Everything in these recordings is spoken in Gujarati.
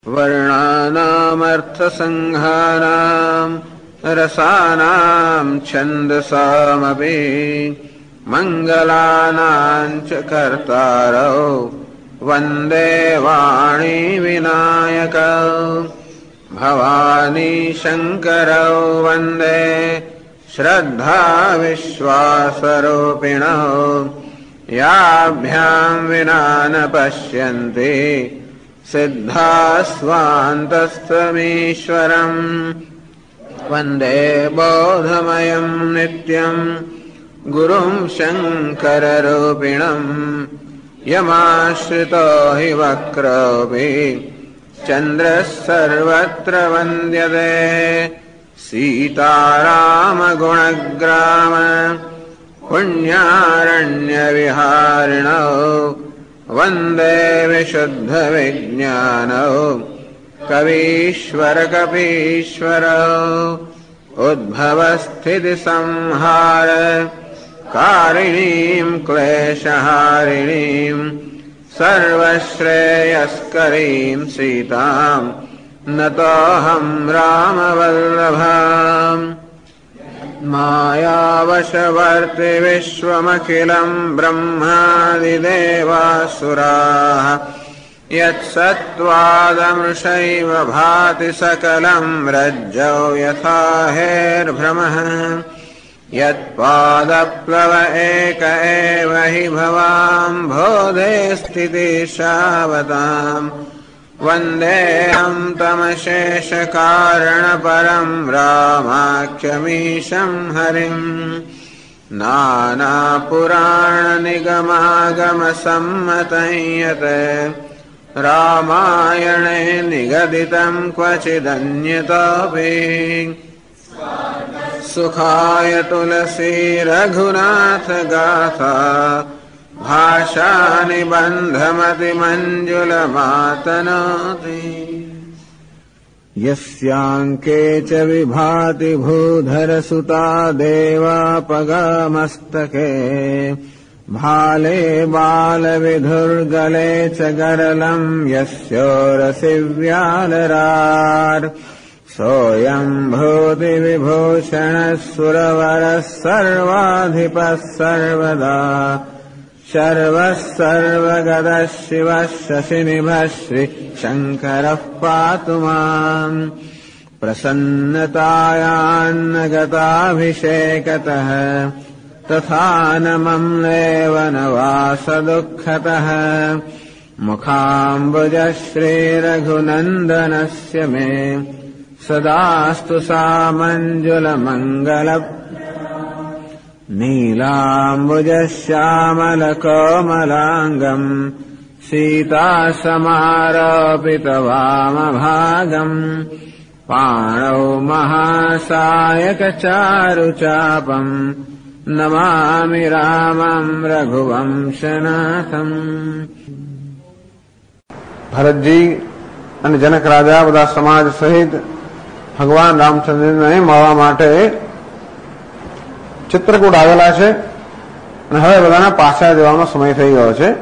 वर्णानामर्थसङ्घानाम् रसानाम् छन्दसामपि मङ्गलानाम् च कर्तारौ वन्दे वाणी विनायकौ भवानी शङ्करौ वन्दे श्रद्धा विश्वासरूपिणौ याभ्याम् विना न पश्यन्ति सिद्धास्वान्तस्तमीश्वरम् वन्दे बोधमयम् नित्यम् गुरुम् शङ्कररूपिणम् यमाश्रितो हि वक्रोऽपि चन्द्रः सर्वत्र वन्द्यते सीतारामगुणग्राम पुण्यारण्यविहारिणौ वन्दे विशुद्धविज्ञानौ कवीश्वरकपीश्वरौ उद्भवस्थितिसंहार कारिणीम् क्लेशहारिणीम् सर्वश्रेयस्करीम् सीताम् नतोऽहम् रामवल्लभाम् मायावशवर्ति विश्वमखिलम् ब्रह्मादिदेवासुराः यत्सत्त्वादमृषैव भाति सकलम् रज्जौ यथा हेर्भ्रमः यत्पादप्लव एक एव हि भवाम् बोधे स्थितिशावताम् वन्देऽहम् तमशेषकारणपरम् रामाख्यमीशम् हरिम् नानापुराणनिगमागमसम्मतं यत् रामायणे निगदितम् क्वचिदन्यतोऽपि सुखाय तुलसी रघुनाथ गाथा भाषानिबन्धमतिमञ्जुलमातनोति यस्याङ्के च विभाति भूधरसुता देवापगामस्तके भाले बालविधुर्गले च गरलम् यस्योरसि व्यालरार् सोऽयम् भूतिविभूषणः सुरवरः सर्वाधिपः सर्वदा शर्वः सर्वगतः शिवः शशिनिभः श्रीशङ्करः पातु माम् प्रसन्नतायान्नगताभिषेकतः तथा न मम्लेव न वासदुःखतः मुखाम्बुजः श्रीरघुनन्दनस्य मे सदास्तु सामञ्जुलमङ्गल नीलाम्बुजश्यामलकोमलाङ्गम् सीतासमारोपितवामभागम् पाणौ महासायकचारुचापम् नमामि रामम् रघुवंशनाथम्। ભરતજી અને જનક રાજા બધા સમાજ સહિત ભગવાન રામચંદ્રને મળવા માટે ચિત્રકૂટ આવેલા છે અને હવે બધાના પાછા જવાનો સમય થઈ ગયો છે.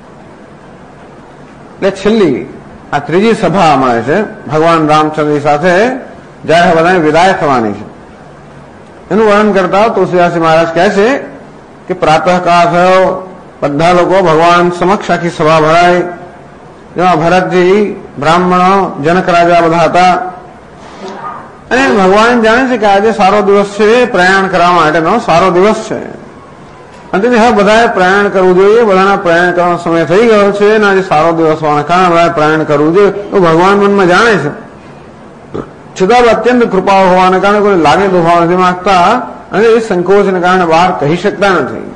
એટલે છેલ્લી આ ત્રીજી સભા મળે છે ભગવાન રામચંદ્ર સાથે જયારે બધાને વિદાય થવાની છે એનું વર્ણન કરતા તુલસીદાસજી મહારાજ કહે છે કે પ્રાતઃકાળ થયો, બધા લોકો ભગવાન સમક્ષ આખી સભા ભરાય, જેમાં ભરતજી, બ્રાહ્મણો, જનક રાજા બધા હતા અને ભગવાન જાણે છે કે આજે સારો દિવસ છે, પ્રયાણ કરવા માટેનો સારો દિવસ છે અને હવે બધાએ પ્રયાણ કરવું જોઈએ. બધાના પ્રયાણ કરવાનો સમય થઈ ગયો છે અને આજે સારો દિવસ હોવાના કારણે બધાએ પ્રયાણ કરવું જોઈએ તો ભગવાન મનમાં જાણે છે. છતાં અત્યંત કૃપા હોવાને કારણે કોઈ લાગે દુભાવ નથી માંગતા અને એ સંકોચને કારણે બહાર કહી શકતા નથી.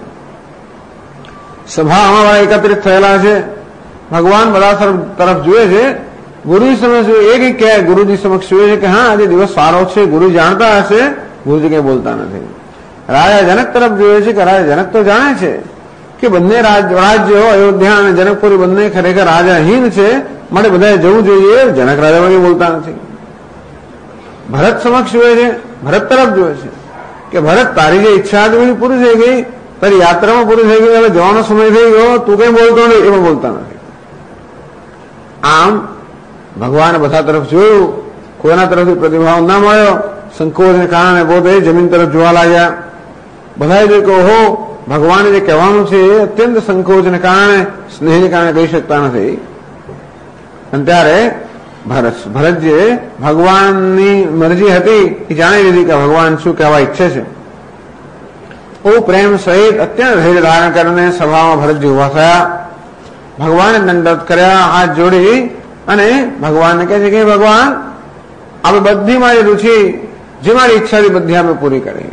સભામાં એકત્રિત થયેલા છે. ભગવાન બધા તરફ જુએ છે. ગુરુજી સમક્ષ એક કહે, ગુરુજી સમક્ષ જુએ છે કે હા આજે દિવસ સારો છે, ગુરુ જાણતા હશે, ગુરુજી કઈ બોલતા નથી. રાજા જનક તરફ જોઈએ છે કે રાજા જનક તો જાણે છે કે બંને રાજ્યો અયોધ્યા અને જનકપુરી બંને ખરેખર રાજાહીન છે, માટે બધાએ જવું જોઈએ. જનક રાજા કઈ બોલતા નથી. ભરત સમક્ષ જુએ છે, ભરત તરફ જુએ છે કે ભરત તારી જે ઈચ્છા હતી બધી પૂરી થઈ ગઈ, તારી યાત્રામાં પૂરી થઈ ગઈ, હવે જવાનો સમય થઈ ગયો, તું કઈ બોલતો નહીં, એ પણ બોલતા નથી. આમ ભગવાને બધા તરફ જોયું, કોઈના તરફથી પ્રતિભાવ ના મળ્યો. સંકોચને કારણે પોતે જમીન તરફ જોવા લાગ્યા. બધાએ જોયું કે ઓહો, ભગવાને જે કહેવાનું છે એ અત્યંત સંકોચને કારણે, સ્નેહને કારણે કહી શકતા નથી. અને ત્યારે ભરતજીએ ભગવાનની મરજી હતી એ જાણી લીધી કે ભગવાન શું કહેવા ઈચ્છે છે. બહુ પ્રેમ સહિત અત્યંત ધૈર્ય ધારણ કરીને સભામાં ભરતજી ઉભા થયા. ભગવાને દંડવત કર્યા, હાથ જોડી અને ભગવાનને કહે છે કે ભગવાન, આપણે બધી મારી રુચિ, જે મારી ઈચ્છા હતી બધી આપણે પૂરી કરી,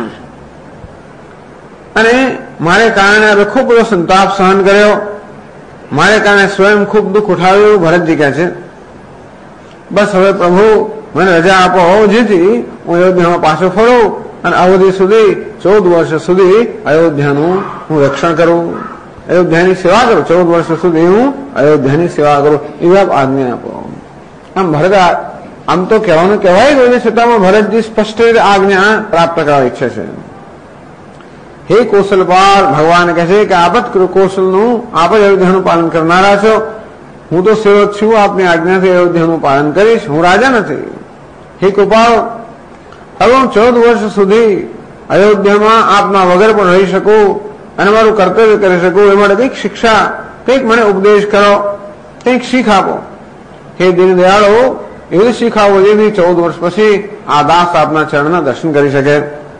અને મારે કારણે આપણે ખૂબ બધો સંતાપ સહન કર્યો, મારે કારણે સ્વયં ખૂબ દુઃખ ઉઠાવ્યું. ભરતજી કહે છે બસ હવે પ્રભુ મને રજા આપો, જેથી હું અયોધ્યામાં પાછો ફરું અને અવધિ સુધી 14 વર્ષ સુધી અયોધ્યાનું હું રક્ષણ કરું, અયોધ્યાની સેવા કરું. 14 વર્ષ સુધી હું અયોધ્યાની સેવા કરું, એવી આપ આજ્ઞા આપો. આમ ભરત આમ તો કહેવાનું કહેવાય ગયું, છતાં ભરતજી સ્પષ્ટ રીતે આજ્ઞા પ્રાપ્ત કરવા ઈચ્છે છે. હે કૌશલપાલ, ભગવાન કહે છે કે આપ જ કૌશલનું, આપ જ અયોધ્યાનું પાલન કરનારા છો. હું તો સેવક છું, આપની આજ્ઞાથી અયોધ્યાનું પાલન કરીશ, હું રાજા નથી. હે કૃપાળ, હવે હું 14 વર્ષ સુધી અયોધ્યામાં આપના વગર પણ રહી શકું અને મારું કર્તવ્ય કરી શકું, એ માટે કંઈક શિક્ષા, કંઈક મને ઉપદેશ કરો, કંઈક શીખ આપો. હે દીનદયાળો, એવી શીખ આપો જેથી 14 વર્ષ પછી આ દાસ આપના ચરણના દર્શન કરી શકે.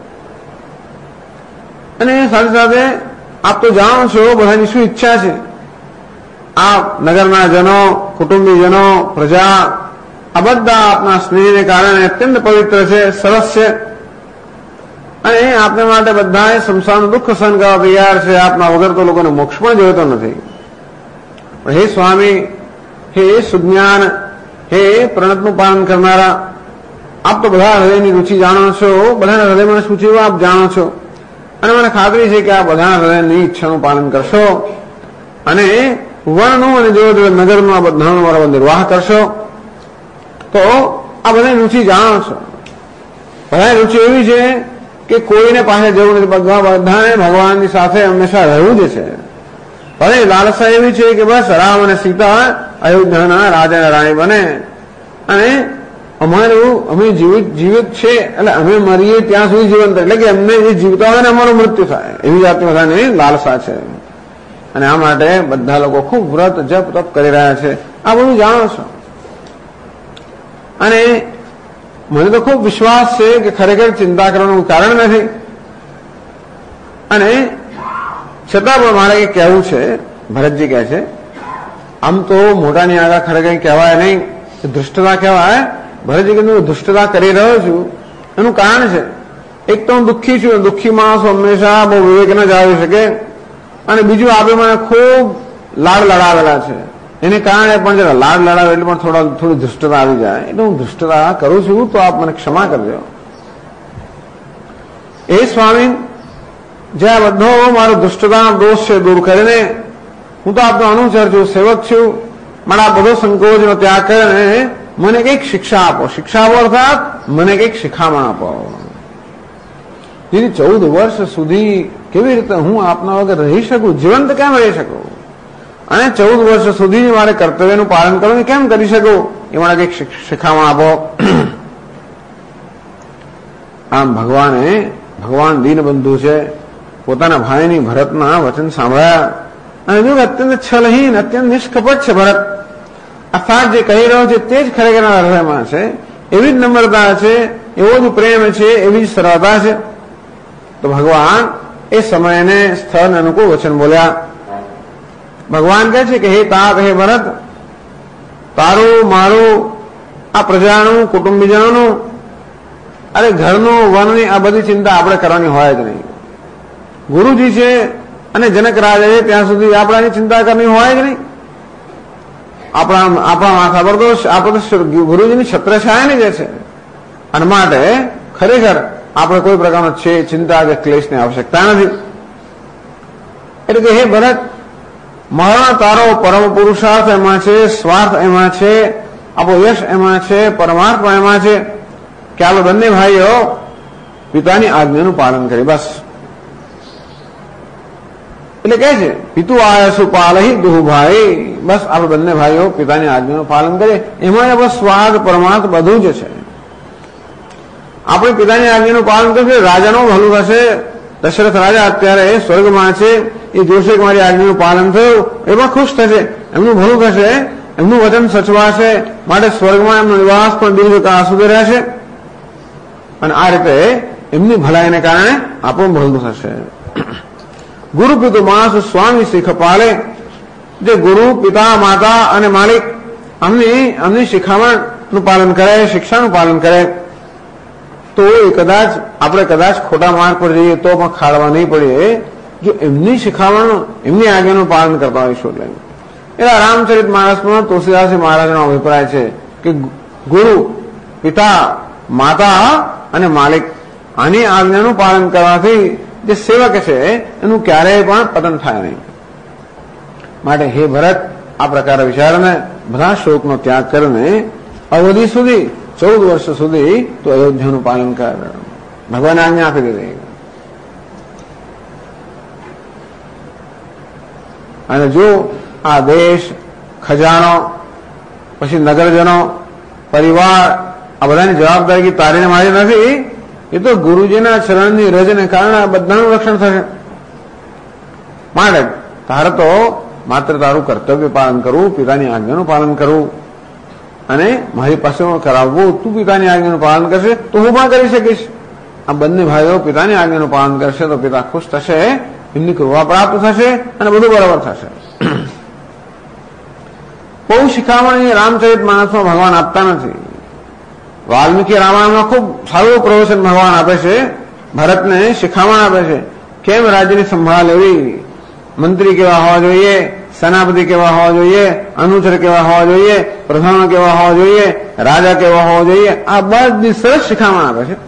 અને સાથે સાથે આપ તો જાણો છો બધાની શું ઈચ્છા છે. આપ નગરના જનો, કુટુંબીજનો, પ્રજા આ બધા આપના સ્નેહને કારણે અત્યંત પવિત્ર છે, સરસ છે, અને આપને માટે બધાએ સંસારનું દુઃખ સહન કરવા તૈયાર છે. આપના વગર તો લોકોને મોક્ષ પણ જોઈતો નથી. હે સ્વામી, હે સુજ્ઞાન, હે પ્રણતનું પાલન કરનારા, આપ તો બધા હૃદયની રુચિ જાણો છો, બધાના હૃદયમાં શું છે આપ જાણો છો, અને મને ખાતરી છે કે આ બધા હૃદયની ઈચ્છાનું પાલન કરશો અને વનનું અને જો નગરનું આ બધાનો બરાબર નિર્વાહ કરશો. તો આ બધાની રુચિ જાણો છો. બધાની રુચિ એવી છે કે કોઈને પાસે જવું નથી, બધાને ભગવાનની સાથે હંમેશા રહેવું જ છે. ભલે લાલસા એવી છે કે બસ રામ અને સીતા અયોધ્યાના રાજા અને રાણી બને, અને અમારું અમે જીવિત છે એટલે અમે મરીએ ત્યાં સુધી જીવંત, એટલે કે અમને જે જીવતા હોય ને અમારું મૃત્યુ થાય, એવી જાતની બધાની લાલસા છે. અને આ માટે બધા લોકો ખૂબ વ્રત જપ તપ કરી રહ્યા છે. આ બધું જાણો છો, અને મને તો ખૂબ વિશ્વાસ છે કે ખરેખર ચિંતા કરવાનું કારણ નથી. અને છતાં પણ મારે કંઈ કહેવું છે. ભરતજી કહે છે આમ તો મોટાની આગળ ખરેખર કહેવાય નહીં, ધૃષ્ટતા કહેવાય. ભરતજી કે હું ધૃષ્ટતા કરી રહ્યો છું એનું કારણ છે, એક તો હું દુઃખી છું, દુઃખી માણસો હંમેશા બહુ વિવેક ન જાળવી શકે, અને બીજું આપણે મને ખૂબ લાડ લડાવેલા છે, એને કારણે પણ જરા લાડ લડાવે એટલે પણ થોડી ધૃષ્ટતા આવી જાય, એટલે હું ધૃષ્ટતા કરું છું, તો આપ મને ક્ષમા કરજો. એ સ્વામી, જે આ બધો મારો ધૃષ્ટતાનો દોષ છે દૂર કરીને હું તો આપનો અનુચર છું, સેવક છું, મને આ બધો સંકોચનો ત્યાગ કરીને મને કંઈક શિક્ષા આપો. શિક્ષા આપો અર્થાત મને કંઈક શિખામણ આપો. જેથી 14 વર્ષ સુધી કેવી રીતે હું આપના વગર રહી શકું, જીવંત કેમ રહી શકું, અને 14 વર્ષ સુધી મારે કર્તવ્યનું પાલન કરવું કેમ કરી શકું, એ મને કંઈક શિખામણ આપો. આમ ભગવાન દીનબંધુ છે. પોતાના ભાઈની ભરતના વચન સાંભળ્યા અને જો અત્યંત છલહીન, અત્યંત નિષ્કપટ છે ભરત. અર્થાત જે કહી રહ્યો છે તે જ ખરેખર હૃદયમાં છે, એવી જ નમ્રતા છે, એવો જ પ્રેમ છે, એવી જ સરળતા છે. તો ભગવાન એ સમયને સ્થળને અનુકૂળ વચન બોલ્યા. ભગવાન કહે છે કે હે તાત, હે ભરત, તારું મારું આ પ્રજાનું, કુટુંબીજનોનું, અરે ઘરનું, વનની આ બધી ચિંતા આપણે કરવાની હોય જ નહીં. ગુરુજી છે અને જનક રાજા છે ત્યાં સુધી આપણાની ચિંતા કરવાની હોય જ નહીં. આપણા માથા પર તો આપણે તો ગુરુજીની છત્રછાયા જે છે, અને માટે ખરેખર આપણે કોઈ પ્રકારનો ચિંતા કે ક્લેશની આવશ્યકતા નથી. એટલે કે હે ભરત, મારો તારો પરમ પુરુષાર્થ એમાં છે, સ્વાર્થ એમાં છે, આપણો યશ એમાં છે, પરમાર્થ એમાં છે કે આપણે બંને ભાઈઓ પિતાની આજ્ઞાનું પાલન કરી. બસ એટલે કહે છે પિતુ આયસુ પાલહી દુહુ ભાઈ, બસ આપણે બંને ભાઈઓ પિતાની આજ્ઞાનું પાલન કરીએ. એમાં બસ સ્વાદ પરમાર્થ બધું જ છે. આપણે પિતાની આજ્ઞાનું પાલન કરીએ, રાજાનું ભલું થશે. દશરથ રાજા અત્યારે સ્વર્ગમાં છે, એ જોશે કે મારી આજ્ઞાનું પાલન થયું, એમાં ખુશ થશે, એમનું ભલું થશે, એમનું વચન સચવાશે, માટે સ્વર્ગમાં એમનો નિવાસ પણ દીર્ઘકાળ સુધી રહેશે. અને આ રીતે એમની ભલાઈને કારણે આપણું ભલું થશે. ગુરુ પિતુ માસ સ્વામી શીખ પાલે, જે ગુરુ પિતા માતા અને માલિક આમની શિખામણનું પાલન કરે, શિક્ષાનું પાલન કરે, તો કદાચ આપણે ખોટા માર્ગ પર જઈએ તો પણ ખાડવા નહીં પડીએ, જો એમની શિખામણ એમની આજ્ઞાનું પાલન કરતા હોઈશું. એટલે રામચરિત માનસમાં તુલસીદાસજી મહારાજનો અભિપ્રાય છે કે ગુરુ પિતા માતા અને માલિક આની આજ્ઞાનું પાલન કરવાથી જે સેવક છે એનું ક્યારેય પણ પતન થાય નહીં. માટે હે ભરત, આ પ્રકારે વિચારને બધા શોકનો ત્યાગ કરીને અવધિ સુધી 14 વર્ષ સુધી તો અયોધ્યાનું પાલન કર. ભગવાન આજ્ઞા આપી દીધી. અને જો આ દેશ, ખજાનો, પછી નગરજનો, પરિવાર, આ બધાની જવાબદારી તારીને મારી નથી. એ તો ગુરુજીના ચરણની રજને કારણે બધાનું રક્ષણ થશે. માટે તારે તો માત્ર તારું કર્તવ્ય પાલન કરવું, પિતાની આજ્ઞાનું પાલન કરવું, અને મારી પાસે કરાવવું. તું પિતાની આજ્ઞાનું પાલન કરશે તો હું પણ કરી શકીશ. આ બંને ભાઈઓ પિતાની આજ્ઞાનું પાલન કરશે તો પિતા ખુશ થશે, એમની કૃપા પ્રાપ્ત થશે અને બધું બરાબર થશે. બહુ શિખામણ રામચરિત માનસમાં ભગવાન આપતા નથી. વાલ્મીકી રામાયણમાં ખૂબ સારું પ્રવચન ભગવાન આપે છે, ભરતને શિખામણ આપે છે કેમ રાજ્યની સંભાળ લેવી, મંત્રી કેવા હોવા જોઈએ, સેનાપતિ કેવા હોવા જોઈએ, અનુચર કેવા હોવા જોઈએ, પ્રધાનો કેવા હોવા જોઈએ, રાજા કેવા હોવા જોઈએ. આ બધી સરસ શિખામણ આપે છે.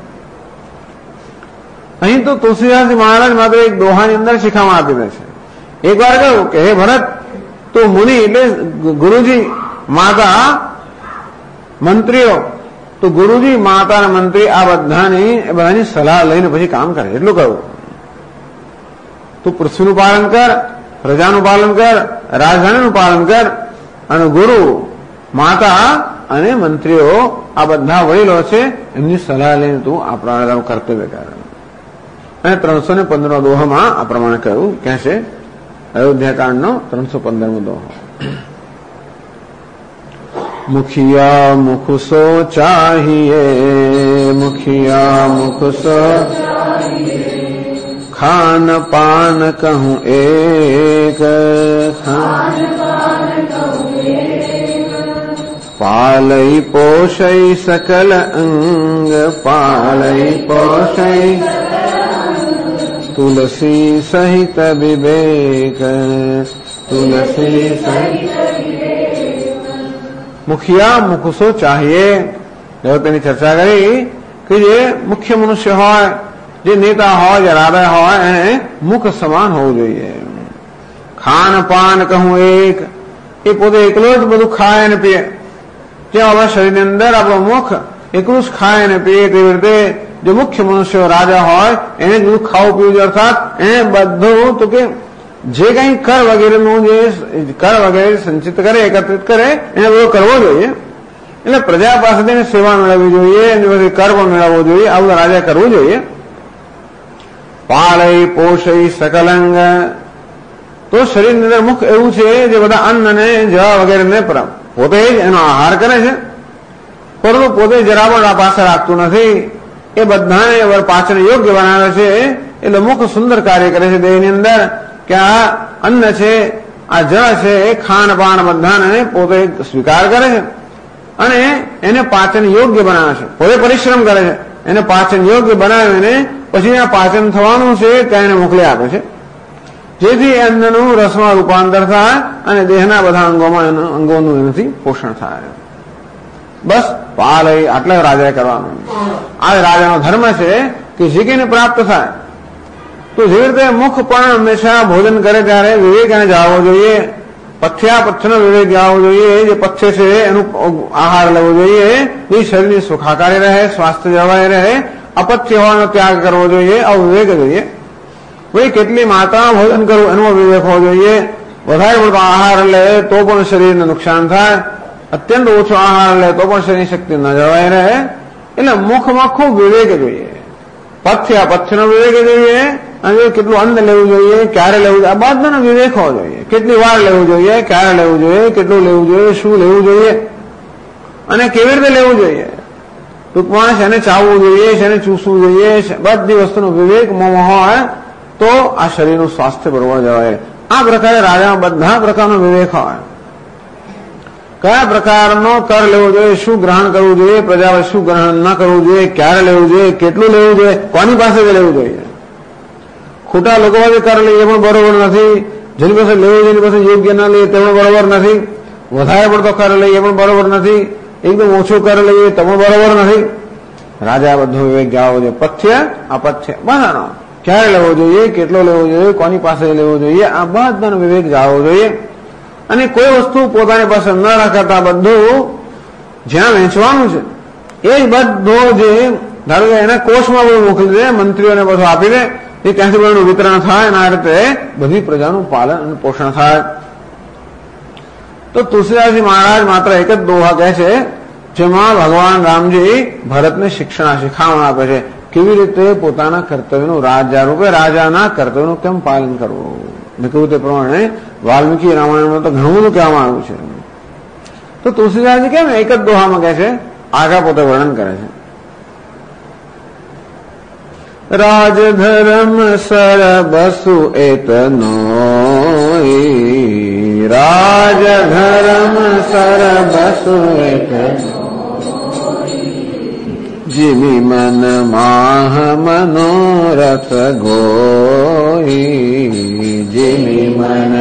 અહીં તો તુલસીદાસજી મહારાજ માત્ર એક દોહાની અંદર શિખામણ આપી દે છે. એક વાર કહ્યું કે હે ભરત, તો મુનિ એટલે ગુરુજી, માતા, મંત્રીઓ, તો ગુરુજી, માતા અને મંત્રી આ બધાની સલાહ લઈને પછી કામ કરે. એટલું કહ્યું. તું પૃથ્વીનું પાલન કર, પ્રજાનું પાલન કર, રાજધાનીનું પાલન કર, અને ગુરુ, માતા અને મંત્રીઓ આ બધા વડીલો છે, એમની સલાહ લઈને તું આ પ્રમાણે કર્તવ્ય કર. અને 315 દોહમાં આ પ્રમાણે કહ્યું. ક્યાં છે? અયોધ્યાકાંડનો 315મો દોહો. મુખિયા મુખ સો ચાહિએ, મુખિયા મુખ સો ખાન પાન કહું એક, પાલય પોષય સકલ અંગ, પાલય પોષય તુલસી સહિત વિવેક, તુલસી સહિત. મુખિયા મુખ સો ચાહીએ, તેની ચર્ચા કરી કે જે મુખ્ય મનુષ્ય હોય, જે નેતા હોય, જે રાજા હોય, એને મુખ સમાન હોવું જોઈએ. ખાન પાન કહું એક, એ પોતે એકલો જ બધું ખાય અને પીએ. જે આપણા શરીરની અંદર આપણું મુખ એકલું જ ખાય અને પીએ, તેવી રીતે જે મુખ્ય મનુષ્ય રાજા હોય એને જ બધું ખાવું પીવું જોઈએ. અર્થાત એને બધું તો કે જે કંઈ કર વગેરેનું જે કર વગેરે સંચિત કરે, એકત્રિત કરે, એને બધો કરવો જોઈએ. એટલે પ્રજા પાસેથી એને સેવા મેળવવી જોઈએ, એની બધી કર પણ મેળવવો જોઈએ. આ બધું રાજા કરવું જોઈએ. પાલય પોષય સકલંગ, તો શરીરની અંદર મુખ એવું છે જે બધા અન્ન અને જવા વગેરેને પોતે જ એનો આહાર કરે છે, પરંતુ પોતે જરા પણ આ પાસે રાખતું નથી. એ બધાને પાચન યોગ્ય બનાવે છે. એટલે મુખ સુંદર કાર્ય કરે છે દેહની અંદર, કે આ અન્ન છે, આ જળ છે, એ ખાન પાન બધાને પોતે સ્વીકાર કરે છે અને એને પાચન યોગ્ય બનાવે છે. પોતે પરિશ્રમ કરે છે, એને પાચન યોગ્ય બનાવીને પછી આ પાચન થવાનું છે ત્યાં એને મોકલી આપે છે, જેથી અન્નનું રસમાં રૂપાંતર થાય અને દેહના બધા અંગોનું એનાથી પોષણ થાય. બસ પાલય આટલા રાજાએ કરવાનું. આ રાજાનો ધર્મ છે કે જે કઈને પ્રાપ્ત થાય. તો જેવી રીતે મુખ પણ હંમેશા ભોજન કરે ત્યારે વિવેક એને જાળવવો જોઈએ. પથ્યાપથ્યનો વિવેક જાળવવો જોઈએ. જે પથ્ય છે એનું આહાર લેવો જોઈએ, જે શરીરની સુખાકારી રહે, સ્વાસ્થ્ય જળવાઈ રહે. અપથ્ય હોવાનો ત્યાગ કરવો જોઈએ, આવો વિવેક જોઈએ. ભાઈ કેટલી માત્રામાં ભોજન કરવું એનો વિવેક હોવો જોઈએ. વધારે પડતો આહાર લે તો પણ શરીરને નુકસાન થાય, અત્યંત ઓછો આહાર લે તો પણ શરીર શક્તિ ન જળવાઈ રહે. એટલે મુખમાં ખૂબ વિવેક જોઈએ, પથ્યનો વિવેક જોઈએ, અને કેટલું અન્ન લેવું જોઈએ, ક્યારે લેવું જોઈએ, આ બધાનો વિવેક હોવો જોઈએ. કેટલી વાર લેવું જોઈએ, ક્યારે લેવું જોઈએ, કેટલું લેવું જોઈએ, શું લેવું જોઈએ અને કેવી રીતે લેવું જોઈએ. ટૂંકમાં શેને ચાવવું જોઈએ, શેને ચૂસવું જોઈએ, બધી વસ્તુનો વિવેક મોહ હોય તો આ શરીરનું સ્વાસ્થ્ય બરોબર જવાય. આ પ્રકારે રાજામાં બધા પ્રકારનો વિવેક હોય. કયા પ્રકારનો કર લેવો જોઈએ, શું ગ્રહણ કરવું જોઈએ, પ્રજા શું ગ્રહણ ન કરવું જોઈએ, ક્યારે લેવું જોઈએ, કેટલું લેવું જોઈએ, કોની પાસેથી લેવું જોઈએ. ખોટા લોકો પાસે કર લઈએ પણ બરોબર નથી, જેની પાસે લેવું જેની પાસે યોગ્ય ના લઈએ તે પણ બરોબર નથી, વધારે પડતો કર લઈએ પણ બરોબર નથી, એકદમ ઓછો કર લઈએ તો પણ બરોબર નથી. રાજા બધો વિવેક જાળવવો જોઈએ. પથ્ય અપથ્ય બધાનો ક્યારે લેવો જોઈએ, કેટલો લેવો જોઈએ, કોની પાસે લેવો જોઈએ, આ બધાનો વિવેક જાળવવો જોઈએ. અને કોઈ વસ્તુ પોતાની પાસે ન રાખતા બધું જ્યાં વેચવાનું છે એ જ બધો જે ધારો કે એના કોષમાં બધું મોકલી દે, મંત્રીઓને બધું આપી દે, એ ત્યાંથી બધું વિતરણ થાય અને આ રીતે બધી પ્રજાનું પાલન અને પોષણ થાય. તો તુલસીદાસજી મહારાજ માત્ર એક જ દોહા કહે છે જેમાં ભગવાન રામજી ભરતને શિખામણ આપે છે કેવી રીતે પોતાના કર્તવ્યનું રાજા રૂપે રાજાના કર્તવ્યનું કેમ પાલન કરવું. મેં કહ્યું તે પ્રમાણે વાલ્મીકી રામાયણમાં તો ઘણું બધું કહેવામાં આવ્યું છે. તો તુલસીદાસજી કેમ એક જ દોહામાં કહે છે, આગળ પોતે વર્ણન કરે છે. રાજધર્મ સર બસુ એતનો, રાજધર્મ સર બસુ એતનો, જીમી મન માહ મનોરથ ગોઈ, જીમી મન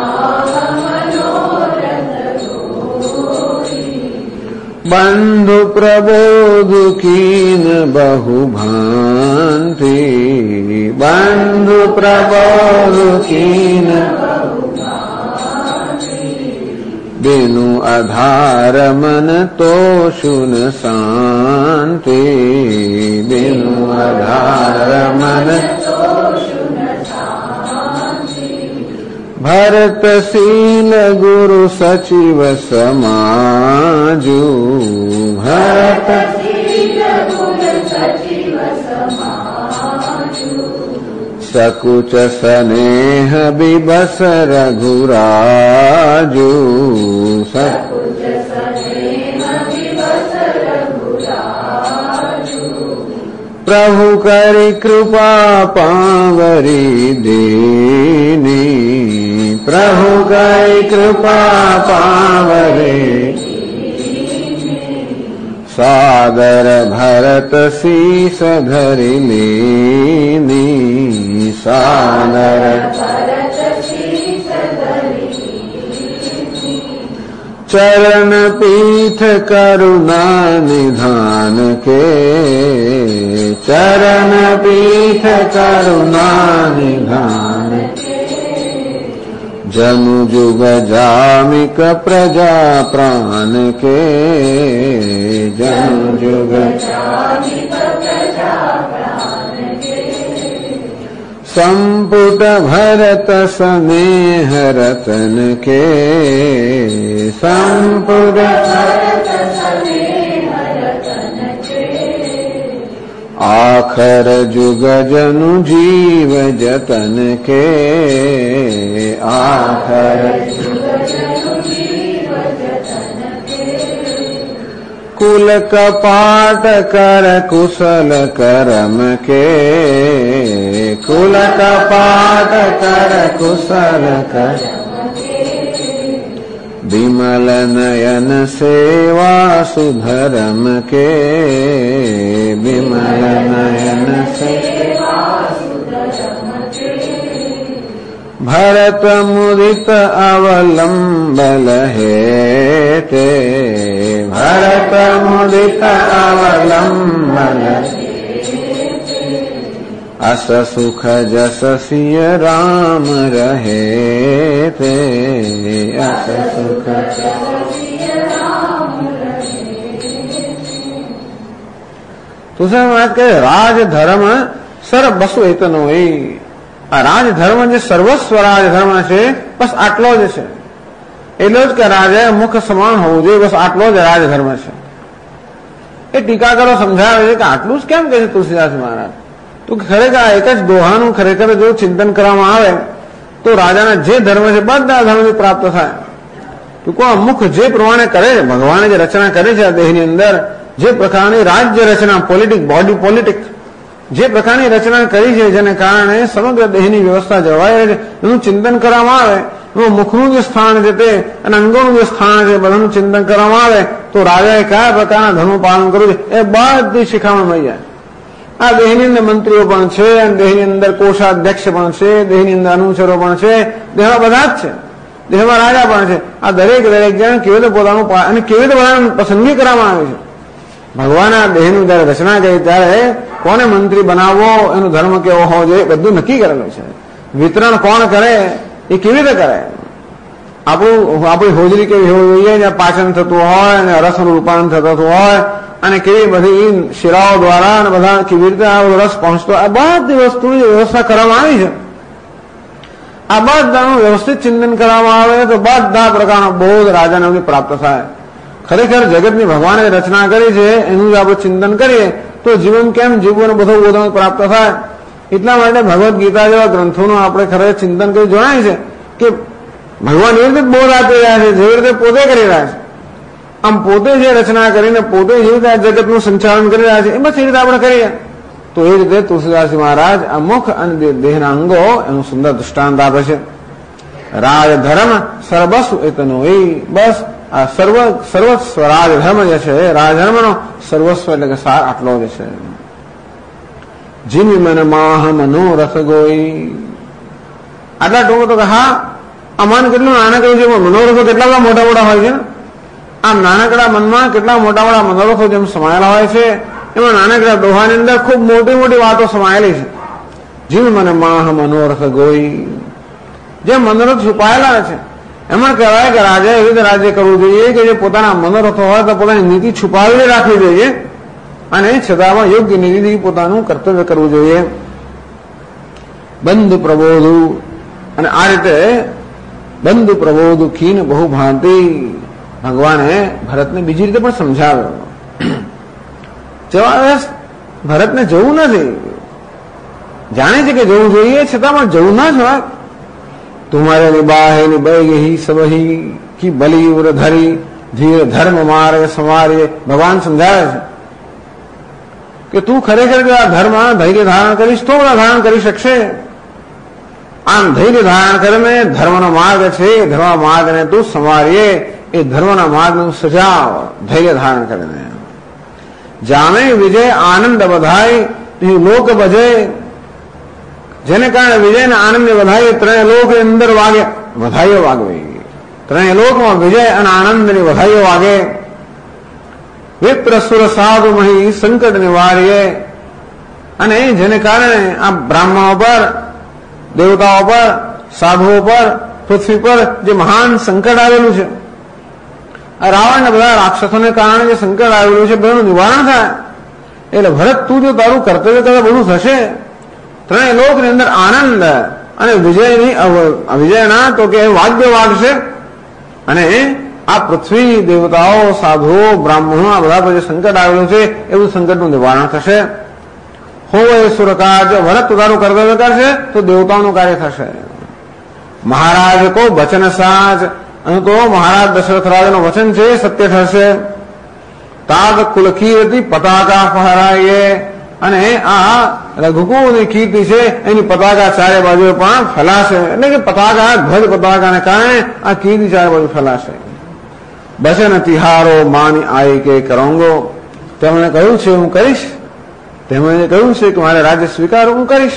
બંધુ પ્રબોધુ કીન બહુ ભાંતિ, બંધુ પ્રબોધુ કીન બેનું આધાર મન તો શુન શાંતિ, બેનું આધાર મન ભરત શીલ ગુરુ સચિવ સમાજુ, ભરત સકુચ સ્નેહ બિબસ રઘુરાજુ, પ્રભુ કરી કૃપા પાંવરી દેની, પ્રભુ કરી કૃપા પાંવરી સાદર ભરત શીસ ધરી લેની, સાદર ચરણ પીઠ કરુણા નિધાન કે, ચરણ પીઠ કરુણા નિધાન જનુ જુગ જામિક પ્રજા પ્રાણ કે, જનુ જુગ સંપુટ ભરત સ્નેહ રતન કે, સંપુટ આખર જુગ જનુ જીવ જતન કે, આખર કુલ કપાટ કર કુશલ કરમ કે, કુલ કપાટ કર કુશલ કરમ, વિમલ નયન સેવા સુધરમ કે, વિમલ નયન સેવા ભરત મુદિત અવલંબલ હેતે, ભરત મુદિત અવલંબલ અસ સુખ જસ સિય રામ રહે તે, અસ સુખ તુલસી વાત કહે રાજ ધર્મ સર બસુ એતનો, આ રાજધર્મ જે સર્વસ્વ રાજધર્મ છે, બસ આટલો જ છે. એટલો જ કે રાજાએ મુખ સમાન હોવું જોઈએ, બસ આટલો જ રાજધર્મ છે. એ ટીકાકારો સમજાવે છે કે આટલું જ કેમ કહે છે તુલસીદાસ મહારાજ? તો ખરેખર એક જ દોહાનું ખરેખર જો ચિંતન કરવામાં આવે તો રાજાના જે ધર્મ છે બધા ધર્મથી પ્રાપ્ત થાય. ટૂંકો મુખ જે પ્રમાણે કરે છે, ભગવાને જે રચના કરી છે આ દેહની અંદર, જે પ્રકારની રાજ્ય રચના, બોડી પોલિટિક જે પ્રકારની રચના કરી છે, જેને કારણે સમગ્ર દેહની વ્યવસ્થા જળવાઈ રહે છે, એનું ચિંતન કરવામાં આવે, એનું મુખનું જે સ્થાન છે તે અને અંગોનું જે સ્થાન છે બધાનું ચિંતન કરવામાં આવે તો રાજાએ કયા પ્રકારના ધર્મનું પાલન કરવું છે એ બધી શીખામણ મળી જાય. આ દેહની અંદર મંત્રીઓ પણ છે, અને દેહની અંદર કોષાધ્યક્ષ પણ છે, દેહની અંદર અનુચરો પણ છે, દેહમાં બધા જ છે, દેહમાં રાજા પણ છે. આ દરેક જણ કેવી રીતે પોતાનું અને કેવી રીતે બધાને પસંદગી કરવામાં આવે છે. ભગવાન આ દેહની જયારે રચના કરી ત્યારે કોને મંત્રી બનાવવો, એનો ધર્મ કેવો હોવો જોઈએ, બધું નક્કી કરેલું છે. વિતરણ કોણ કરે એ કેવી રીતે કરે, આપણી હોજરી કેવી હોવી જોઈએ, જ્યાં પાચન થતું હોય અને રસનું રૂપાંતર થતું હોય, અને કેવી બધી શિરાઓ દ્વારા અને બધા કેવી રીતે આ રસ પહોંચતો, આ બધી વસ્તુની વ્યવસ્થા કરવામાં આવી છે. આ બધાનું વ્યવસ્થિત ચિંતન કરવામાં આવે તો બધા પ્રકારનો બોધ રાજાને પ્રાપ્ત થાય. ખરેખર જગતની ભગવાને રચના કરી છે એનું જો આપણે ચિંતન કરીએ તો જીવન કેમ જીવવું અને બધું બોધ પ્રાપ્ત થાય. એટલા માટે ભગવદ્ ગીતા જેવા ગ્રંથોનું આપણે ખરેખર ચિંતન કરી જણાય છે કે ભગવાન એવી રીતે બોધ આપી રહ્યા છે, જેવી રીતે પોતે કરી રહ્યા છે. આમ પોતે જે રચના કરીને પોતે જે રીતે આ જગતનું સંચાલન કરી રહ્યા છે એ બસ એ રીતે આપણે કરીએ તો એ રીતે તુલસીદાસજી મહારાજ આ મુખ અને દેહના અંગો એનું સુંદર દૃષ્ટાંત આપે છે. રાજધર્મ સર્વસ્વ એતનો એ બસ આ સર્વસ્વ રાજધર્મ જે છે, રાજધર્મનો સર્વસ્વ એટલે કે સાર આટલો જ છે. જીમી મને માહ મનોરથ ગોઈ. આટલા ટૂંકો તો કે હા આ મન કેટલું નાનકડું છે, મનોરથો કેટલા બધા મોટા મોટા હોય છે ને. આમ નાનકડા મનમાં કેટલા મોટા મોટા મનોરથો જેમ સમાયેલા હોય છે, એમાં નાનકડા દોહાની અંદર ખૂબ મોટી મોટી વાતો સમાયેલી છે. જીવ મને માહ મનોરથ ગોઈ, જે મનોરથ છુપાયેલા છે એમાં કહેવાય કે રાજાએ એવી રીતે રાજ્ય કરવું જોઈએ કે જે પોતાના મનોરથો હોય તો પોતાની નીતિ છુપાવીને રાખવી જોઈએ અને છતાંમાં યોગ્ય નીતિથી પોતાનું કર્તવ્ય કરવું જોઈએ. બંધ પ્રબોધુ, અને આ રીતે બંધ પ્રબોધુ ખીન બહુ ભાંતિ ભગવાને ભરતને બીજી રીતે પણ સમજાવ્યો. જવા ભરતને જવું નથી, જાણે છે કે જવું જોઈએ છતાં પણ જવું ના જવાય. તુમારે નિબાહે નિબહી સબહી કી બલી ઉર ધરી ધીર ધર્મ માર્ગ સમારે. ભગવાન સમજાવે છે કે તું ખરેખર આ ધર્મ ધૈર્ય ધારણ કરીશ તો ધારણ કરી શકશે. આમ ધૈર્ય ધારણ કરીને ધર્મનો માર્ગ છે, ધર્મ માર્ગને તું સમારીએ, એ ધર્મના માર્ગનું સજાવ ધૈર્ય ધારણ કરીને. જામે વિજય આનંદ બધાય લોક ભજે, જેને કારણે વિજય ને આનંદ ને વધાય ત્રણેય લોક અંદર વાગે, વધાઈઓ વાગવી, ત્રણેય લોકમાં વિજય અને આનંદ ની વધાઈઓ વાગે. વિપ્ર સુર સાધુ મહી સંકટ નિવારીએ, અને જેને કારણે આ બ્રાહ્મણો પર, દેવતાઓ પર, સાધુઓ પર, પૃથ્વી પર જે મહાન સંકટ આવેલું છે, આ રાવણ ને બધા રાક્ષસોને કારણે જે સંકટ આવેલું છે બધું નિવારણ થાય. એટલે ભરત તું જો તારું કર્તવ્ય કરે બધું થશે. ત્રણેય લોકની અંદર આનંદ અને વિજયના તો કે વાદ્ય વાગશે, અને આ પૃથ્વી, દેવતાઓ, સાધુઓ, બ્રાહ્મણો આ બધા પર જે સંકટ આવેલું છે એવું સંકટનું નિવારણ થશે. હોય સુરકાર, જો ભરત તારું કર્તવ્ય કરશે તો દેવતાઓનું કાર્ય થશે. મહારાજ કો વચન સાચ, અને તો મહારાજ દશરથ રાજાનું વચન છે સત્ય થશે. તાગ કુલકીર્તિ પતાકા ફહરાઈએ, અને આ રઘુકુળની કીર્તિ છે એની પતાકા ચારે બાજુ પણ ફેલાશે. એટલે કે પતાકા, ધ્વજ પતાકાને કારણે આ કીર્તિ ચારે બાજુ ફેલાશે. બચન તિહારો માની આઈ કે કરોંગો, તેમણે કહ્યું છે હું કરીશ, તેમણે કહ્યું છે કે મારે રાજ્ય સ્વીકાર હું કરીશ.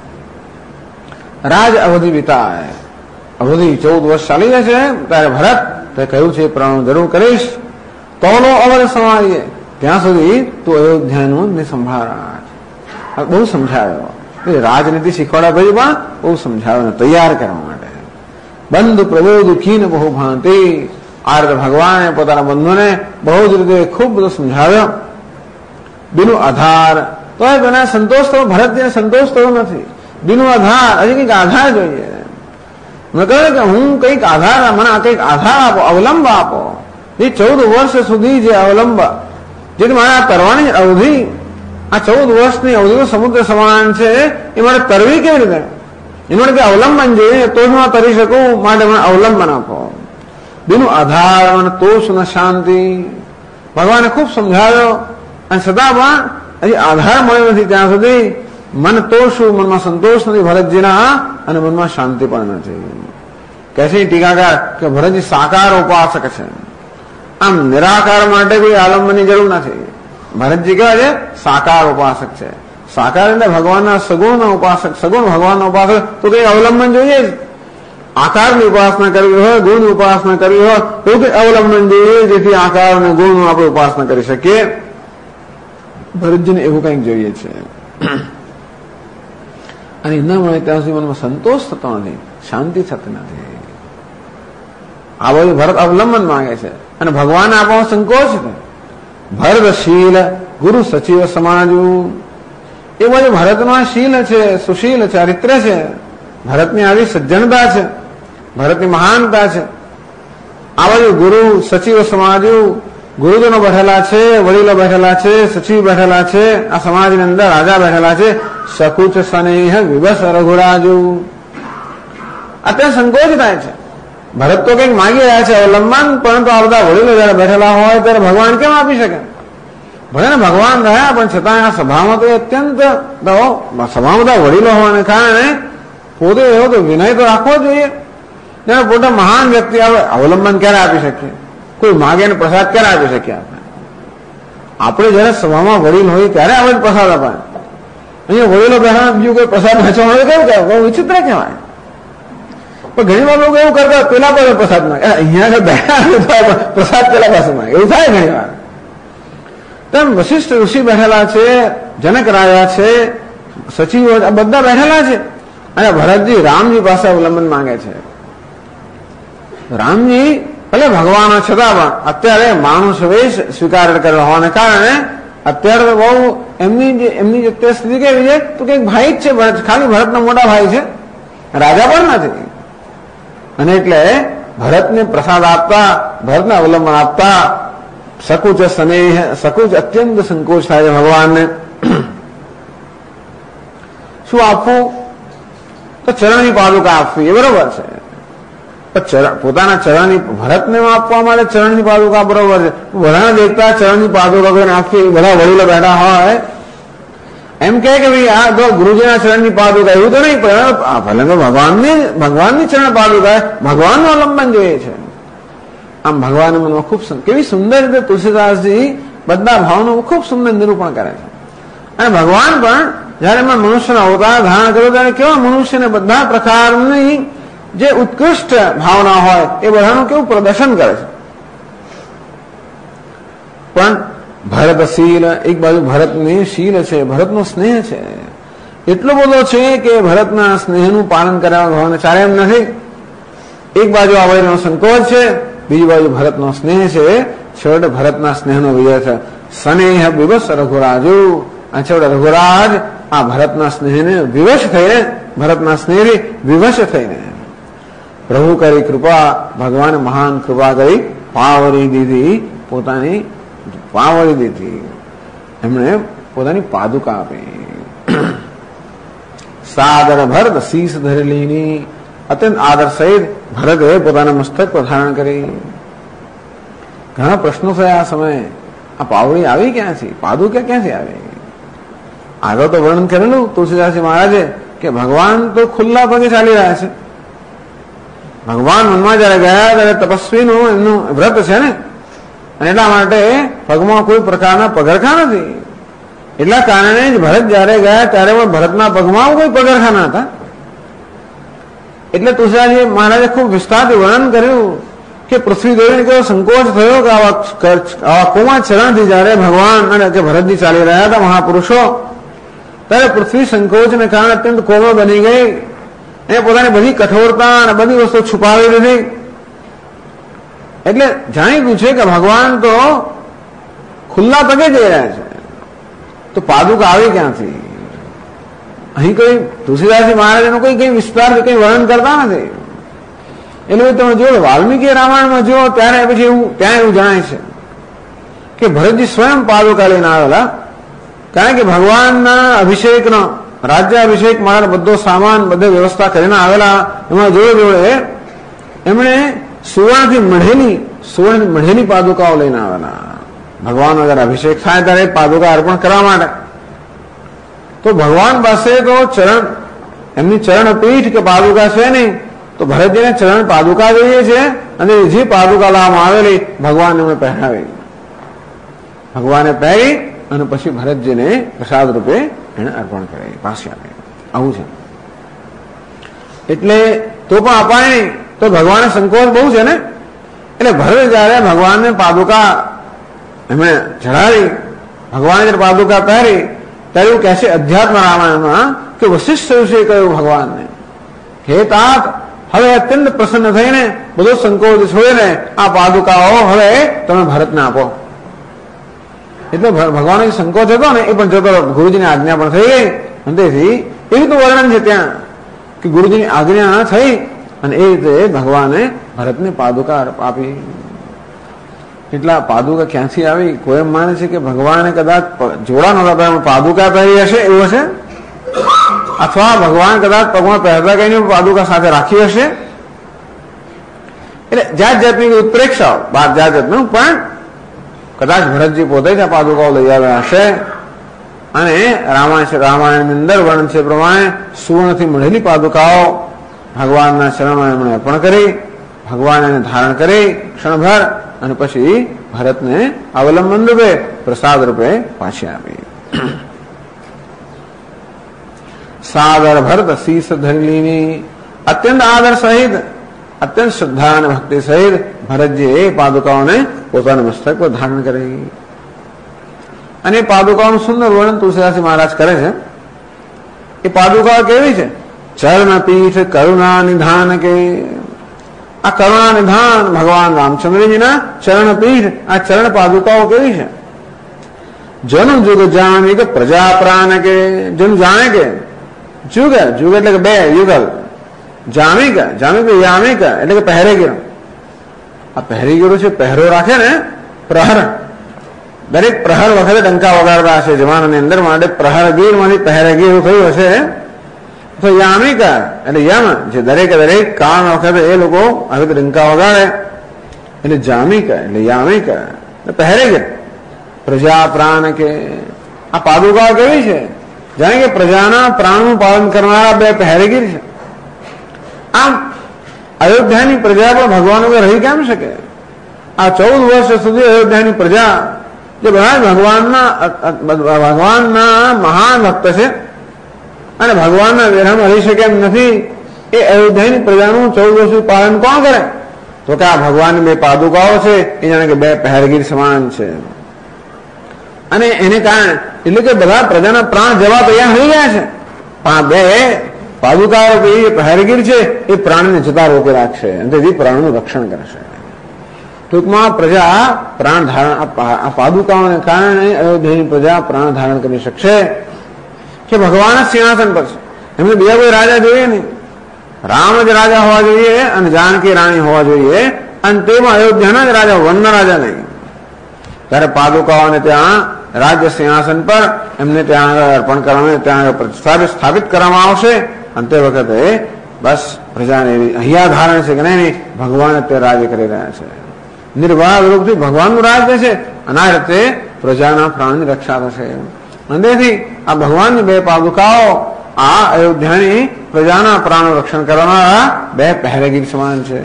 રાજ અવધિ વિતાય, અવધિ 14 વર્ષ ચાલી જશે ત્યારે ભરત તે કહ્યું છે પ્રણ જરૂર કરીશ. તોલો અવર સમારીએ, ત્યાં સુધી તું અયોધ્યાનું ને સંભાળા. બહુ સમજાવ્યો, રાજનીતિ શીખવાડ્યા પછી પણ બહુ સમજાવ્યો તૈયાર કરવા માટે. બંધ પ્રબોધ ખીન બહુ ભાંતિ, આ રીતે ભગવાને પોતાના બંધુને બહુ જ રીતે ખૂબ બધો સમજાવ્યો. બીનું આધાર તો એને સંતોષ થયો, ભરતને સંતોષ થયો નથી. બીનું આધાર, હજી કંઈક આધાર જોઈએ. મેં કહ્યું કે હું કંઈક આધાર, મને કંઈક આધાર આપો, અવલંબ આપો. એ 14 વર્ષ સુધી જે અવલંબ, જે મારે આ તરવાની અવધિ, આ 14 વર્ષની અવધિ સમુદ્ર સમાન છે, એ મારે તરવી કેવી રીતે? એ માટે અવલંબન જોઈએ, તો જ હું તરી શકું. માટે મને અવલંબન આપો. બીનું આધાર, મને તોષ ને શાંતિ. ભગવાને ખૂબ સમજાવ્યો, અને છતાં પણ હજી આધાર મળ્યો નથી ત્યાં સુધી મન તોષું, મનમાં સંતોષ નથી ભરતજીના, અને મનમાં શાંતિ પણ નથી. કહે છે ટીકાકાર કે ભરતજી સાકાર ઉપાસક છે, આમ નિરાકાર માટે કોઈ આલંબનની જરૂર નથી. ભરતજી કહેવાય છે સાકાર ઉપાસક છે. સાકાર એટલે ભગવાનના સગુણના ઉપાસક, સગુણ ભગવાનના ઉપાસક, તો કઈ અવલંબન જોઈએ જ. આકારની ઉપાસના કરવી હોય, ગુણની ઉપાસના કરવી હોય, તો કઈ અવલંબન જોઈએ, જેથી આકાર અને ગુણનું આપણે ઉપાસના કરી શકીએ. ભરતજીને એવું કંઈક જોઈએ છે, અને ન મળે ત્યાં સુધી મનમાં સંતોષ થતો નથી, શાંતિ થતી નથી. આ બધું ભરત અવલંબન માંગે છે, અને ભગવાનને આપવાનો સંકોચ છે. ભરતશીલ ગુરુ સચિવ સમાજુ, એ બધું ભરતનો શીલ છે, સુશીલ ચારિત્ર છે, ભરતની આવી સજ્જનતા છે, ભરતની મહાનતા છે. આ બધું ગુરુ સચિવ સમાજુ, ગુરુજનો બેઠેલા છે, વડીલો બેઠેલા છે, સચિવ બેઠેલા છે, આ સમાજની અંદર રાજા બેઠેલા છે. સકુચ સ્નેહ વિવસ રઘુરાજુ, અત્યારે સંકોચ થાય છે. ભરત તો કંઈક માગી રહ્યા છે અવલંબન, પરંતુ આ બધા વડીલો જયારે બેઠેલા હોય ત્યારે ભગવાન કેમ આપી શકે? ભલે ભગવાન રહ્યા, પણ છતાં આ સભામાં તો અત્યંત, સભામાં બધા વડીલો હોવાને કારણે પોતે એવો તો વિનય તો રાખવો જોઈએ. જ્યારે પોતે મહાન વ્યક્તિ આવે, અવલંબન ક્યારે આપી શકીએ? કોઈ માગે ને પ્રસાદ ક્યારે આપી શકીએ? આપણે જયારે સભામાં વડીલ હોય ત્યારે આપણે પ્રસાદ અપાય. અહીંયા વડીલો બેઠા બીજું કોઈ પ્રસાદ વહેંચવા હોય કેવું કહેવાય? બહુ વિચિત્ર કહેવાય. પણ ઘણી વાર લોકો એવું કરતા પેલા પાસે પ્રસાદ માંગે, અહીંયા બેઠા પ્રસાદ પેલા પાસે માંગે, એવું થાય ઘણી વાર. તેમ વશિષ્ઠ ઋષિ બેઠેલા છે, જનક રાજા છે, સચિવો બધા બેઠેલા છે, અને ભરતજી રામજી પાસે અવલંબન માંગે છે. રામજી ભલે ભગવાન છતાં પણ અત્યારે માણસ વેશ સ્વીકાર કરેલો હોવાને કારણે અત્યારે તો બહુ એમની જે સ્થિતિ કેવી છે, તો કંઈક ભાઈ જ છે, ખાલી ભરતનો મોટા ભાઈ છે, રાજા પણ નથી. અને એટલે ભરતને પ્રસાદ આપતા, ભરતને અવલંબન આપતા સકુચ સ્નેહ, સકુચ અત્યંત સંકોચ થાય છે ભગવાનને. શું આપવું? તો ચરણની પાદુકા આપવી, એ બરોબર છે. પોતાના ચરણની, ભરતને આપવા માટે ચરણની પાદુકા બરોબર છે. બધાને દેખતા ચરણની પાદુકા કોઈને આપવી, બધા વડીલો બેઠા હોય એમ કે ભાઈ આ તો ગુરુજીના ચરણની પાદુકા, એવું તો નહીં. ભલે તો ભગવાનની ચરણ પાદુકા, ભગવાનનું અવલંબન જોઈએ છે. આમ ભગવાન મનમાં ખૂબ કેવી સુંદર રીતે તુલસીદાસજી બધા ભાવનું ખૂબ સુંદર નિરૂપણ કરે છે. અને ભગવાન પણ જયારે એમાં મનુષ્યનો અવતાર ધારણ કર્યો ત્યારે કેવા મનુષ્યને બધા પ્રકારની જે ઉત્કૃષ્ટ ભાવના હોય એ બધાનું કેવું પ્રદર્શન કરે છે. પણ ભરતશીલ, એક બાજુ ભરતની શીલ છે, ભરતનો સ્નેહ છે, એટલો બધો છે કે ભરતના સ્નેહનું પાલન કરવા ભગવાનને ચાલે એમ નથી. એક બાજુ આ વયનો સંકોચ છે, બીજી બાજુ ભરતનો સ્નેહ છે. છેવટે ભરતના સ્નેહનો વિજય છે. સ્નેહ વિવશ રઘુરાજુ, આ છેવટે રઘુરાજ આ ભરતના સ્નેહને વિવશ થઈને, ભરતના સ્નેહથી વિવશ થઈને પ્રભુ કરી કૃપા, ભગવાને મહાન કૃપા કરી પાવરી દીધી, પોતાની પાવરી દીધી, એમણે પોતાની પાદુકા આપી. સાદર ભરત શીશ ધરેલીની, અત્યંત આદર સહિત ભરતે પોતાના મસ્તક પર ધારણ કરી. ઘણા પ્રશ્નો થયા આ સમયે, આ પાવડી આવી ક્યાંથી, પાદુકા ક્યાંથી આવી? આગળ તો વર્ણન કરેલું તુલસીદાસજી મહારાજે કે ભગવાન તો ખુલ્લા પગે ચાલી રહ્યા છે. ભગવાન મનમાં જયારે ગયા ત્યારે તપસ્વીનું એમનું વ્રત છે ને, અને એટલા માટે પગમાં કોઈ પ્રકારના પગરખા નથી. એટલા કારણે જ ભરત જયારે ગયા ત્યારે પણ ભરતના પગમાં કોઈ પગરખા ના હતા. એટલે તુલસીદાસજી મહારાજે ખૂબ વિસ્તારથી વર્ણન કર્યું કે પૃથ્વી દેવીને કેવો સંકોચ થયો કે આવા કોમા ચરણથી જયારે ભગવાન અને કે ભરતજી ચાલી રહ્યા હતા મહાપુરુષો, ત્યારે પૃથ્વી સંકોચને કારણે અત્યંત કોમળ બની ગઈ. એ પોતાની બધી કઠોરતા અને બધી વસ્તુ છુપાવી દીધી. એટલે જાણીતું છે કે ભગવાન તો ખુલ્લા પગે જઈ રહ્યા છે, તો પાદુકા આવી ક્યાંથી? અહીં કોઈ તુલસીદાસજી મહારાજ એનું કઈ વિસ્તાર કઈ વર્ણન કરતા નથી. એટલે તમે જો વાલ્મીકી રામાયણમાં જો ત્યારે પછી ત્યાં એવું જણાય છે કે ભરતજી સ્વયં પાદુકા લઈને આવેલા, કારણ કે ભગવાનના અભિષેકનો રાજ્યાભિષેક માટે બધો સામાન બધે વ્યવસ્થા કરીને આવેલા. એમાં જોડે એમણે સુવર્ણથી મઢેલી પાદુકાઓ લઈને આવેલા. ભગવાન અગર અભિષેક થાય ત્યારે પાદુકા અર્પણ કરવા માટે. તો ભગવાન પાસે તો ચરણ, એમની ચરણ પીઠ કે પાદુકા છે નહીં, તો ભરતજીને ચરણ પાદુકા જોઈએ છે, અને જે પાદુકા લાવવામાં આવેલી ભગવાન એમણે પહેરાવી. ભગવાને પહેરી અને પછી ભરતજીને પ્રસાદ રૂપે એને અર્પણ કરે, પાસે આપે. આવું છે. એટલે તો પણ અપાય નહીં, તો ભગવાને સંકોચ બહુ છે ને. એટલે ભરત જયારે ભગવાનને પાદુકા એમણે ચઢાવી, ભગવાને જયારે પાદુકા પહેરી, ત્યારે એવું કહે છે અધ્યાત્મ રામાયણમાં કે વશિષ્ઠ ઋષિએ કહ્યું ભગવાનને, હે તાત, હવે અત્યંત પ્રસન્ન થઈને બધો સંકોચ છોડીને આ પાદુકાઓ હવે તમે ભરતને આપો. એટલે ભગવાનનો સંકોચ હતો ને એ પણ જતો, ગુરુજીની આજ્ઞા પણ થઈ ગઈ. અને તેથી એવું તો વર્ણન છે ત્યાં કે ગુરુજીની આજ્ઞા થઈ અને એ રીતે ભગવાને ભરતને પાદુકા આપી. એટલા પાદુકા ક્યાંથી આવી? કોઈ એમ માને છે કે ભગવાને કદાચ જોડા નહોતા પાદુકા પહેરી હશે, એવું હશે, અથવા ભગવાન કદાચ પગમાં પહેરતા કઈ પાદુકા સાથે રાખી હશે. એટલે જાત જાતની ઉત્પ્રેક્ષાઓ, જાત જાતનું, પણ કદાચ ભરતજી પોતે જ આ પાદુકાઓ લઈ આવ્યા હશે. અને રામાયણની અંદર વર્ણન છે પ્રમાણે સુવર્ણથી મળેલી પાદુકાઓ ભગવાનના ચરણમાં એમણે અર્પણ કરી, ભગવાન એને ધારણ કરી ક્ષણભર, અને પછી ભરતને અવલંબન રૂપે પ્રસાદ રૂપે પાછી આપી. સાદર ભરત શીશ ધરેલીની અત્યંત આદર સહિત, અત્યંત શ્રદ્ધા અને ભક્તિ સહિત ભરતજી એ પાદુકાઓને પોતાના મસ્તક પર ધારણ કરી. અને એ પાદુકાઓનું સુંદર વર્ણન તુલસીદાસજી મહારાજ કરે છે. એ પાદુકાઓ કેવી છે? ચરણ પીઠ કરુણા નિધાન કે, આ કરુણા નિધાન ભગવાન રામચંદ્રજીના ચરણ પીઠ, આ ચરણ પાદુકાઓ કેવી છે? જનુ જુગ જાણે કે પ્રજા પ્રાણ કે, જનુ જાણે કે, જુગ એટલે કે બે યુગલ, જામિક યામિક એટલે કે પહેરેગીરો. આ પહેરેગીરો છે, પહેરો રાખે ને, પ્રહર, દરેક પ્રહર વખતે ડંકા વગાડતા હશે જવાનની અંદર, માટે પ્રહરગીર માંથી પહેરેગીર થયું હશે. તો યામિક એટલે યમ, જે દરેક કામ વખતે એ લોકો હવે ડંકા વગાડે, એટલે જામિક એટલે યામિક એટલે પહેરેગીર. પ્રજા પ્રાણ કે, આ પાદુકાઓ કેવી છે? જાણે કે પ્રજાના પ્રાણનું પાલન કરનારા બે પહેરેગીર છે. આમ અયોધ્યાની પ્રજા પણ ભગવાન વગર રહી કેમ શકે? આ 14 વર્ષ સુધી અયોધ્યાની પ્રજા, જે બધા ભગવાનના મહાન ભક્ત છે અને ભગવાનના વિરહમાં રહી શકે એમ નથી, એ અયોધ્યાની પ્રજાનું 14 વર્ષનું પાલન કોણ કરે? તો કે આ ભગવાનની બે પાદુકાઓ છે, એ જાણે કે બે પહેરગીર સમાન છે. અને એને કારણે એટલે કે બધા પ્રજાના પ્રાણ જવા તૈયાર થઈ ગયા છે, પણ આ બે પાદુકાઓ પહેરગીર છે એ પ્રાણને જતા રોકી રાખશે, અને તેથી પ્રાણનું રક્ષણ કરશે. ટૂંકમાં પ્રજા પ્રાણ ધારણ, આ પાદુકાઓને કારણે અયોધ્યાની પ્રજા પ્રાણ ધારણ કરી શકશે કે ભગવાન જ સિંહાસન પર છે. એમને બીજા કોઈ રાજા જોઈએ નહીં, રામ જ રાજા હોવા જોઈએ અને જાનકી રાણી હોવા જોઈએ, અને તેમાં અયોધ્યાના જ રાજા, વનના રાજા નહીં. ત્યારે પાદુકાઓને ત્યાં રાજ્ય સિંહાસન પર એમને ત્યાં આગળ અર્પણ કરવામાં, ત્યાં આગળ સ્થાપિત કરવામાં આવશે. અને તે વખતે બસ પ્રજાને અહીંયા ધારણ છે કે નહીં, ભગવાન અત્યારે રાજ્ય કરી રહ્યા છે, નિર્વાહ રૂપથી ભગવાનનું રાજ્ય છે, અને આ રીતે પ્રજાના પ્રાણની રક્ષા થશે. અને તેથી આ ભગવાનની બે પાદુકાઓ આ અયોધ્યાની પ્રજાના પ્રાણનું રક્ષણ કરનારા બે પહેરેગીર સમાન છે.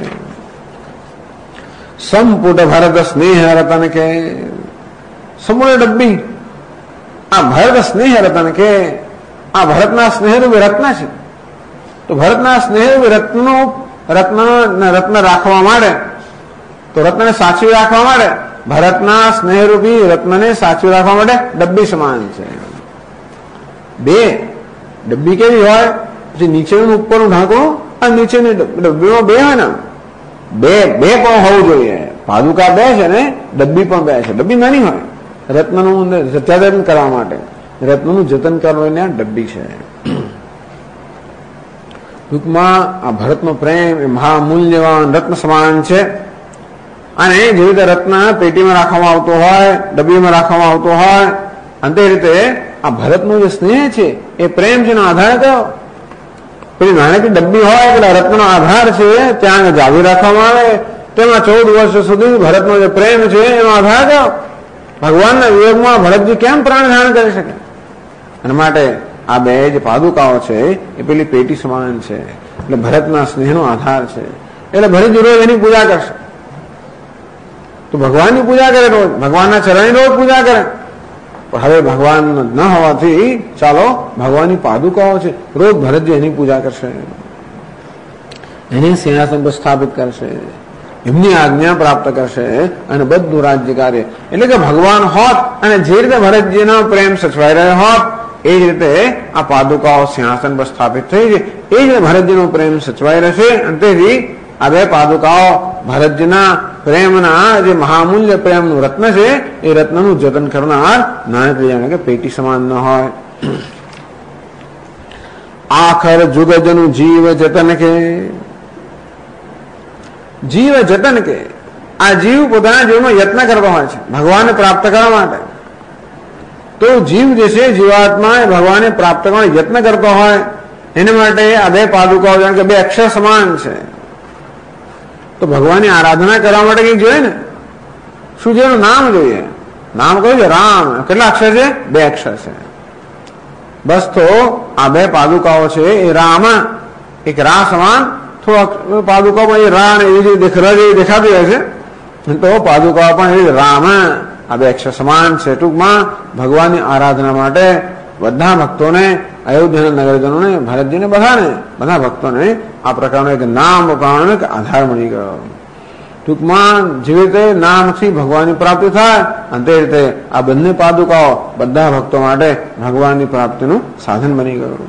સંપુટ ભરત સ્નેહ રતન કે, સમૂળ ડબ્બી, આ ભરત સ્નેહ રતન કે, આ ભરતના સ્નેહરૂપી રત્ન છે. તો ભરતના સ્નેહરૂપી રત્ન રાખવા માટે, તો રત્નને સાચવી રાખવા માટે, ભરતના સ્નેહરૂપી રત્નને સાચવી રાખવા માટે ડબ્બી સમાન છે. બે ડબ્બી કેવી હોય? જે નીચેનું ઉપરનું ઢાંકણું અને નીચેની ડબ્બીમાં બે હોય ને, બે પણ હોવું જોઈએ. પાદુકા બે છે ને ડબ્બી પણ બે છે. ડબ્બી નાની હોય, રત્નનું જતન કરવા માટે, રત્નનું જતન કરવાની આ ડબ્બી છે. ટૂંકમાં આ ભરતનો પ્રેમ એ મહામૂલ્યવાન રત્ન સમાન છે. અને જેવી રીતે રત્ન પેટીમાં રાખવામાં આવતો હોય, ડબ્બીમાં રાખવામાં આવતો હોય, અને તે રીતે આ ભરતનો જે સ્નેહ છે એ પ્રેમ છે એનો આધાર કયો? પેલી નાની ડબ્બી હોય એટલે રત્નનો આધાર છે ત્યાં જાવી રાખવામાં આવે, તેમાં 14 વર્ષ સુધી ભરતનો જે પ્રેમ છે એનો આધાર કયો? ભગવાનના વિયોગમાં ભરતજી કેમ પ્રાણ ધારણ કરી શકે? અને માટે આ બે જે પાદુકાઓ છે એ પેલી પેટી સમાન છે, એટલે ભરતના સ્નેહનો આધાર છે. એટલે ભરતજી રોજ એની પૂજા કરશે, તો ભગવાનની પૂજા કરે, રોજ ભગવાનના ચરણની રોજ પૂજા કરે. પણ હવે ભગવાન ન હોવાથી ચાલો ભગવાનની પાદુકાઓ છે, રોજ ભરતજી એની પૂજા કરશે, એની સિંહાસન પર સ્થાપિત કરશે, એમની આજ્ઞા પ્રાપ્ત કરશે અને બધું રાજ્ય કાર્ય. એટલે કે ભગવાન હોત અને જે રીતે ભરતજીનો પ્રેમ સચવાઈ રહ્યો હોત એ જ રીતે આ પાદુકાઓ સિંહાસન પર સ્થાપિત થઈ છે, એ જ રીતે ભરતજીનો પ્રેમ સચવાઈ રહેશે. અને તેથી આ બે પાદુકાઓ ભરતજીના પ્રેમના જે મહામૂલ્ય પ્રેમનું રત્ન છે એ રત્નનું જતન કરનાર નાનકડી જાણે કે પેટી સમાન ન હોય. આખર જુગજનું જીવ જતન કે, જીવ જતન કે આ જીવ પોતાના જીવનો યત્ન કરતો હોય છે ભગવાનને પ્રાપ્ત કરવા માટે. તો જીવ જે છે જીવાત્મા એ ભગવાનને પ્રાપ્ત કરવાનો યત્ન કરતો હોય એને માટે આ બે પાદુકાઓ જાણે કે બે અક્ષર સમાન છે. તો ભગવાનની આરાધના કરવા માટે કંઈક જોઈએ ને, શું જોઈએ? નામ જોઈએ. નામ કયું છે? રામ. કેટલા અક્ષર છે? 2 અક્ષર છે. બસ તો આ બે પાદુકાઓ છે એ રામ, એક રા સમાન થોડો પાદુકાઓ પણ એ રા ને એવી દેખાતી હોય છે, તો પાદુકાઓ પણ એ રામ આ બે અક્ષર સમાન છે. ટૂંકમાં ભગવાનની આરાધના માટે બધા ભક્તોને, અયોધ્યાના નગરજનોને, ભરતજીને, બધા ભક્તોને આ પ્રકારનો એક નામ પ્રકારનો એક આધાર મળી ગયો. ટૂંકમાં જેવી રીતે નામથી ભગવાનની પ્રાપ્તિ થાય અને તે રીતે આ બંને પાદુકાઓ બધા ભક્તો માટે ભગવાનની પ્રાપ્તિનું સાધન બની ગયું.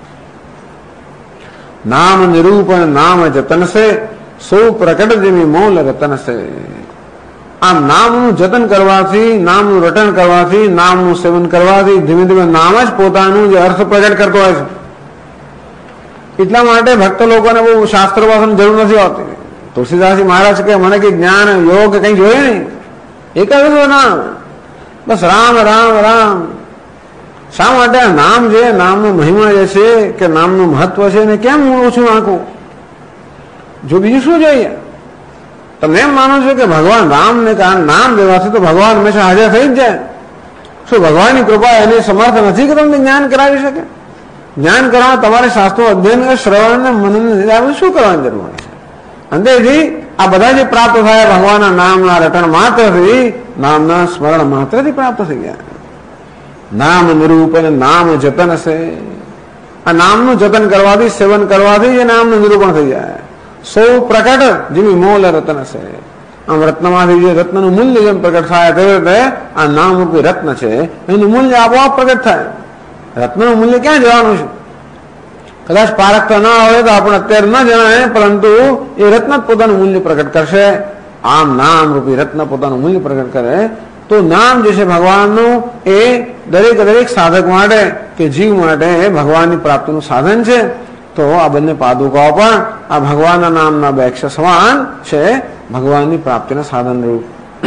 નામ નિરૂપણ નામ જતન સે સૌ પ્રકટ જેવી મોલ રતન સે. આમ નામનું જતન કરવાથી, નામનું રટન કરવાથી, નામનું સેવન કરવાથી ધીમે ધીમે નામ જ પોતાનું જે અર્થ પ્રગટ કરતો હોય છે. એટલા માટે ભક્ત લોકોને બહુ શાસ્ત્ર વાસની જરૂર નથી હોતી. તુલસીદાસજી મહારાજ કે મને કઈ જ્ઞાન યોગ કઈ જોઈએ નહીં, એક જ નામ, બસ રામ રામ રામ. શા માટે આ નામ છે, નામનો મહિમા જે છે કે નામનું મહત્વ છે એને કેમ હું ઓછું આંકું? જો બીજું શું જોઈએ? તમે એમ માનો છો કે ભગવાન રામને કારણ નામ દેવાથી તો ભગવાન હંમેશા હાજર થઈ જ જાય? શું ભગવાનની કૃપા એની સમર્થ નથી કે તમને જ્ઞાન કરાવી શકે? જ્ઞાન કરવા તમારે શાસ્ત્રો અધ્યયન, શ્રવણ, મનન શું કરવાની જરૂર છે? અંતેથી આ બધા જે પ્રાપ્ત થાય ભગવાનના નામના રટણ માત્રથી, નામના સ્મરણ માત્રથી પ્રાપ્ત થઈ ગયા. નામ નિરૂપણ નામ જતન છે. આ નામનું જતન કરવાથી, સેવન કરવાથી એ નામનું નિરૂપણ થઈ જાય. સૌ પ્રકટ જેવી મોલ રત્ન છે. આમ રત્નમાંથી જે રત્નનું મૂલ્ય જેમ પ્રગટ થાય તેવી રીતે આ નામરૂપી રત્ન છે એનું મૂલ્ય આપોઆપ પ્રગટ થાય. રત્નનું મૂલ્ય ક્યાં જવાનું છે? કદાચ પારખતા ન આવે તો આપણે અત્યારે ન જણાય, પરંતુ એ રત્ન જ પોતાનું મૂલ્ય પ્રગટ કરશે. આમ નામ રૂપી રત્ન પોતાનું મૂલ્ય પ્રગટ કરે તો નામ જે છે ભગવાનનું એ દરેક સાધક માટે કે જીવ માટે એ ભગવાનની પ્રાપ્તિનું સાધન છે. તો આ બંને પાદુકાઓ પણ આ ભગવાનના નામના બે અક્ષર સમાન છે, ભગવાનની પ્રાપ્તિના સાધન રૂપ.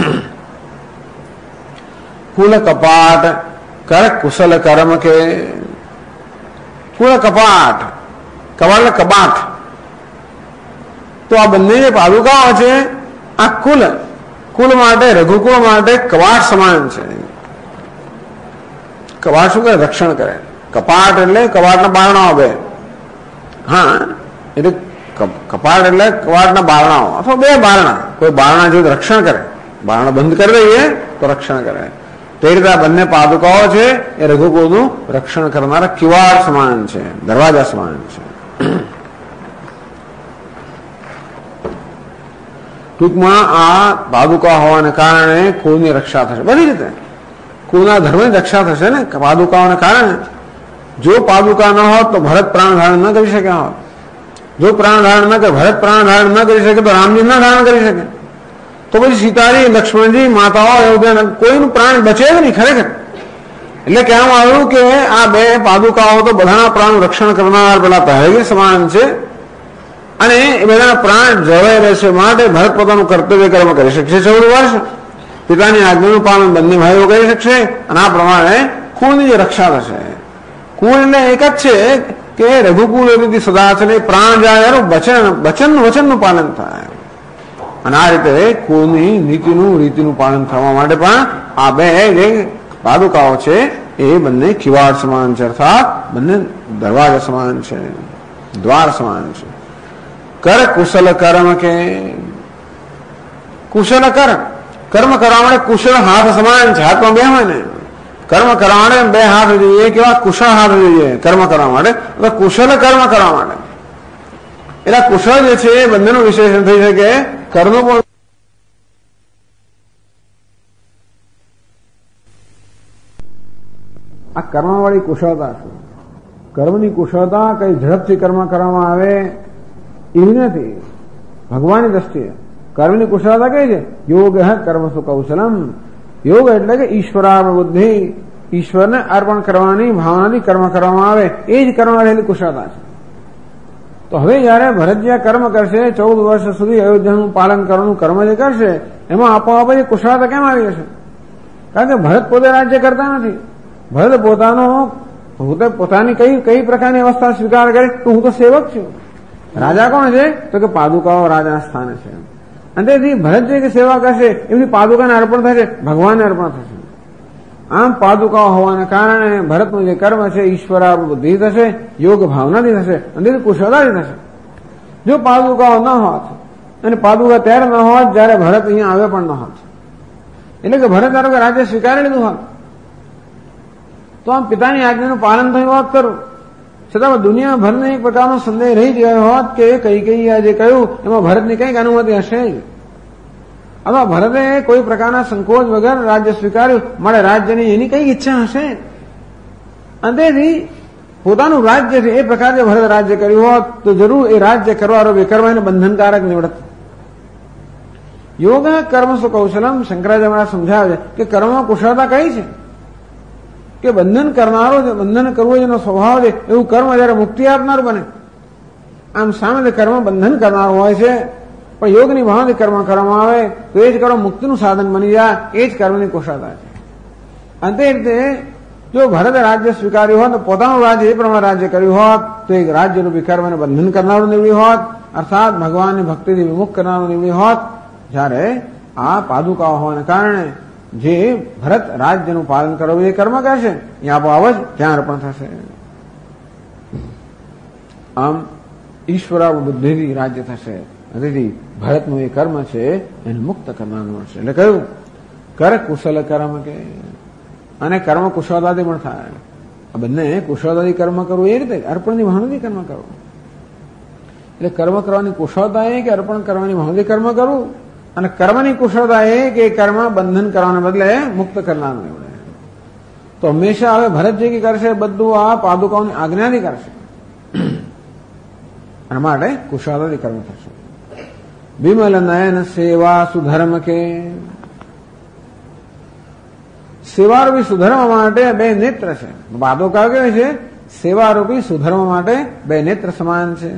કુલ કપાટ કર કુશલ કર્મ કે. કુલ કપાટ, કપાટ કબાટ. તો આ બંને જે પાદુકાઓ છે આ કુલ માટે, રઘુકુળ માટે કવાટ સમાન છે. કવાટ શું કરે? રક્ષણ કરે. કપાટ એટલે કવાટના બારણાઓ બે. હા, એટલે કપાટ એટલે કવાટના બારણાઓ અથવા બે બારણા. કોઈ બારણા જો રક્ષણ કરે, બારણા બંધ કરી દઈએ તો રક્ષણ કરે. તે રીતે આ બંને પાદુકાઓ છે એ રઘુકુળનું રક્ષણ કરનારા કિવાડ સમાન છે, દરવાજા સમાન છે. ટૂંકમાં આ પાદુકા હોવાને કારણે કુળની રક્ષા થશે, બધી રીતે કુળના ધર્મની રક્ષા થશે ને પાદુકાઓને કારણે. જો પાદુકા ન હોત તો ભરત પ્રાણ ધારણ ન કરી શક્યા હોત. જો પ્રાણ ધારણ ન કરે, ભરત પ્રાણ ધારણ ન કરી શકે તો રામજી ન ધારણ કરી શકે. તો પછી સીતાજી, લક્ષ્મણજી, માતાઓ એવું કોઈનું પ્રાણ બચે જ નહીં ખરેખર. એટલે કહેવામાં આવ્યું કે આ બે પાદુકાઓ તો બધાના પ્રાણ રક્ષણ કરનાર પેલા પહેરગી સમાન છે. અને એ બધાના પ્રાણ જળવાઈ રહેશે માટે ભરત પોતાનું કર્તવ્ય કર્મ કરી શકશે 14 વર્ષ. પિતાની આજ્ઞાનું પાલન બંને ભાઈઓ કરી શકશે અને આ પ્રમાણે કુળની જે રક્ષા થશે. કુળ એટલે એક જ છે કે રઘુકુળ એવી સદા છે પ્રાણ જાય એનું વચનનું પાલન થાય. અને આ રીતે કુળની નીતિનું રીતિનું પાલન થવા માટે પણ આ બે જે પાદુકાઓ છે એ બંને કિવાડ સમાન છે, અર્થાત બંને દરવાજા સમાન છે, દ્વાર સમાન છે. કર કુશલ કર્મ કે કુશલ કર્મ કરવા માટે કુશળ હાથ સમાન છે. હાથમાં બે હોય ને, કર્મ કરવા માટે બે હાથ જોઈએ. કેવા કુશળ હાથ જોઈએ કર્મ કરવા માટે, કુશલ કર્મ કરવા માટે. એટલે કુશળ જે છે એ બંનેનું વિશેષણ થઈ શકે. કર્મનું પણ આ કર્મવાળી કુશળતા છે. કર્મની કુશળતા કઈ ઝડપથી કર્મ કરવામાં આવે એવી નથી. ભગવાનની દ્રષ્ટિએ કર્મની કુશળતા કઈ છે? યોગ કર્મ સુ કૌશલમ. યોગ એટલે કે ઈશ્વરાર્પણ બુદ્ધિ, ઈશ્વરને અર્પણ કરવાની ભાવનાથી કર્મ કરવામાં આવે એ જ કર્મમાં રહેલી કુશળતા છે. તો હવે જયારે ભરતજી કર્મ કરશે 14 વર્ષ સુધી અયોધ્યાનું પાલન કરવાનું કર્મ જે કરશે એમાં આપોઆપ એ કુશળતા કેમ આવી જશે? કારણ કે ભરત પોતે રાજ્ય કરતા નથી. ભરત પોતાની કઈ પ્રકારની અવસ્થા સ્વીકાર કરે તો હું તો સેવક છું. રાજા કોણ છે? તો કે પાદુકાઓ રાજાના સ્થાને છે. અને તેથી ભરતજી કે સેવા કરશે એમની પાદુકાને અર્પણ થશે, ભગવાનને અર્પણ થશે. આમ પાદુકાઓ હોવાને કારણે ભરતનું જે કર્મ છે ઈશ્વરાર્પણ બુદ્ધિ થશે, યોગ ભાવનાથી થશે અને તેથી કુશળતાથી થશે. જો પાદુકાઓ ન હોત અને પાદુકા ત્યારે ન હોત જયારે ભરત અહીંયા આવ્યો પણ ન હોત, એટલે કે ભરત ધારો કે રાજ્ય સ્વીકારી લીધું હોત તો આમ પિતાની આજ્ઞાનું પાલન થયું હોત ખરું, છતાં દુનિયાભરને એક પ્રકારનો સંદેહ રહી ગયો હોત કે કઈ જે કહ્યું એમાં ભરતની કઈક અનુમતિ હશે જ. અથવા ભરતે કોઈ પ્રકારના સંકોચ વગર રાજ્ય સ્વીકાર્યું, મળે રાજ્યની એની કઈ ઈચ્છા હશે. અને તેથી પોતાનું રાજ્ય છે એ પ્રકારે ભરત રાજ્ય કર્યું હોત તો જરૂર એ રાજ્ય કરવાનો બેકરવા એને બંધનકારક નીવડત. યોગ કર્મ સુ કૌશલમ શંકરાચાર્ય સમજાવે છે કે કર્મમાં કુશળતા કઈ છે કે બંધન કરનારો છે, બંધન કરવું એનો સ્વભાવ છે એવું કર્મ જયારે મુક્તિ આપનાર બને. આમ સામે કર્મ બંધન કરનાર હોય છે પણ યોગની ભાવનાથી કર્મ કરવામાં આવે તો એ જ કર્મ મુક્તિનું સાધન બની જાય. એ જ કર્મની કુશળતા છે. અને તે રીતે જો ભરતે રાજ્ય સ્વીકાર્યું હોત, પોતાનું રાજ્ય એ પ્રમાણે રાજ્ય કર્યું હોત તો એક રાજ્યરૂપી કર્મને બંધન કરનારું નીવડ્યું હોત, અર્થાત ભગવાનની ભક્તિથી વિમુખ કરનારું નીવડ્યું હોત. જ્યારે આ પાદુકાઓ હોવાને કારણે જે ભરત રાજ્યનું પાલન કરવું એ કર્મ કરશે એ આપોઆપ જ ત્યાં અર્પણ થશે. આમ ઈશ્વરાર્પણ બુદ્ધિથી રાજ્ય થશે. તેથી ભરતનું એ કર્મ છે એને મુક્ત કરવાનું મળશે. એટલે કયું કર કુશલ કર્મ કે અને કર્મ કુશળતાથી પણ થાય. આ બંને કુશળતાથી કર્મ કરવું એ રીતે અર્પણની ભાવનાથી કર્મ કરવું. એટલે કર્મ કરવાની કુશળતા એ કે અર્પણ કરવાની ભાવનાથી કર્મ કરવું, અને કર્મની કુશળતા એ કે કર્મ બંધન કરવાને બદલે મુક્ત કરનારું નીવડે. તો હંમેશા હવે ભરતજી કે કરશે બધું આ પાદુકાઓની આજ્ઞાથી કરશે. એના માટે કુશળતાથી કર્મ થશે. વિમલ નયન સેવા સુધર્મ કે સેવારૂપી સુધર્મ માટે બે નેત્ર છે. પાદુકા કેવી છે? સેવારૂપી સુધર્મ માટે બે નેત્ર સમાન છે.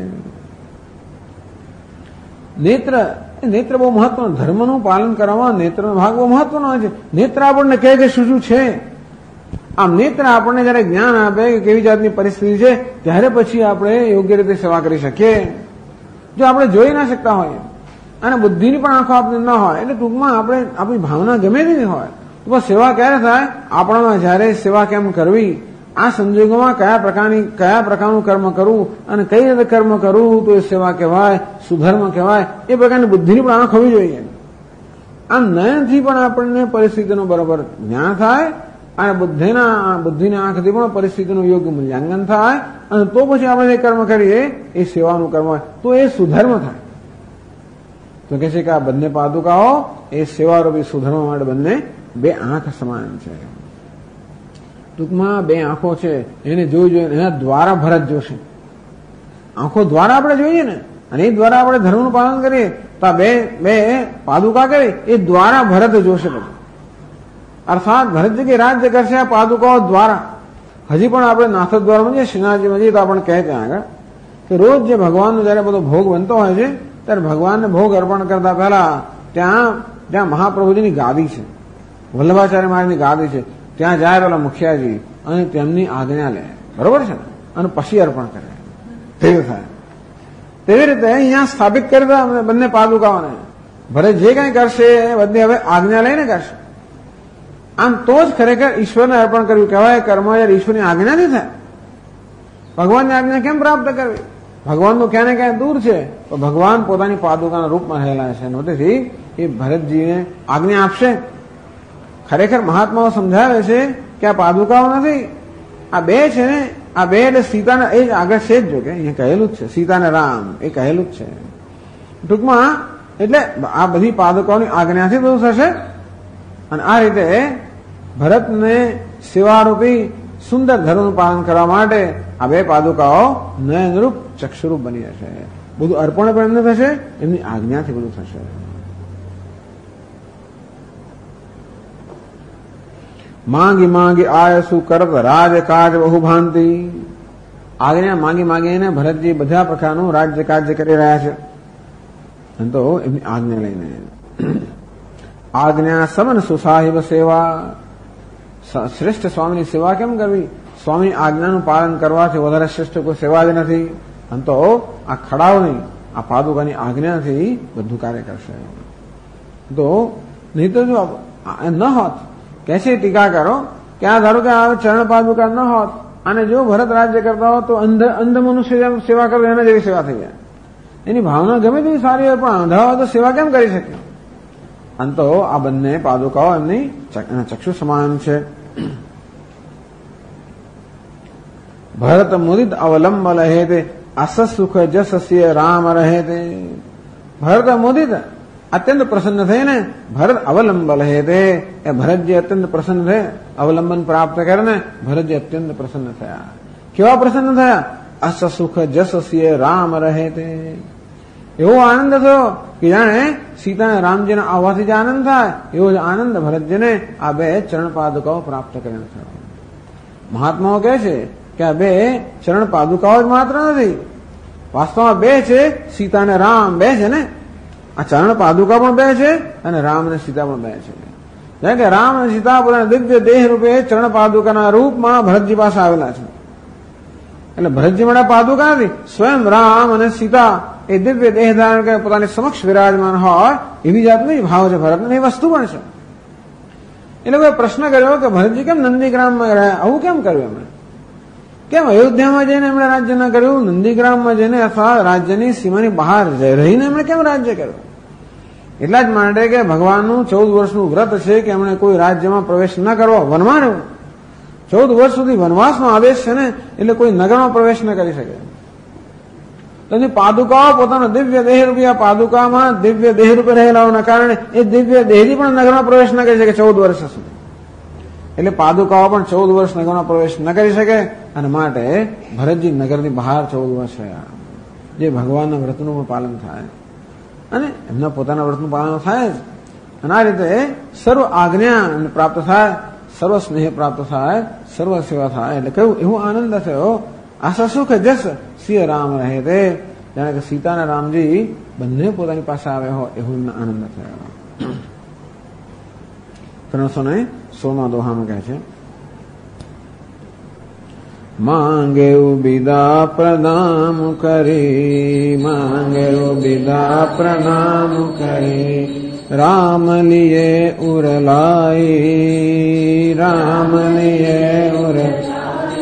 નેત્ર બહુ મહત્વનું, ધર્મનું પાલન કરવામાં નેત્રનો ભાગ બહુ મહત્વનો હોય છે. નેત્ર આપણને કહે કે શું શું છે. આમ નેત્ર આપણને જયારે જ્ઞાન આપે કે કેવી જાતની પરિસ્થિતિ છે ત્યારે પછી આપણે યોગ્ય રીતે સેવા કરી શકીએ. જો આપણે જોઈ ના શકતા હોઈએ અને બુદ્ધિની પણ આંખો આપણી ન હોય, એટલે ટૂંકમાં આપણે આપણી ભાવના ગમે તેવી હોય તો બસ સેવા ક્યારે થાય? આપણામાં જયારે સેવા કેમ કરવી, આ સંજોગોમાં કયા પ્રકારનું કર્મ કરવું અને કઈ રીતે કર્મ કરવું તો એ સેવા કહેવાય, સુધર્મ કહેવાય. એ પ્રકારની બુદ્ધિની પણ આંખ હોવી જોઈએ. આ નયનથી પણ આપણને પરિસ્થિતિનું બરોબર જ્ઞાન થાય અને બુદ્ધિની આંખથી પણ પરિસ્થિતિનું યોગ્ય મૂલ્યાંકન થાય અને તો પછી આપણે જે કર્મ કરીએ એ સેવાનું કર્મ હોય તો એ સુધર્મ થાય. તો કહે છે કે આ બંને પાદુકાઓ એ સેવારૂપી સુધર્મ માટે બંને બે આંખ સમાન છે. ટૂંકમાં બે આંખો છે એને જોઈ એના દ્વારા ભરત જોશે. આંખો દ્વારા આપણે જોઈએ ને અને એ દ્વારા આપણે ધર્મનું પાલન કરીએ તો આ બે પાદુકા કરી એ દ્વારા ભરત જોશે. બધું અર્થાત ભરતજી કે રાજ્ય કરશે આ પાદુકાઓ દ્વારા. હજી પણ આપણે નાથ દ્વારા શ્રીનાથજી તો આપણને કહે ત્યાં આગળ કે રોજ જે ભગવાનનો જયારે બધો ભોગ બનતો હોય છે ત્યારે ભગવાનને ભોગ અર્પણ કરતા પહેલા જ્યાં મહાપ્રભુજીની ગાદી છે, વલ્લભાચાર્ય મહારાજની ગાદી છે, ત્યાં જાય પેલા મુખિયાજી અને તેમની આજ્ઞા લે, બરોબર છે ને, અને પછી અર્પણ કરે, તેવું થાય. તેવી રીતે અહીંયા સ્થાપિત કરી દે બંને પાદુકાઓને. ભરત જે કંઈ કરશે એ બધી હવે આજ્ઞા લઈને કરશે. આમ તો જ ખરેખર ઈશ્વરને અર્પણ કર્યું કહેવાય. કર્મ જ્યારે ઈશ્વરની આજ્ઞાથી થાય. ભગવાનની આજ્ઞા કેમ પ્રાપ્ત કરવી? ભગવાન તો ક્યાં ને ક્યાં દૂર છે, તો ભગવાન પોતાની પાદુકાના રૂપમાં રહેલા છે. તેથી એ ભરતજીને આજ્ઞા આપશે. ખરેખર મહાત્માઓ સમજાવે છે કે આ પાદુકાઓ નથી, આ બે છે ને, આ બે એટલે સીતાને, એ જ આગળ છે જ, જો કે અહીંયા કહેલું જ છે સીતાને રામ, એ કહેલું જ છે. ટૂંકમાં એટલે આ બધી પાદુકાઓની આજ્ઞાથી બધું થશે. અને આ રીતે ભરતને સેવારૂપી સુંદર ધર્મનું પાલન કરવા માટે આ બે પાદુકાઓ નયનરૂપ ચક્ષુરૂપ બની જશે. બધું અર્પણ પણ એમને થશે, એમની આજ્ઞાથી બધું થશે. માંગી માંગી આયસુ કરત રાજકાજ બહુ ભાંતિ. આજ્ઞા માંગી માંગીને ભરતજી બધા પ્રકારનું રાજ્ય કાર્ય કરી રહ્યા છે. તો એમની આજ્ઞા લઈને આજ્ઞા સમન સુસાહિબ સેવા. શ્રેષ્ઠ સ્વામીની સેવા કેમ કરવી? સ્વામી આજ્ઞાનું પાલન કરવાથી વધારે શ્રેષ્ઠ કોઈ સેવા જ નથી. અને તો આ ખડાવની, આ પાદુકાની આજ્ઞાથી બધું કાર્ય કરશે. તો નહીં તો જો ન હોત, કે છે ટીકાકારો કે આ ધારો કે આ ચરણ પાદુકા ન હોત અને જો ભરત રાજ્ય કરતા હોત તો અંધ મનુષ્ય સેવા કરે એના જેવી સેવા થઈ જાય. એની ભાવના ગમે તેવી સારી હોય પણ અંધા હોય તો સેવા કેમ કરી શકે? અને તો આ બંને પાદુકાઓ એમની ચક્ષુ સમાન છે. ભરત મુદિત અવલંબ રહે તે અસ સુખ જસસ્ય રામ રહે તે. ભરત મુદિત અત્યંત પ્રસન્ન થઈને ભરત અવલંબ રહે તે. એ ભરતજી અત્યંત પ્રસન્ન થયે, અવલંબન પ્રાપ્ત કરીને ભરતજી અત્યંત પ્રસન્ન થયા. કેવા પ્રસન્ન થયા? અસ સુખ જસસ્ય રામ રહે તે. એવો આનંદ થયો કે જાણે સીતાને રામજીના આવવાથી જે આનંદ થાય એવો જ આનંદ ભરતજીને આ બે ચરણ પાદુકાઓ પ્રાપ્ત કરીને થયો. મહાત્માઓ કહે છે કે આ બે ચરણ પાદુકાઓ જ માત્ર નથી, વાસ્તવમાં બે છે. સીતા અને રામ બે છે ને, આ ચરણ પાદુકા પણ બે છે અને રામ અને સીતા પણ બે છે. કારણ કે રામ અને સીતા પોતાના દિવ્ય દેહ રૂપે ચરણ પાદુકાના રૂપમાં ભરતજી પાસે આવેલા છે. એટલે ભરતજી માટે પાદુકા નથી, સ્વયં રામ અને સીતા એ દિવ્ય દેહ ધારણ કરે પોતાની સમક્ષ વિરાજમાન હોય એવી જાતનો ભાવ છે ભરતને. એ વસ્તુ પણ છે. એ લોકોએ પ્રશ્ન કર્યો કે ભરતજી કેમ નંદીગ્રામમાં રહ્યા? આવું કેમ કર્યું એમણે? કેમ અયોધ્યામાં જઈને એમણે રાજ્ય ન કર્યું? નંદીગ્રામમાં જઈને અથવા રાજ્યની સીમાની બહાર રહીને એમણે કેમ રાજ્ય કર્યું? એટલા જ માટે કે ભગવાનનું 14 વર્ષનું વ્રત છે કે એમણે કોઈ રાજ્યમાં પ્રવેશ ન કરવો, વનમાં રહેવું. 14 વર્ષ સુધી વનવાસનો આદેશ છે ને, એટલે કોઈ નગરમાં પ્રવેશ ન કરી શકે. તો પાદુકાઓ પોતાનો દિવ્ય દેહ રૂપી આ પાદુકામાં દિવ્ય દેહ રૂપે રહેલા હોવાના કારણે એ દિવ્ય દેહથી પણ નગરમાં પ્રવેશ ન કરી શકે 14 વર્ષ સુધી. એટલે પાદુકાઓ પણ 14 વર્ષ નગરમાં પ્રવેશ ન કરી શકે અને માટે ભરતજી નગરની બહાર 14 વર્ષ રહ્યા. જે ભગવાનના વ્રતનું પણ પાલન થાય અને એમના પોતાના વ્રતનું પાલન થાય જ. અને આ રીતે સર્વ આજ્ઞા પ્રાપ્ત થાય, સર્વ સ્નેહ પ્રાપ્ત થાય, સર્વ સેવા થાય. એટલે કયું એવો આનંદ થયો. આશા સુખ જસ સિંહ રામ રહે તે. જાણે કે સીતા અને રામજી બંને પોતાની પાસે આવ્યા હોય એવો આનંદ થયો. 316 દોહામાં કહે છે, માંગે બિદા પ્રણામ કરી, માંગે બિદા પ્રણામ કરી, રામ લીએ ઉરલાઈ, રામ લીએ ઉરલાઈ.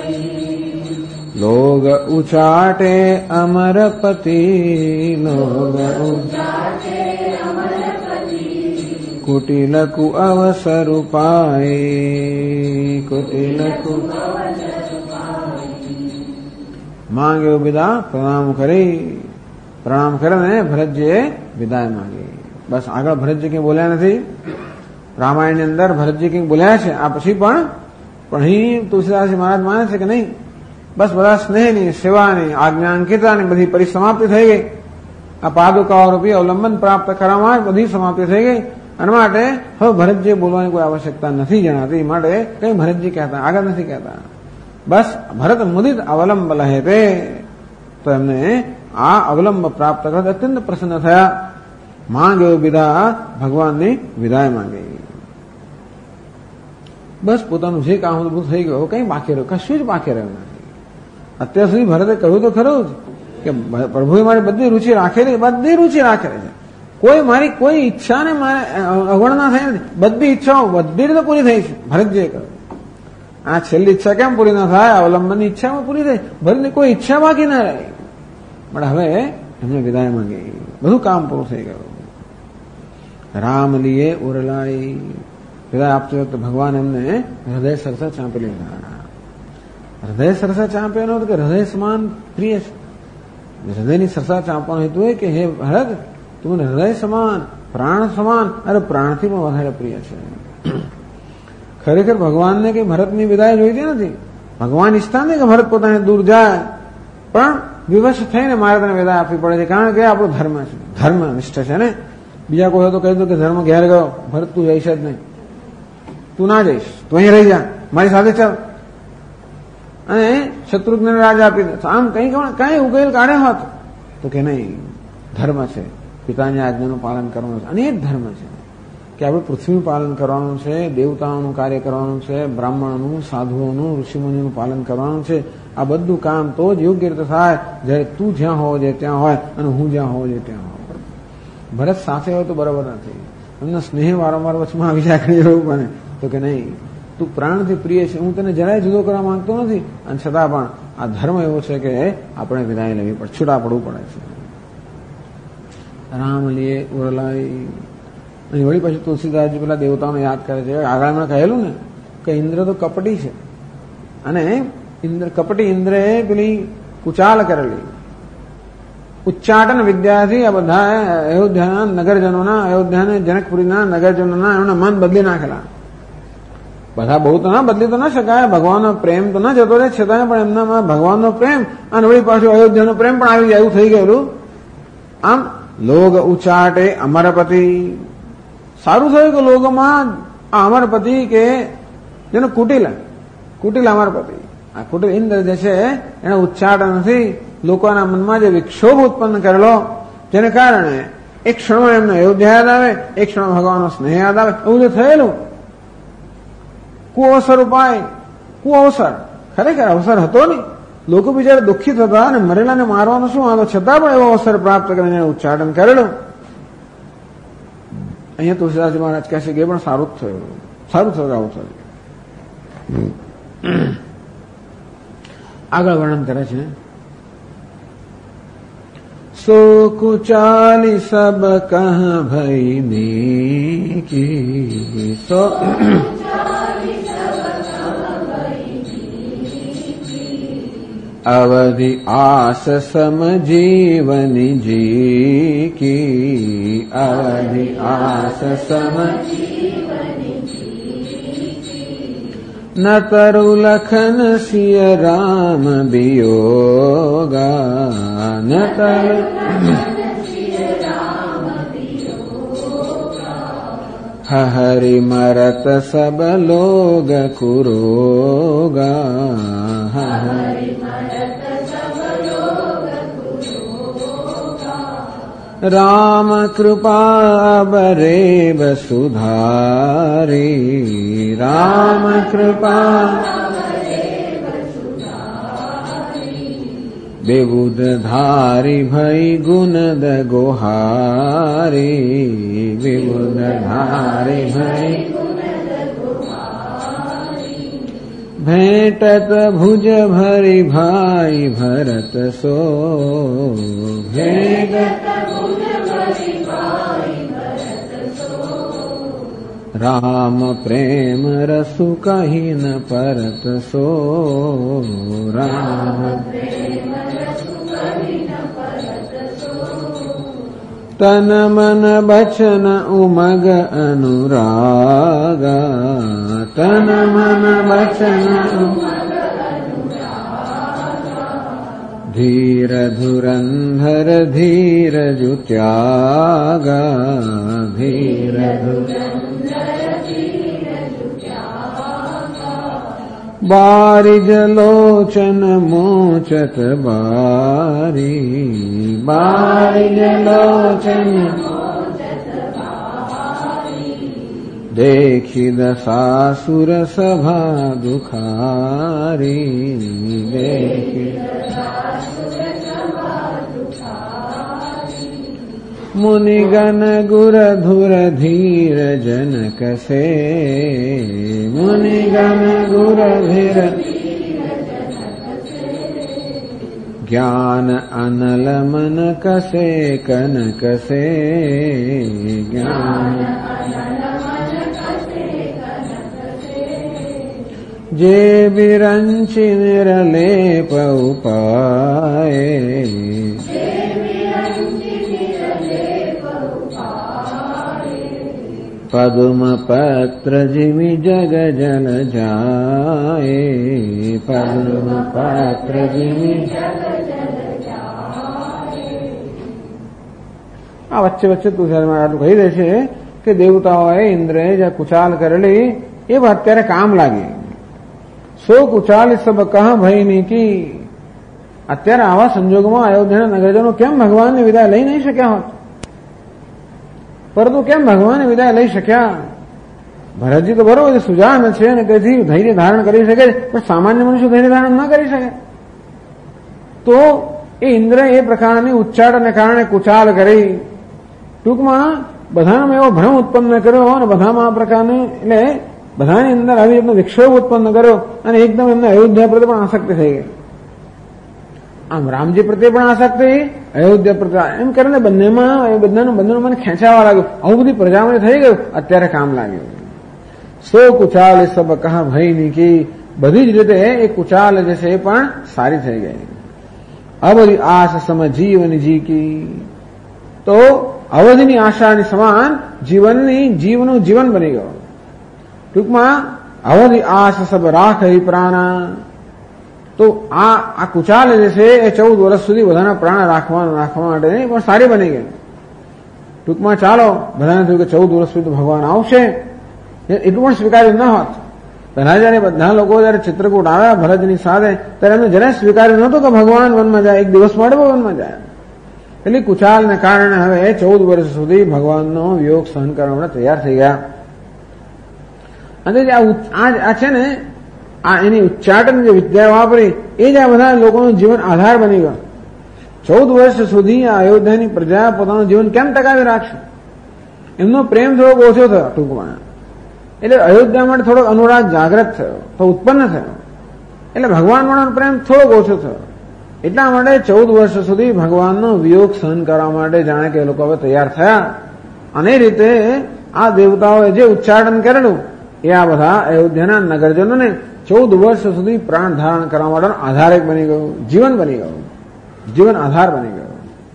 लोग उचाटे अमरपति, लोग उचाटे अमरपति, कुटिलकु अवसर पाए, कुटिलकु अवसर पाए. मांगे विदा प्रणाम करे. प्रणाम કરીને ભરતજીએ વિદાય માંગી. બસ આગળ ભરતજી કંઈ બોલ્યા નથી. રામાયણની અંદર ભરતજી કંઈક બોલ્યા છે, આ પછી પણ અહીં તુલસીદાસજી મહારાજ માને છે કે નહીં, બસ બધા સ્નેહની, સેવાની, આજ્ઞાંકિતાની બધી પરિસમાપ્તિ થઈ ગઈ. આ પાદુકાઓ રૂપી અવલંબન પ્રાપ્ત કરવામાં બધી સમાપ્તિ થઈ ગઈ. અને માટે હવે ભરતજી બોલવાની કોઈ આવશ્યકતા નથી જણાતી. માટે કઈ ભરતજી કહેતા આગળ નથી કહેતા. બસ ભરત મુદિત અવલંબ લહે તે. તો એમને આ અવલંબ પ્રાપ્ત કરતા અત્યંત પ્રસન્ન થયા. માંગ્યો વિદા, ભગવાનની વિદાય માંગી. બસ પોતાનું જે કામ હતું થઈ ગયું, કઈ બાકી રહ્યું? કશું જ બાકી રહ્યું નથી. અત્યાર સુધી ભરતે કહ્યું તો ખરું જ કે પ્રભુએ મારી બધી રુચિ રાખેલી, બધી રુચિ રાખેલી છે. કોઈ મારી કોઈ ઈચ્છાને મારે અવગણના થઈ નથી. બધી ઈચ્છાઓ બધી રીતે પૂરી થઈ છે. ભરતજીએ કહ્યું આ છેલ્લી ઈચ્છા કેમ પૂરી ના થાય? અવલંબનની ઈચ્છામાં પૂરી થઈ. ભરતની કોઈ ઈચ્છા બાકી ના રહી. પણ હવે એમને વિદાય માંગી, બધું કામ પૂરું થઈ ગયું. રામ લીએ ઉરલાઈ, વિદાય આપતી વખતે ભગવાન એમને હૃદય સરસા ચાંપી લીધા. હૃદય સરસા ચાંપે એનો કે હૃદય સમાન પ્રિય છે. હૃદયની સરસા ચાંપવાનો હેતુ એ કે હે ભરત, તું મને હૃદય સમાન, પ્રાણ સમાન, અરે પ્રાણથી પણ વધારે પ્રિય છે. ખરેખર ભગવાનને કઈ ભરતની વિદાય જોઈતી નથી. ભગવાન ઈચ્છતા નથી કે ભરત પોતાને દૂર જાય, પણ વિવશ થઈને મારે તને વિદાય આપવી પડે છે, કારણ કે આપણો ધર્મ છે, ધર્મ નિષ્ઠ છે ને. બીજા કોઈ તો કહી દો કે ધર્મ ઘેર ગયો, ભરત તું જઈશ જ નહીં, તું ના જઈશ, તું અહીં રહી જા, મારી સાથે ચાલ, અને શત્રુઘ્ન રાજ આપી દે. આમ કઈ ઉકેલ કાઢે હોત તો કે નહીં, ધર્મ છે, પિતાની આજ્ઞાનું પાલન કરવાનું છે. અને એ જ ધર્મ છે કે આપણે પૃથ્વીનું પાલન કરવાનું છે, દેવતાઓનું કાર્ય કરવાનું છે, બ્રાહ્મણોનું, સાધુઓનું, ઋષિમુનિનું પાલન કરવાનું છે. આ બધું કામ તો જ યોગ્ય રીતે થાય જ્યારે તું જ્યાં હોવો જોઈએ ત્યાં હોય અને હું જ્યાં હોવો જોઈએ ત્યાં હોય. ભરત સાથે હોય તો બરાબર નથી. એમનો સ્નેહ વારંવાર વચમાં આવી જાય એવું બને તો કે નહીં, તું પ્રાણથી પ્રિય છે, હું તને જરાય જુદો કરવા માંગતો નથી. અને છતાં પણ આ ધર્મ એવો છે કે આપણે વિદાય લેવી પડે, છૂટા પડવું પડે છે. રામ લીએ ઉરલાઈ. અને વળી પછી તુલસીદાસજી પેલા દેવતાઓને યાદ કરે છે. આગળ એમણે કહેલું ને કે ઇન્દ્ર તો કપટી છે, અને કપટી ઇન્દ્રએ પેલી કુચાલ કરેલી ઉચ્ચાટન વિદ્યાથી આ બધા અયોધ્યાના નગરજનોના, અયોધ્યાના જનકપુરીના નગરજનોના એમના મન બદલી નાખેલા. બધા બહુ તો ના બદલી તો ના શકાય, ભગવાનનો પ્રેમ તો ના જતો રહે, છતાં પણ એમનામાં ભગવાનનો પ્રેમ અને વળી પાછું અયોધ્યાનો પ્રેમ પણ આવી જાય એવું થઈ ગયેલું. આમ લોગ ઉચાટે અમરપતિ. સારું થયું કે લોગમાં આ અમરપતિ કે જેનો કુટિલ અમરપતિ, આ કુટિલ ઇન્દ્ર જે છે એને ઉચ્ચાટ નથી, લોકોના મનમાં જે વિક્ષોભ ઉત્પન્ન કરેલો, જેને કારણે એક ક્ષણમાં એમને અયોધ્યા યાદ આવે, એક ક્ષણમાં ભગવાનનો સ્નેહ યાદ આવે, એવું જે થયેલું કુઅવસર ઉપાય, કુઅવસર ખરેખર અવસર હતો નહીં. લોકો બિચારા દુઃખિત હતા અને મરેલાને મારવાનો શું હતો, છતાં પણ એવો અવસર પ્રાપ્ત કરીને ઉચ્ચાટન કરેલું. અહીંયા તુલસીદાસજી મહારાજ કહેશે કે એ પણ સારું જ થયું, સારું થયું આવું થયું. આગળ વર્ણન કરે છે. સો કુચાલી સબ કહ ભઈ નેકી, સો અવધિ આસ સમ જીવની જી કી, અવધિ આસ સમ ન તરુ લખન સિય રામ વિયોગા, ન તરુ હરિ મરત સબ લોગ કુરોગા, રામ કૃપા બરે વસુધારી, રામ કૃપા બેબુદ ધારી ભઈ ગુનદ ગોહારી, બેબુદ ધારી ભઈ भेटत भुज भरी भाई भरत सो, भेटत भुज भरी भाई भरत सो, राम प्रेम रसु कही न परत सो, राम प्रेम रसु कही न परत सो, तन मन बचन उमग अनुरागा, तन मन बचन उमग अनुरागा, धीर धुरंधर धीर जुत्यागा, धीर धुरंधर धीर जुत्यागा, બારિજ લોચન મોચત બારી, બારિજ લોચન देखी दशासुर सभा दुखारी, देखी मुनिगण गुर धुर धीर जनक से, मुनिगण गुर धीर ज्ञान अनल मन कसे कनक से, ज्ञान जे बिरंचि निरलेप उपाये, पद्म पत्र जिमि जग जल जाए, पद्म पत्र जिमि આ વચ્ચે વચ્ચે તુષારમાં આટલું કહી દે છે કે દેવતાઓએ ઇન્દ્રએ જે કુચાલ કરેલી એ અત્યારે કામ લાગી. સો કુચાલ સબ કહા ભયની કી. અત્યારે આવા સંજોગોમાં અયોધ્યાના નગરજનો કેમ ભગવાનની વિદાય લઈ નહીં શક્યા હોત? પરંતુ કેમ ભગવાનની વિદાય લઈ શક્યા? ભરતજી તો બરોબર સુજાન છે અને તેથી ધૈર્ય ધારણ કરી શકે, પણ સામાન્ય મનુષ્ય ધૈર્ય ધારણ ન કરી શકે. તો એ ઇન્દ્ર એ પ્રકારની ઉચ્ચાટને કારણે કુચાલ કરી. ટૂંકમાં બધામાં એવો ભ્રમ ઉત્પન્ન કર્યો અને બધામાં આ પ્રકારની એટલે બધાની અંદર આવી રીતનો વિક્ષોભ ઉત્પન્ન કર્યો અને એકદમ એમને અયોધ્યા પ્રત્યે પણ આસક્તિ થઈ ગઈ. આમ રામજી પ્રત્યે પણ આસક્તિ, અયોધ્યા પ્રત્યે, એમ કરીને બંનેનું મને ખેંચાવા લાગ્યું. આવું બધી પ્રજામાં થઈ ગયું. અત્યારે કામ લાગ્યું. સો કુચાલ સબ કહા ભયની કી. બધી જ રીતે એ કુચાલ જે છે એ પણ સારી થઈ ગઈ. અવધિ આશ સમ જીવન જી કી. તો અવધિની આશાની સમાન જીવનું જીવન બની ગયું. ટૂંકમાં અવધિ આશ સબ રાખી પ્રાણા. તો આ કુચાલ જે છે એ 14 વર્ષ સુધી બધાના પ્રાણ રાખવા માટે પણ સારી બની ગઈ. ટૂંકમાં ચાલો બધાને થયું કે 14 વર્ષ સુધી ભગવાન આવશે, એટલું પણ સ્વીકાર્યું ન હોત. પહેલા જયારે બધા લોકો જયારે ચિત્રકૂટ આવ્યા ભરતની સાથે ત્યારે એમને જરાય સ્વીકાર્યું નહોતું કે ભગવાન વનમાં જાય, એક દિવસ માટે વનમાં જાય. એટલે કુચાલને કારણે હવે 14 વર્ષ સુધી ભગવાનનો વિયોગ સહન કરવા માટે તૈયાર થઈ ગયા. અને આ છે ને આ એની ઉચ્ચાટન જે વિદ્યા વાપરી એ જ આ બધા લોકોનું જીવન આધાર બની ગયો. 14 વર્ષ સુધી આ અયોધ્યાની પ્રજા પોતાનું જીવન કેમ ટકાવી રાખશે? એમનો પ્રેમ થોડોક ઓછો થયો ટૂંકમાં. એટલે અયોધ્યા માટે થોડોક અનુરાગ જાગ્રત થયો, તો ઉત્પન્ન થયો. એટલે ભગવાન માટેનો પ્રેમ થોડોક ઓછો થયો. એટલા માટે 14 વર્ષ સુધી ભગવાનનો વિયોગ સહન કરવા માટે જાણે કે એ લોકો હવે તૈયાર થયા. અને એ રીતે આ દેવતાઓએ જે ઉચ્ચાટન કરેલું એ આ બધા અયોધ્યાના નગરજનોને 14 વર્ષ સુધી પ્રાણ ધારણ કરવા માટેનો આધાર એક બની ગયું, જીવન બની ગયું, જીવન આધાર બની ગયો.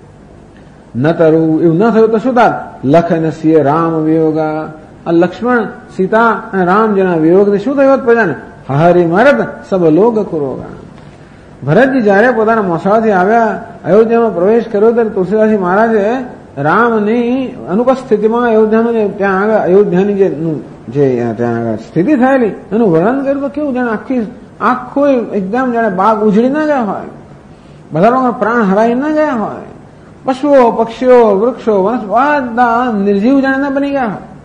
ન તરું એવું ન થયું તો શું થાય? લખન સિંહ રામ વિયોગા. આ લક્ષ્મણ, સીતા અને રામજીના વિયોગથી શું થયું પ્રજાને? હરિ મરદ સબ લોગ કુરોગા. ભરતજી જયારે પોતાના મોસાળાથી આવ્યા, અયોધ્યામાં પ્રવેશ કર્યો ત્યારે તુલસીદાસજી મહારાજે રામની અનુપસ્થિતિમાં અયોધ્યાની જે ત્યાં આગળ સ્થિતિ થયેલી એનું વર્ણન કર્યું તો કેવું જાણે આખું એકદમ જાણે બાગ ઉજળી ના ગયા હોય, બધા લોકો પ્રાણ હરાઈ ના ગયા હોય, પશુઓ પક્ષીઓ વૃક્ષો બધા નિર્જીવ જાણે ના બની ગયા હોય.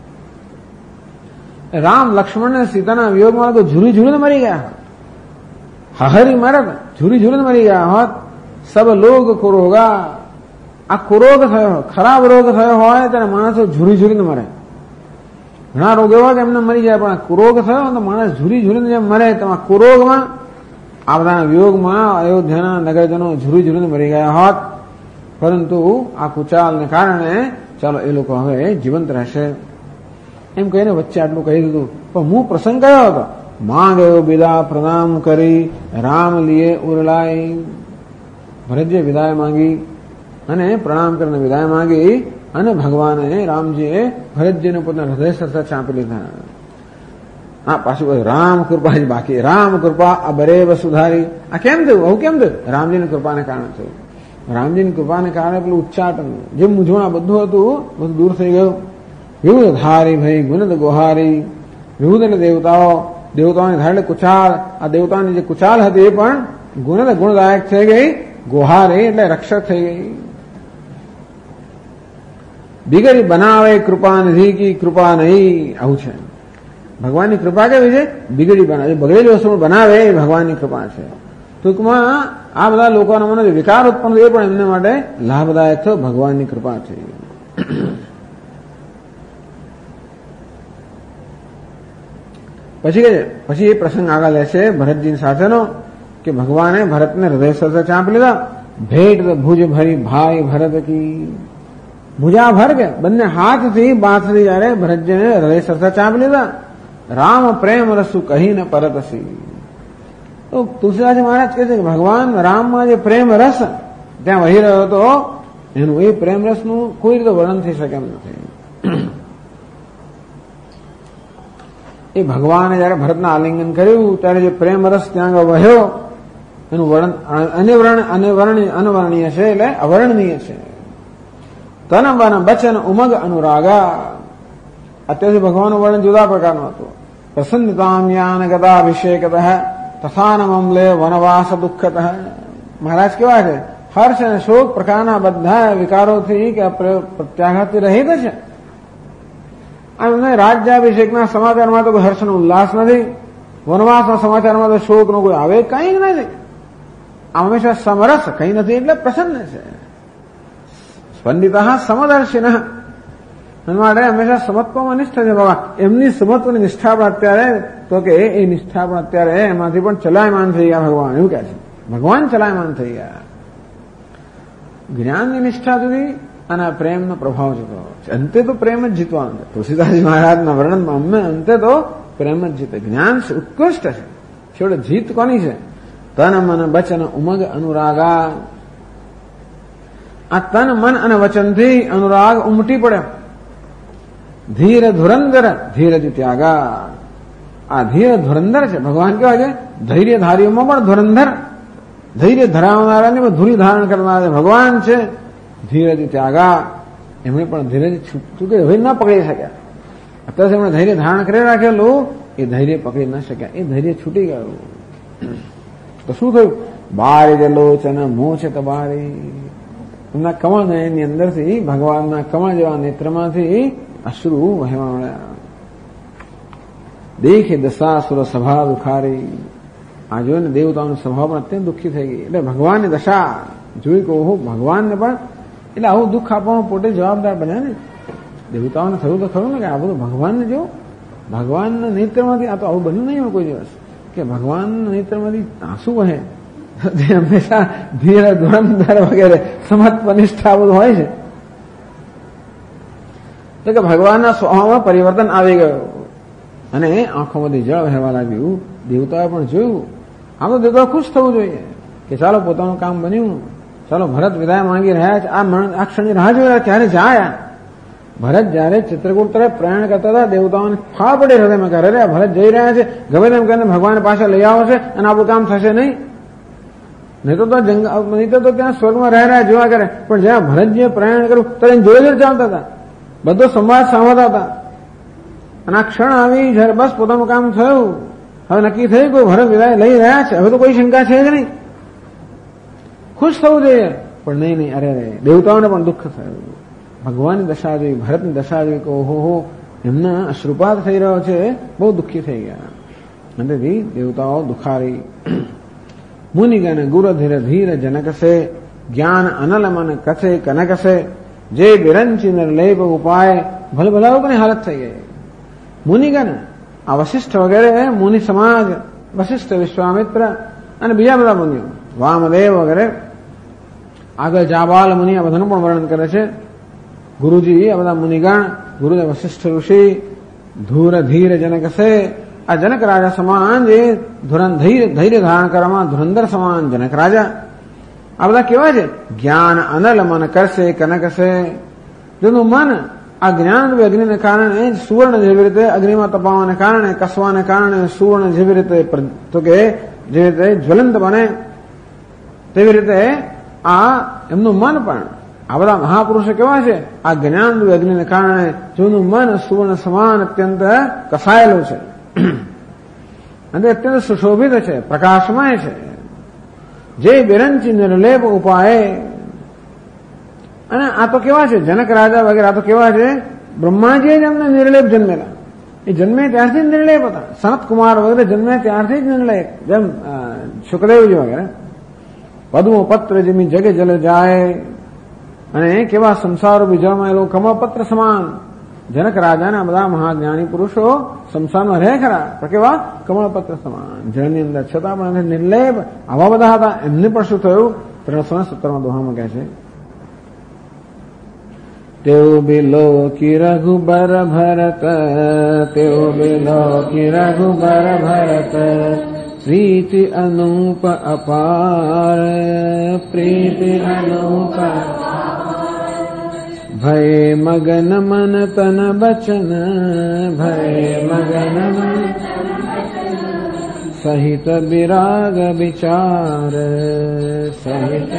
રામ લક્ષ્મણ ને સીતાના વિયોગમાં તો ઝૂરી ઝૂરીને મરી ગયા હોત. હહરી મરદ ઝૂરી ઝૂરીને મરી ગયા હોત. સબ લોગ કુરોગા. આ કુરોગ થયો, ખરાબ રોગ થયો હોય ત્યારે માણસો ઝૂરી ઝૂરીને મરે. ઘણા રોગ એવા કે એમને મરી જાય, પણ કુરોગ થયો તો માણસ ઝૂરી ઝૂરીને જેમ મરે, તો આ કુરોગમાં આ બધા વિયોગમાં અયોધ્યાના નગરજનો ઝૂરી ઝૂરીને મરી ગયા હોત. પરંતુ આ કુચાલને કારણે ચાલો એ લોકો હવે જીવંત રહેશે એમ કહીને વચ્ચે આટલું કહી દીધું. પણ હું પ્રસંગ કયો હતો? માંગ્યો વિદા પ્રણામ કરી રામ લીએ ઉરલાઈ. ભરતજીએ વિદાય માંગી અને પ્રણામ કરીને વિદાય માંગી અને ભગવાને રામજીએ ભરતજીને પોતાના હૃદય સાથે ચાંપી લીધા. હા, પાછું રામ કૃપા જ બાકી. રામ કૃપા અબરેવ સુધારી. આ કેમ થયું? આવું કેમ થયું? રામજીની કૃપાને કારણે થયું. રામજીની કૃપાને કારણે પેલું ઉચ્ચાટન જે મૂંઝવણ બધું હતું બધું દૂર થઈ ગયું. વિવુધ ધારી ભાઈ ગુણદ ગોહારી. વિવુધ એટલે દેવતાઓ દેવતાઓની ધારેલી કુચાલ, આ દેવતાઓની જે કુચાલ હતી એ પણ ગુણદાયક થઈ ગઈ, ગોહાર એટલે રક્ષક થઈ ગઈ. બિગડી બનાવે કૃપાનિધિ કી કૃપા નહીં, આવું છે. ભગવાનની કૃપા કેવી છે? બિગડી બનાવે, બગડેલી વસ્તુ બનાવે એ ભગવાનની કૃપા છે. ટૂંકમાં આ બધા લોકોના મને વિકાર ઉત્પન્ન એ પણ એમને માટે લાભદાયક થયો, ભગવાનની કૃપા છે. પછી એ પ્રસંગ આગળ લે છે ભરતજી સાથેનો કે ભગવાને ભરતને હૃદય સરસે ચાંપ લીધા. ભેટ ભુજ ભરી ભાઈ ભરત કી, ભુજા ભર કે બંને હાથથી બાથથી જયારે ભરતજીને હૃદય સરસે ચાંપ લીધા. રામ પ્રેમ રસુ કહી ન પરતસી. તો તુલસીદાસજી મહારાજ કહે છે કે ભગવાન રામમાં જે પ્રેમ રસ ત્યાં વહી રહ્યો હતો એનું એ પ્રેમ રસનું કોઈ રીતે વર્ણન થઈ શકે એમ નથી. એ ભગવાને જયારે ભરતના આલિંગન કર્યું ત્યારે જે પ્રેમ રસ ત્યાં વહ્યો એનું વર્ણન અનવર્ણનીય છે, એટલે અવર્ણનીય છે. તન વન બચન ઉમગ અનુરાગા. અત્યારથી ભગવાનનું વર્ણન જુદા પ્રકારનું હતું. પ્રસન્નતામ યાન ગદાભિષેકતઃ તથાનમલે વનવાસ દુઃખતઃ. મહારાજ કેવા છે? હર્ષ અને શોક પ્રકારના બધા વિકારોથી કે પ્રત્યાઘાતથી રહિત છે. રાજ્યાભિષેકના સમાચારમાં તો કોઈ હર્ષનો ઉલ્લાસ નથી, વનવાસના સમાચારમાં તો શોકનો કોઈ આવેગ કંઈ નથી. આ હંમેશા સમરસ કંઈ નથી એટલે પ્રસન્ન છે. પંડિતા સમદર્શિન માટે હંમેશા સમત્વમાં નિષ્ઠા છે. બાબા એમની સમત્વની નિષ્ઠા પણ અત્યારે તો કે એ નિષ્ઠા પણ અત્યારે એમાંથી પણ ચલાયમાન થઈ ગયા ભગવાન, એવું કહે છે. ભગવાન ચલાયમાન થઈ ગયા. જ્ઞાનની નિષ્ઠા સુધી અને પ્રેમનો પ્રભાવ જતો છે. અંતે તો પ્રેમ જ જીતવાનો છે. તુલસીદાસજી મહારાજના વર્ણનમાં અંતે તો પ્રેમ જ જીતે. જ્ઞાન ઉત્કૃષ્ટ છે, છેવટે જીત કોની છે? તન મન વચન ઉમગ અનુરાગા. આ તન મન અને વચનથી અનુરાગ ઉમટી પડે. ધીર ધુરંધર ધીરજ ત્યાગા. આ ધીર ધુરંધર છે. ભગવાન કેવા છે? ધૈર્યધારીઓમાં પણ ધુરંધર, ધૈર્ય ધરાવનારાની પણ ધુરી ધારણ કરનારા ભગવાન છે. ધીરજ ત્યાગા, એમણે પણ ધીરજ છૂટકે હવે ન પકડી શક્યા. અત્યારે એમણે ધૈર્ય ધારણ કરી રાખેલું, એ ધૈર્ય પકડી ન શક્યા, એ ધૈર્ય છૂટી ગયું. તો શું થયું? બારે જ લોચન મોહ છે તમારી. એમના કમળ નયનની અંદરથી ભગવાનના કમળ જેવા નેત્રમાંથી અશ્રુ વહેવા મળ્યા. દેખે દશાસુર સભા દુખારી. આ જોઈને દેવતાઓની સભા પણ અત્યંત દુઃખી થઈ ગઈ. એટલે ભગવાનની દશા જોઈ કે ઓહો, ભગવાનને પણ એટલે આવું દુઃખ આપવામાં પોતે જવાબદાર બન્યા ને. દેવતાઓને થયું તો ખરું ને કે આ બધું ભગવાનને જો, ભગવાનના નેત્રમાંથી આ તો આવું બન્યું નહીં કોઈ દિવસ કે ભગવાનના નેત્રમાંથી આંસુ વહે. જે હંમેશા ધીર ધુરંધર વગેરે સમત્વ નિષ્ઠા બધું હોય છે. એટલે કે ભગવાનના સ્વભાવમાં પરિવર્તન આવી ગયું અને આંખોમાંથી જળ વહેવા લાગ્યું. દેવતાએ પણ જોયું. આમ તો દેવતાઓ ખુશ થવું જોઈએ કે ચાલો પોતાનું કામ બન્યું, ચાલો ભરત વિદાય માંગી રહ્યા છે. આ ક્ષણની રાહ જોઈ રહ્યા ક્યારે જાય. ભરત જયારે ચિત્રકૂટ તરફ પ્રયાણ કરતા હતા દેવતાઓને ફાળ પડે હૃદયમાં કરે રે ભરત જઈ રહ્યા છે, ગમે તેમ કરીને ભગવાન પાસે લઈ આવશે અને આપણું કામ થશે નહીં. નહીં તો ત્યાં સ્વર્ગમાં રહ્યા જોવા કરે. પણ જ્યાં ભરતજીએ પ્રયાણ કર્યું તો એને જોડે જોડે ચાલતા હતા, બધો સંવાદ સાંભળતા હતા. અને આ ક્ષણ આવી જયારે બસ પોતાનું કામ થયું, હવે નક્કી થયું કોઈ ભરત વિદાય લઈ રહ્યા છે, હવે તો કોઈ શંકા છે જ નહીં. ખુશ થવું જોઈએ પણ નહીં. અરે દેવતાઓને પણ દુઃખ થયું. ભગવાનની દશા જોઈ, ભરતની દશા જોઈ કે ઓહો એમના અશ્રુપાત થઈ રહ્યો છે, બહુ દુઃખી થઈ ગયા. અંતેથી દેવતાઓ દુખારી. મુનિગણ ગુરધીર ધીર જનકસે જ્ઞાન અનલ મન કસે કનકસે જે બિરંચી નિર્લેપ ઉપાય. ભલભલાઓની હાલત થઈ ગઈ. મુનિગણ આ વશિષ્ઠ વગેરે મુનિ સમાજ, વશિષ્ઠ વિશ્વામિત્ર અને બીજા બધા મુનિઓ, વામદેવ વગેરે, આગળ જાબાલ મુનિ આ બધાનું પણ વર્ણન કરે છે. ગુરુજી આ બધા મુનિગણ, ગુરુદેવ વશિષ્ઠ ઋષિ, ધૂર ધીર જનકસે આ જનક રાજા સમાન જે ધૈર્ય ધારણ કરવામાં ધુરંધર સમાન જનક રાજા. આ બધા કેવા છે? જ્ઞાન અનલ મન કરશે કનકસે. જેનું મન આ જ્ઞાન અગ્નિને કારણે સુવર્ણ જેવી રીતે અગ્નિમાં તપાવવાને કારણે, કસવાને કારણે સુવર્ણ જેવી રીતે તો કે જેવી રીતે જ્વલંત બને તેવી રીતે આ એમનું મન પણ. આ બધા મહાપુરુષો કેવા છે? આ જ્ઞાન અગ્નિને કારણે જેનું મન સુવર્ણ સમાન અત્યંત કસાયેલું છે. અને અત્યંત સુશોભિત છે, પ્રકાશમય છે. જે બિરંચી નિર્લેપ ઉપાય. અને આ તો કેવા છે, જનક રાજા વગેરે આ તો કેવા છે, બ્રહ્માજી જ એમને નિર્લેપ જન્મેલા. એ જન્મે ત્યારથી જ નિર્લેપ હતા. સનત કુમાર વગેરે જન્મે ત્યારથી જ નિર્લેપ, જેમ સુખદેવજી વગેરે. પદ્મો પત્ર જેમી જગે જલ જાય. અને કેવા સંસારરૂપી જળમાં એ લોકો કમળપત્ર સમાન. જનક રાજાના બધા મહાજ્ઞાની પુરુષો સંસારમાં રહે ખરા, પણ કેવા કમળપત્ર સમાન જળની અંદર, છતાં પણ નિર્લેપ આવા બધા હતા. એમને પણ શું થયું? 370 દોહામાં કહે છે, તેઓ બિલો કી રઘુબર ભરત, તેઓ બિલો કી રઘુબર ભરત, પ્રીતિ અનુપ અપાર, પ્રીતિ અનુપ ભય મગન મન તન બચન, ભય મગન મન સહિત વિરાગ વિચાર, સહિત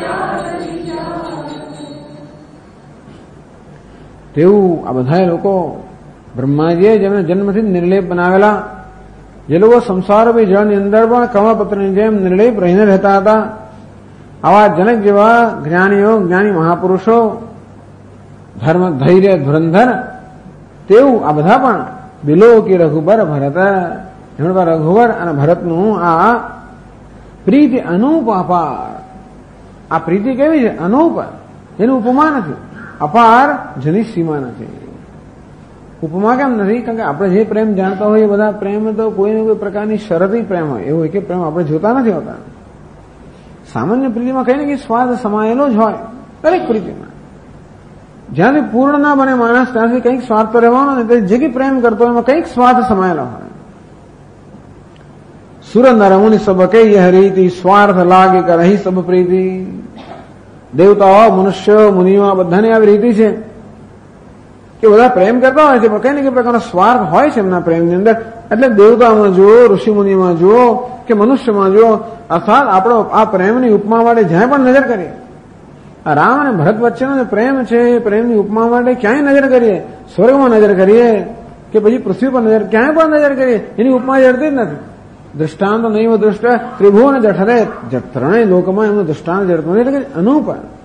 તેવું આ બધા લોકો બ્રહ્માજીએ જેમને જન્મથી નિર્લેપ બનાવેલા, જે લોકો સંસારરૂપી જળની અંદર પણ કમળપત્રની જેમ નિર્લેપ રહીને રહેતા હતા, આવા જનક જેવા જ્ઞાનીઓ, જ્ઞાની મહાપુરુષો, ધર્મ ધૈર્ય ધુરંધર, તેવું આ બધા પણ બિલોકી રઘુબર ભરત, એમણે રઘુબર અને ભરતનું આ પ્રીતિ અનુપ અપાર. આ પ્રીતિ કેવી છે? અનુપ, એનું ઉપમા નથી. અપાર, જેની સીમા નથી. ઉપમા કેમ નથી? કારણ કે આપણે જે પ્રેમ જાણતા હોય એ બધા પ્રેમ તો કોઈને કોઈ પ્રકારની શરતી પ્રેમ હોય, એવું હોય કે પ્રેમ આપણે જોતા નથી હોતા. સામાન્ય પ્રીતિમાં કઈ ને કઈ સ્વાદ સમાયેલો જ હોય દરેક પ્રીતિમાં. જ્યાંથી પૂર્ણ ના બને માણસ ત્યાંથી કંઈક સ્વાદ તો રહેવાનો ને. જે કઈ પ્રેમ કરતો એમાં કંઈક સ્વાદ સમાયેલો હોય. સુર નર મુનિ સબ કઈ હરીતિ, સ્વાર્થ લાગે કરહી સબ પ્રીતિ. દેવતાઓ, મનુષ્યો, મુનિઓ બધાની આવી રીતિ છે કે બધા પ્રેમ કરતા હોય છે, પણ કઈ ને કઈ પ્રકારનો સ્વાર્થ હોય છે એમના પ્રેમની અંદર. એટલે દેવતામાં જુઓ, ઋષિ મુનિમાં જુઓ કે મનુષ્યમાં જુઓ, અર્થાત આપણો આ પ્રેમની ઉપમા માટે જ્યાં પણ નજર કરીએ, આ રામ અને ભરત વચ્ચેનો જે પ્રેમ છે, પ્રેમની ઉપમા માટે ક્યાંય નજર કરીએ, સ્વર્ગમાં નજર કરીએ કે પછી પૃથ્વી પર નજર, ક્યાંય પણ નજર કરીએ, એની ઉપમા જડતી જ નથી. દૃષ્ટાંત નહીં દૃષ્ટ ત્રિભુવન જઠરે, ત્રણેય લોકમાં એમનું દૃષ્ટાંત જડતું નથી. એટલે કે અનુપ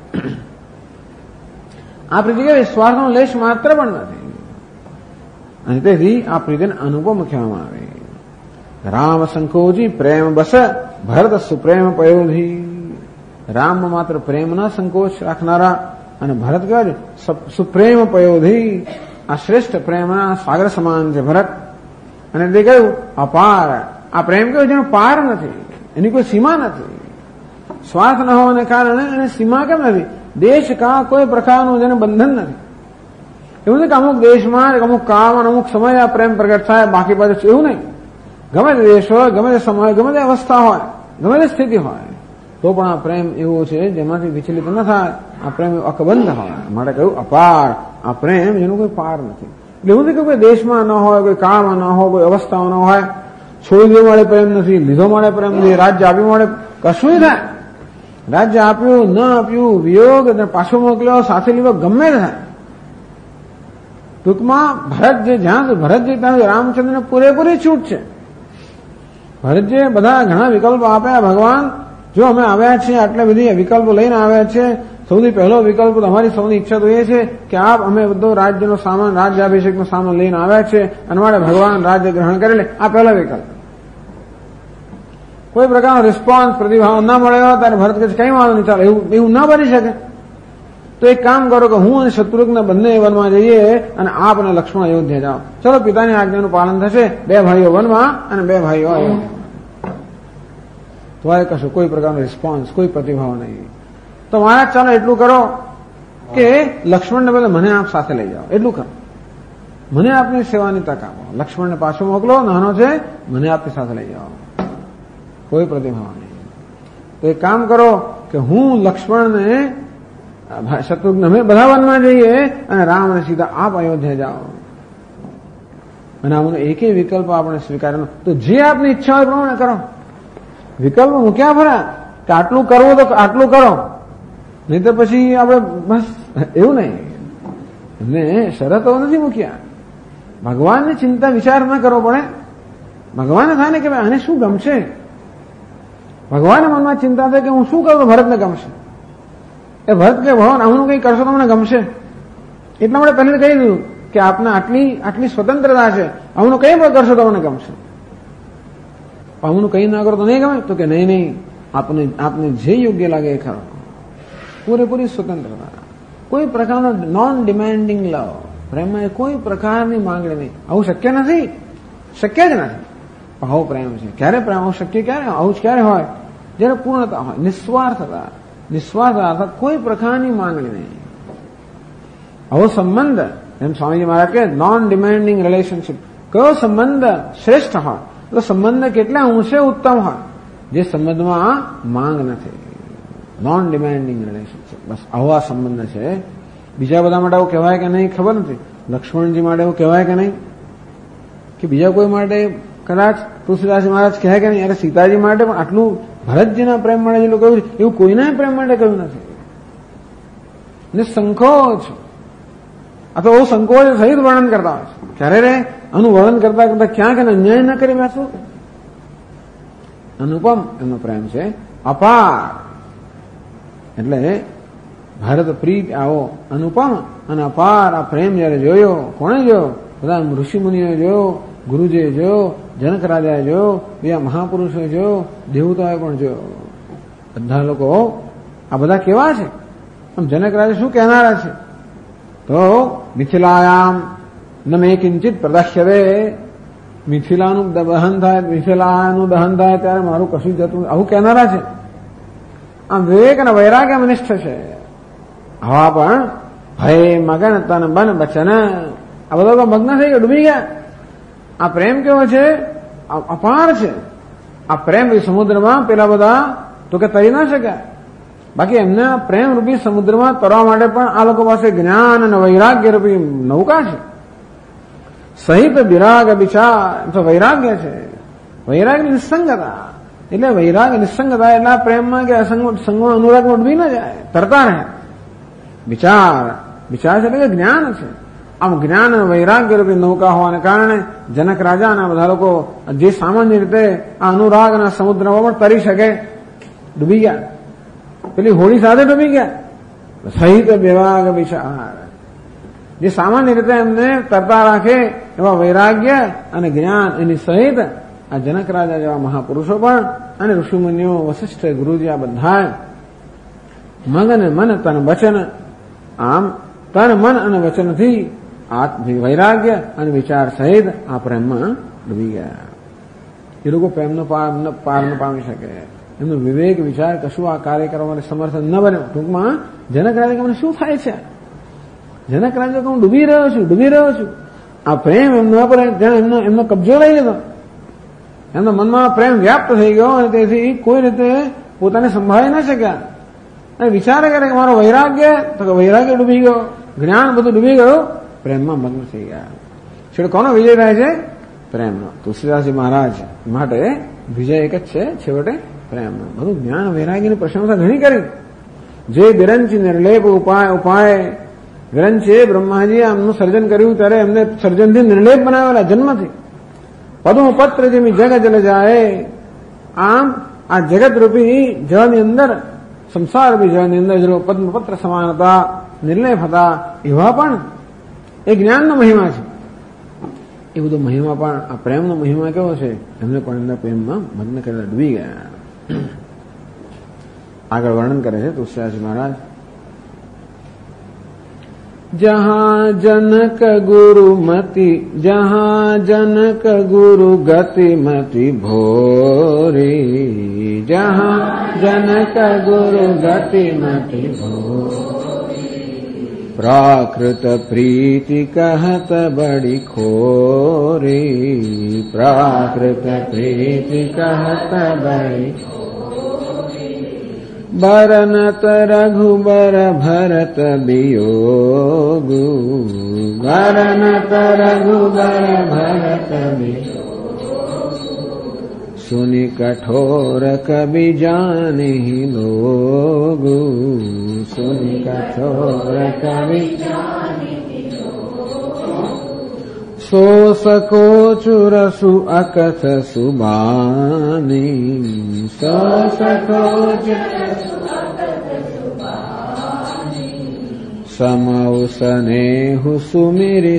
આ પ્રીતિ કે સ્વાર્થનો લેશ માત્ર પણ નથી. અને તેથી આ પ્રીતિને અનુપમ કહેવામાં આવે. રામ સંકોચી પ્રેમ બસ, ભરત સુપ્રેમ પયોધી. રામમાં માત્ર પ્રેમના સંકોચ રાખનારા, અને ભરત કહેવાય છે સુપ્રેમ પયોધી. આ શ્રેષ્ઠ પ્રેમના સાગર સમાન છે ભરત. અને તે કહ્યું અપાર. આ પ્રેમ કયો જેનો પાર નથી, એની કોઈ સીમા નથી. સ્વાર્થ ન હોવાને કારણે એની સીમા કેમ નથી? દેશ કા કોઈ પ્રકારનું જેને બંધન નથી. એવું નથી કે અમુક દેશમાં, અમુક કામ અને અમુક સમય આ પ્રેમ પ્રગટ થાય, બાકી પાછું એવું નહીં. ગમે તે દેશ હોય, ગમે તે સમય, ગમે તે અવસ્થા હોય, ગમે તે સ્થિતિ હોય, તો પણ આ પ્રેમ એવો છે જેમાંથી વિચલિત ન થાય. આ પ્રેમ અકબંધ હોય. માટે કહ્યું અપાર. આ પ્રેમ જેનો કોઈ પાર નથી. એટલે એવું નથી કે કોઈ દેશમાં ન હોય, કોઈ કાળમાં ન હોય, કોઈ અવસ્થાઓ ન હોય, છોડી દેવા મળે પ્રેમ નથી, લીધો મળે પ્રેમ નથી, રાજ્ય આપ્યું મળે કશું થાય. રાજ્ય આપ્યું, ન આપ્યું, વિયોગ પાછો મોકલ્યો, સાથે લીધો, ગમે થાય. ટૂંકમાં ભરતજી જ્યાં ભરતજી ત્યાં રામચંદ્રને પૂરેપૂરી છૂટ છે. ભરતજી બધા ઘણા વિકલ્પો આપ્યા. ભગવાન જો અમે આવ્યા છીએ, આટલા બધી વિકલ્પો લઈને આવ્યા છે, સૌથી પહેલો વિકલ્પ તમારી સૌની ઈચ્છા તો એ છે કે આપ અમે બધો રાજ્યનો સામાન, રાજ્યાભિષેકનો સામાન લઈને આવ્યા છે, અને માટે ભગવાન રાજ્ય ગ્રહણ કરી લે. આ પહેલો વિકલ્પ. કોઈ પ્રકારનો રિસ્પોન્સ, પ્રતિભાવ ના મળ્યો ત્યારે ભરત કહે કઈ વાંધો નહીં, ચાલો એવું ના બની શકે. તો એક કામ કરો કે હું અને શત્રુઘ્ન બંને વનમાં જઈએ અને આપ અને લક્ષ્મણ અયોધ્યા જાઓ. ચલો પિતાની આજ્ઞાનું પાલન થશે. 2 ભાઈઓ વનમાં અને 2 ભાઈઓ અયોધ્યા. તો આ કશું કોઈ પ્રકારનો રિસ્પોન્સ, કોઈ પ્રતિભાવ નહીં. તો મહારાજ ચાલો એટલું કરો કે લક્ષ્મણને બદલે મને આપ સાથે લઈ જાઓ. એટલું કરો, મને આપની સેવાની તક આપો. લક્ષ્મણને પાછો મોકલો, નાનો છે, મને આપની સાથે લઈ જાઓ. કોઈ પ્રતિભાવ નહીં. તો એક કામ કરો કે હું લક્ષ્મણને, શત્રુઘ્ન, અમે બધા વનમાં જઈએ અને રામ અને સીતા આપ અયોધ્યા જાઓ. અને આમનો એકેય વિકલ્પ આપણે સ્વીકારેલો. તો જે આપની ઈચ્છા હોય પ્રમાણે કરો. વિકલ્પ મૂક્યા ખરા કે આટલું કરવું તો આટલું કરો, નહીં તો પછી આપણે બસ એવું નહીં. એમને શરતો નથી મૂક્યા. ભગવાનની ચિંતા વિચાર ન કરવો પડે. ભગવાનને થાય ને કે આને શું ગમશે. ભગવાનના મનમાં ચિંતા થાય કે હું શું કરું તો ભરતને ગમશે. એ ભરત કે ભગવાન આવું કંઈ કરશો તો મને ગમશે. એટલા માટે પહેલે કહી દીધું કે આપને આટલી સ્વતંત્રતા છે, આવું કંઈ પણ કરશો તો મને ગમશે. આવું કંઈ ના કરો તો નહીં ગમે. તો કે નહીં, આપને જે યોગ્ય લાગે એ કરો. પૂરેપૂરી સ્વતંત્રતા, કોઈ પ્રકારનો નોન ડિમાન્ડિંગ લવ. પ્રેમમાં કોઈ પ્રકારની માંગણી નહીં. આવું શક્ય નથી, શક્ય જ નથી. આવો પ્રેમ છે. ક્યારે પ્રેમ આવું શક્ય, ક્યારે આવું જ ક્યારે હોય? જયારે પૂર્ણતા હોય, નિસ્વાર્થતા અર્થાત કોઈ પ્રકારની માંગણી નહીં. આવો સંબંધ, એમ સ્વામીજી મહારાજ કે નોન ડિમાન્ડિંગ રિલેશનશીપ. કયો સંબંધ શ્રેષ્ઠ હોય? તો સંબંધ કેટલા ઊંચે ઉત્તમ હોય જે સંબંધમાં માંગ નથી. નોન ડિમાન્ડિંગ રિલેશનશીપ, બસ આવો આ સંબંધ છે. બીજા બધા માટે આવું કહેવાય કે નહીં ખબર નથી. લક્ષ્મણજી માટે એવું કહેવાય કે નહીં, કે બીજા કોઈ માટે કદાચ તુલસીદાસજી મહારાજ કહે કે નહીં. અરે સીતાજી માટે પણ આટલું ભરતજીના પ્રેમ માટે જેટલું કહ્યું છે એવું કોઈના પ્રેમ માટે કહ્યું નથી. નિસંકોચ, આ તો બહુ સંકોચ સહિત વર્ણન કરતા હોય છે. ક્યારે રે આનું વર્ણન કરતા કરતા ક્યાંક એને અન્યાય ન કરી બેસવું. અનુપમ એમનો પ્રેમ છે, અપાર. એટલે ભારત પ્રીત આવો અનુપમ અને અપાર આ પ્રેમ જયારે જોયો, કોણે જોયો? બધા ઋષિમુનિઓ જોયો, ગુરુજીએ જોયો, જનક રાજાએ જોયો, બીજા મહાપુરુષોએ જોયો, દેવતાઓએ પણ જોયો. બધા લોકો આ બધા કેવા છે? આમ જનક રાજા શું કહેનારા છે? તો મિથિલાયામ ન મે કિંચિત પ્રદશ્યતે. મિથિલાનું દહન થાય, મિથિલાનું દહન થાય ત્યારે મારું કશું જતું, આવું કહેનારા છે. આમ વિવેક અને વૈરાગ્ય નિષ્ઠ છે. હવા પણ ભય મગન તન બન બચન, આ બધા તો મગ્ન થઈ ગયા, ડૂબી ગયા. આ પ્રેમ કેવો છે? અપાર છે. આ પ્રેમ સમુદ્રમાં પેલા બધા તો કે તરી ના શક્યા. બાકી એમને પ્રેમ રૂપી સમુદ્રમાં તરવા માટે પણ આ લોકો પાસે જ્ઞાન અને વૈરાગ્ય રૂપી નૌકા છે. સહિત વિરાગ વિચાર, તો વૈરાગ્ય છે. વૈરાગ્ય નિસંગતા, એટલે વૈરાગ્ય નિસંગતા એટલે પ્રેમમાં કે સંગમાં અનુરાગમાં ડૂબી ન જાય, તરતા રહે. વિચાર છે એટલે કે જ્ઞાન છે. આમ જ્ઞાન અને વૈરાગ્ય રૂપી નૌકા હોવાને કારણે જનક રાજાના બધા લોકો જે સામાન્ય રીતે આ અનુરાગના સમુદ્રમાં પણ તરી શકે, ડૂબી ગયા. પેલી હોળી સાથે ડૂબી ગયા. સહિત વિરાગ વિચાર, જે સામાન્ય રીતે એમને તરતા રાખે એવા વૈરાગ્ય અને જ્ઞાન એની સહિત આ જનક રાજા જેવા મહાપુરુષો પણ અને ઋષિમુનિઓ, વશિષ્ઠ, ગુરુજી આ બધા મગન મન તન વચન, આમ તન મન અને વચનથી વૈરાગ્ય અને વિચાર સહિત આ પ્રેમમાં ડૂબી ગયા. એ લોકો પ્રેમનો પાર ન પામી શકે. એમનો વિવેક વિચાર કશું આ કાર્ય કરવા માટે સમર્થન ન બને. ટૂંકમાં જનક રાજા કે મને શું થાય છે? જનક રાજા કે હું ડૂબી રહ્યો છું. આ પ્રેમ એમના પર એમનો કબજો લઈ લીધો. એમના મનમાં પ્રેમ વ્યાપ્ત થઈ ગયો અને તેથી કોઈ રીતે પોતાને સંભાળી ન શક્યા. અને વિચાર કરે કે મારો વૈરાગ્ય, તો કે વૈરાગ્ય ડૂબી ગયો, જ્ઞાન બધું ડૂબી ગયું, પ્રેમમાં મગ્ન થઈ ગયા. છેવટે કોનો વિજય થાય છે? પ્રેમનો. તુલસીદાસજી મહારાજ માટે વિજય એક જ છે, છેવટે પ્રેમનો. બધું જ્ઞાન વૈરાગ્યની પ્રશંસા ઘણી કરી. જે વિરંચી નિર્લેપ ઉપાય વિરંચીએ બ્રહ્માજીએ આમનું સર્જન કર્યું ત્યારે એમને સર્જનથી નિર્લેપ બનાવેલા જન્મથી. પદ્મપત્ર જેમી જગ જલ જાય, આમ આ જગત રૂપી જળની અંદર, સંસાર રૂપી જળની અંદર જો પદ્મપત્ર સમાન હતા, નિર્લેપ હતા, એવા પણ એ જ્ઞાનનો મહિમા છે. એ બધો મહિમા પણ આ પ્રેમનો મહિમા કેવો છે? એમને પણ એમના પ્રેમમાં મગ્ન કરેલા, ડૂબી ગયા. આગળ વર્ણન કરે છે તુલસીદાસજી મહારાજ. जहाँ जनक गुरु गति मति भोरी, जहाँ जनक गुरु गति मति भोरी, प्राकृत प्रीति कहत बड़ी खोरी, प्राकृत प्रीति कहत बड़ी बरनत रघुबर भरत वियोगु, बरनत रघुबर भरत वियोगु, सुनि कठोर कवि जानिहि लोगु, सुनि कठोर कवि સો સકો ચુરસુ અકથ સુબાની સો સકો સમૌ સનેહુ સુમિરી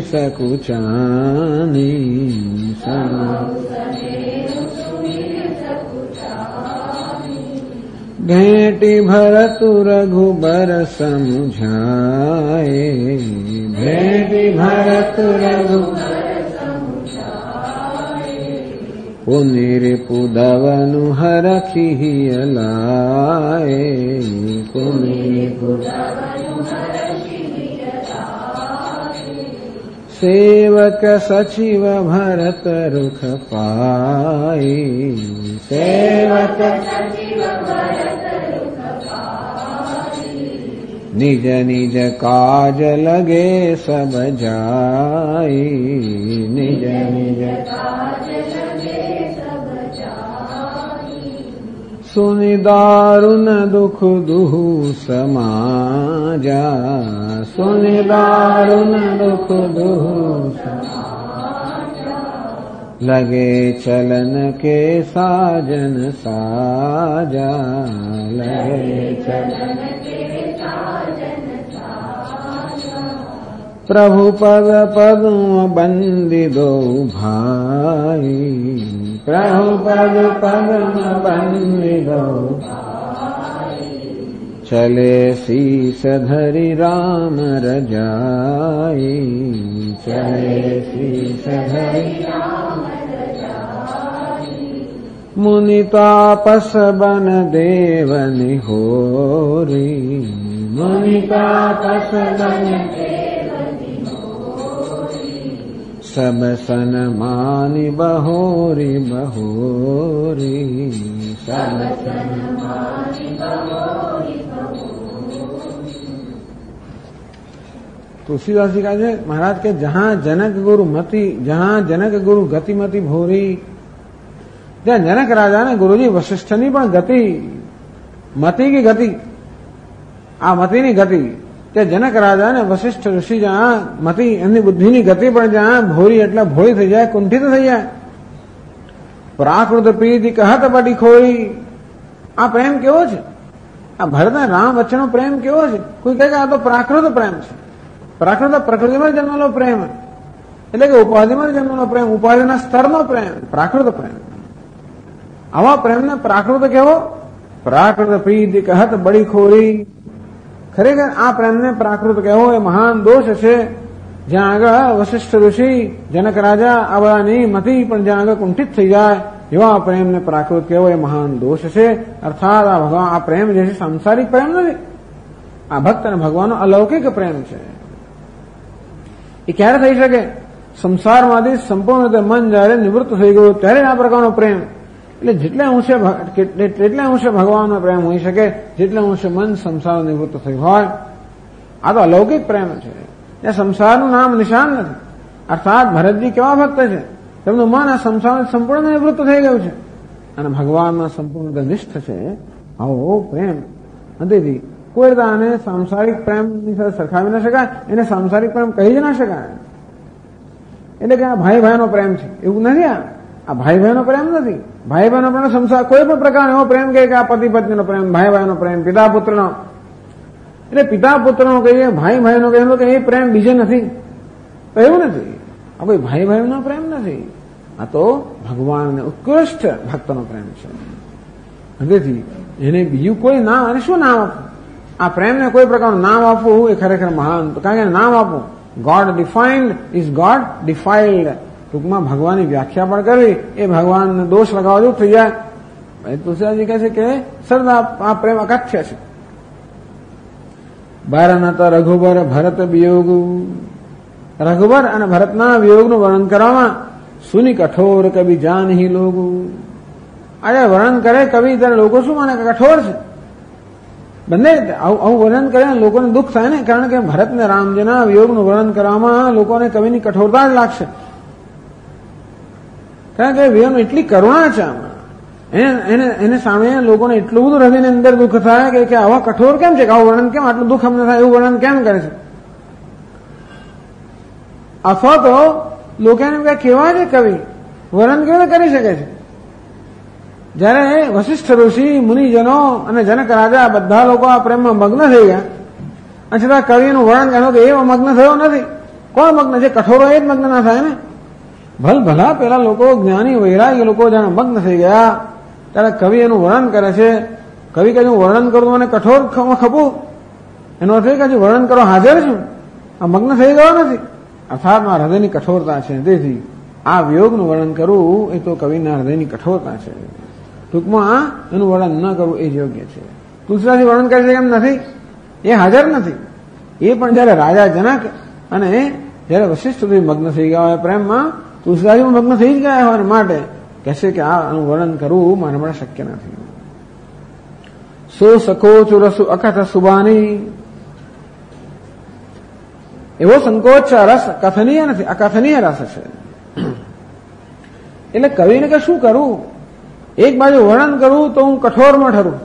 સકુચાની भेंटी भरतु रघुबर समझाए भेंटी भरतु रघुबर पुनिरिपुदवनु हरखि हियलाए सेवक सचिव भरत रुख पाई सेवक निज निज काज लगे सब जाई निज निज सुनि दारुण दुख दुहु समाजा सुनि दारुण दुख दुहु लगे चलन के साजन साजा लगे चलन प्रभु पद पद्म बंदी दो भाई प्रभु पद पद्म बंदी दो चले शीस धरि राम रजाई चले शीस धरि मुनि तापस बन देवनि होरी मुनि तापस बन सब सन मानि बहोरी बहोरी सब सन मानि बहोरी तुलसीदास जी कहे महाराज के जहां जनक गुरु गतिमती भोरी જ્યાં જનક રાજાને ગુરુજી વશિષ્ઠની પણ ગતિ મતિ की ગતિ આ મતિની ગતિ તે જનક રાજાને વશિષ્ઠ ઋષિ જ્યાં મતિ એમની બુદ્ધિની ગતિ પણ જ્યાં ભોરી એટલે ભોળી થઈ જાય કુંઠિત થઈ જાય પ્રાકૃત પ્રીતિ કહત પડી ખોઈ આ પ્રેમ કેવો છે આ ભરત અને રામ વચ્ચેનો પ્રેમ કેવો છે કોઈ કહે કે આ તો પ્રાકૃત પ્રેમ છે પ્રાકૃત પ્રકૃતિમાં જન્મેલો પ્રેમ એટલે કે ઉપાધિમાં જન્મેલો પ્રેમ ઉપાધિના સ્તરનો પ્રેમ પ્રાકૃત પ્રેમ આવા પ્રેમને પ્રાકૃત કેવો પ્રાકૃત પ્રીતિ કહત બડી ખોરી ખરેખર આ પ્રેમને પ્રાકૃત કહેવો એ મહાન દોષ છે જ્યાં આગળ વશિષ્ઠ ઋષિ જનક રાજા આ બધાની મતિ પણ જ્યાં આગળ કુંઠિત થઈ જાય એવા પ્રેમને પ્રાકૃત કહેવો એ મહાન દોષ છે અર્થાત આ ભગવાન આ પ્રેમ જે છે સાંસારિક પ્રેમ નથી આ ભક્ત અને ભગવાનનો અલૌકિક પ્રેમ છે એ ક્યારે થઈ શકે સંસારમાંથી સંપૂર્ણ રીતે મન જયારે નિવૃત્ત થઈ ગયું ત્યારે આ પ્રકારનો પ્રેમ એટલે જેટલા અંશે ભગવાનનો પ્રેમ હોઈ શકે જેટલા અંશે મન સંસાર નિવૃત્ત થયું હોય આ તો અલૌકિક પ્રેમ છે ત્યાં સંસારનું નામ નિશાન નથી અર્થાત ભરતજી કેવા ભક્ત છે તેમનું મન આ સંસાર સંપૂર્ણ નિવૃત્ત થઈ ગયું છે અને ભગવાનમાં સંપૂર્ણ નિષ્ઠ છે આવો પ્રેમ નથી કોઈ રીતે આને સાંસારિક પ્રેમની સાથે સરખાવી ન શકાય એને સાંસારિક પ્રેમ કહી જ ના શકાય એટલે કે આ ભાઈ ભાઈનો પ્રેમ છે એવું નથી આ ભાઈ ભાઈનો પ્રેમ નથી ભાઈ બહેનો પણ સંસાર કોઈ પણ પ્રકાર એવો પ્રેમ કે આ પતિ પત્નીનો પ્રેમ ભાઈ ભાઈનો પ્રેમ પિતા પુત્રનો એટલે પિતા પુત્રનો કહીએ ભાઈ ભાઈનો કહીએ કે એ પ્રેમ બીજે નથી તો એવું નથી આ કોઈ ભાઈ ભાઈનો પ્રેમ નથી આ તો ભગવાનને ઉત્કૃષ્ટ ભક્તનો પ્રેમ છે તેથી એને બીજું કોઈ નામ અને શું નામ આપવું આ પ્રેમને કોઈ પ્રકારનું નામ આપવું એ ખરેખર મહાન કારણ કે નામ આપવું God defined is God defiled ટૂંકમાં ભગવાનની વ્યાખ્યા પણ કરવી એ ભગવાનને દોષ લગાવવા જેવું થઈ જાય તુલસીદાસજી કહે છે કે સરદા આ પ્રેમ અકથ્ય છે બારનત રઘુબર ભરત વિયોગ રઘુબર અને ભરતના વિયોગનું વર્ણન કરવામાં સુની કઠોર કવિ જાનહી લોગુ આજે વર્ણન કરે કવિ ત્યારે લોકો શું માને કે કઠોર છે બંને આવું વર્ણન કરે લોકોને દુઃખ થાય ને કારણ કે ભરત ને રામજીના વિયોગનું વર્ણન કરવામાં લોકોને કવિની કઠોરતા જ લાગશે કારણ કે વિયોગની એટલી કરુણા છે આમાં એને સામે લોકોને એટલું બધું હૃદયની અંદર દુઃખ થાય કે આવા કઠોર કેમ છે કે આવું વર્ણન કેમ આટલું દુઃખ અમને થાય એવું વર્ણન કેમ કરે છે અથવા તો લોકો એને કેવા છે કવિ, વર્ણન કેવી રીતે કરી શકે છે? જયારે વશિષ્ઠ ઋષિ, મુનિજનો અને જનક રાજા બધા લોકો આ પ્રેમમાં મગ્ન થઈ ગયા, અને છતાં કવિનું વર્ણન કહ્યું કે એવો મગ્ન થયો નથી. કોણ મગ્ન છે? કઠોરો એ જ મગ્ન ના થાય ને. ભલા પેલા લોકો, જ્ઞાની વૈરાગી લોકો જાણે મગ્ન થઈ ગયા, ત્યારે કવિ એનું વર્ણન કરે છે. કવિ કહે હું વર્ણન કરું અને કઠોર ખપું, એનો અર્થ એ કે હજી વર્ણન કરો હાજર છું, આ મગ્ન થઈ ગયો નથી. અર્થાત મારા હૃદયની કઠોરતા છે, તેથી આ વિયોગનું વર્ણન કરવું એ તો કવિના હૃદયની કઠોરતા છે. ટૂંકમાં એનું વર્ણન ન કરવું એ જ યોગ્ય છે. તુલસીદાસજી વર્ણન કરી શકે એમ નથી, એ હાજર નથી. એ પણ જયારે રાજા જનક અને જયારે વશિષ્ઠ સુધી મગ્ન થઈ ગયા હોય પ્રેમમાં, તુલસીદાસજી મગ્ન થઈ જ ગયા હોય માટે કહેશે કે આનું વર્ણન કરવું મારા માટે શક્ય નથી. સો સકોચ રસુ અકથ સુબાની, એવો સંકોચ રસ કથનીય નથી, અકથનીય રસ છે. એટલે કવિને કે શું કરવું? એક બાજુ વર્ણન કરવું તો હું કઠોરમાં ઠરું,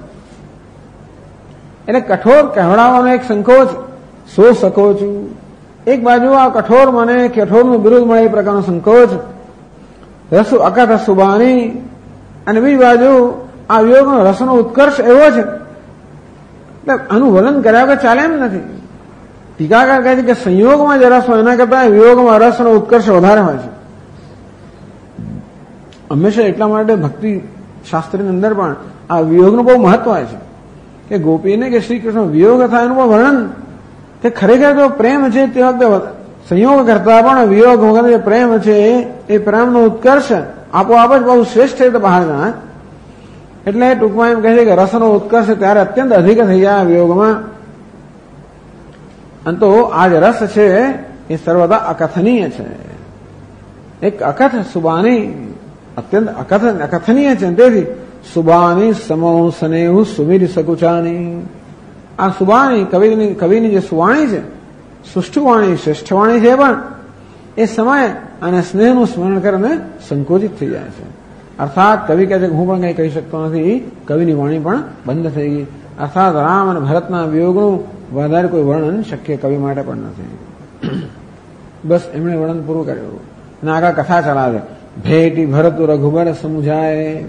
એટલે કઠોર કહેવડાવવાનો એક સંકોચ, સો સકોચું. એક બાજુ આ કઠોર મને કઠોરનું વિરુદ્ધ મળે એ પ્રકારનો સંકોચ, રસુ અકથ સુબાની, અને બીજી બાજુ આ વિયોગનો રસનો ઉત્કર્ષ એવો છે. એટલે આનું વર્ણન કર્યા વગર ચાલે એમ નથી. ટીકાકાર કહે છે કે સંયોગમાં જે રસ હોય એના કરતા વિયોગમાં રસનો ઉત્કર્ષ વધારે હોય છે. હંમેશા એટલા માટે ભક્તિ શાસ્ત્રની અંદર પણ આ વિયોગનું બહુ મહત્વ હોય છે કે ગોપીને કે શ્રી કૃષ્ણ વિયોગ થાય એનું પણ વર્ણન, તે ખરેખર જો પ્રેમ છે તે વખતે સંયોગ કરતા પણ વિયોગ વગર જે પ્રેમ છે એ પ્રેમનો ઉત્કર્ષ આપોઆપ જ બહુ શ્રેષ્ઠ રીતે બહાર જાય. એટલે ટૂંકમાં એમ કહે છે કે રસનો ઉત્કર્ષ ત્યારે અત્યંત અધિક થઈ જાય વિયોગમાં. અને તો આ જે રસ છે એ સર્વદા અકથનીય છે. એક અકથ સુબાની, અત્યંત અકથનીય છે. તેથી સુબાની સમો સ્નેહુ સુમીર સકુચાની, આ સુબાની કવિની જે સુવાણી છે, સુષ્ઠુ વાણી, શ્રેષ્ઠ વાણી છે, પણ એ સમય અને સ્નેહનું સ્મરણ કરીને સંકોચિત થઈ જાય છે. અર્થાત કવિ કહે છે કે હું પણ કંઈ કહી શકતો નથી, કવિની વાણી પણ બંધ થઈ ગઈ. અર્થાત રામ અને ભરતના વિયોગનું વધારે કોઈ વર્ણન શક્ય કવિ માટે પણ નથી. બસ એમણે વર્ણન પૂરું કર્યું અને આગળ કથા ચલાવે. ભેટી ભરત રઘુબર સમુજાય,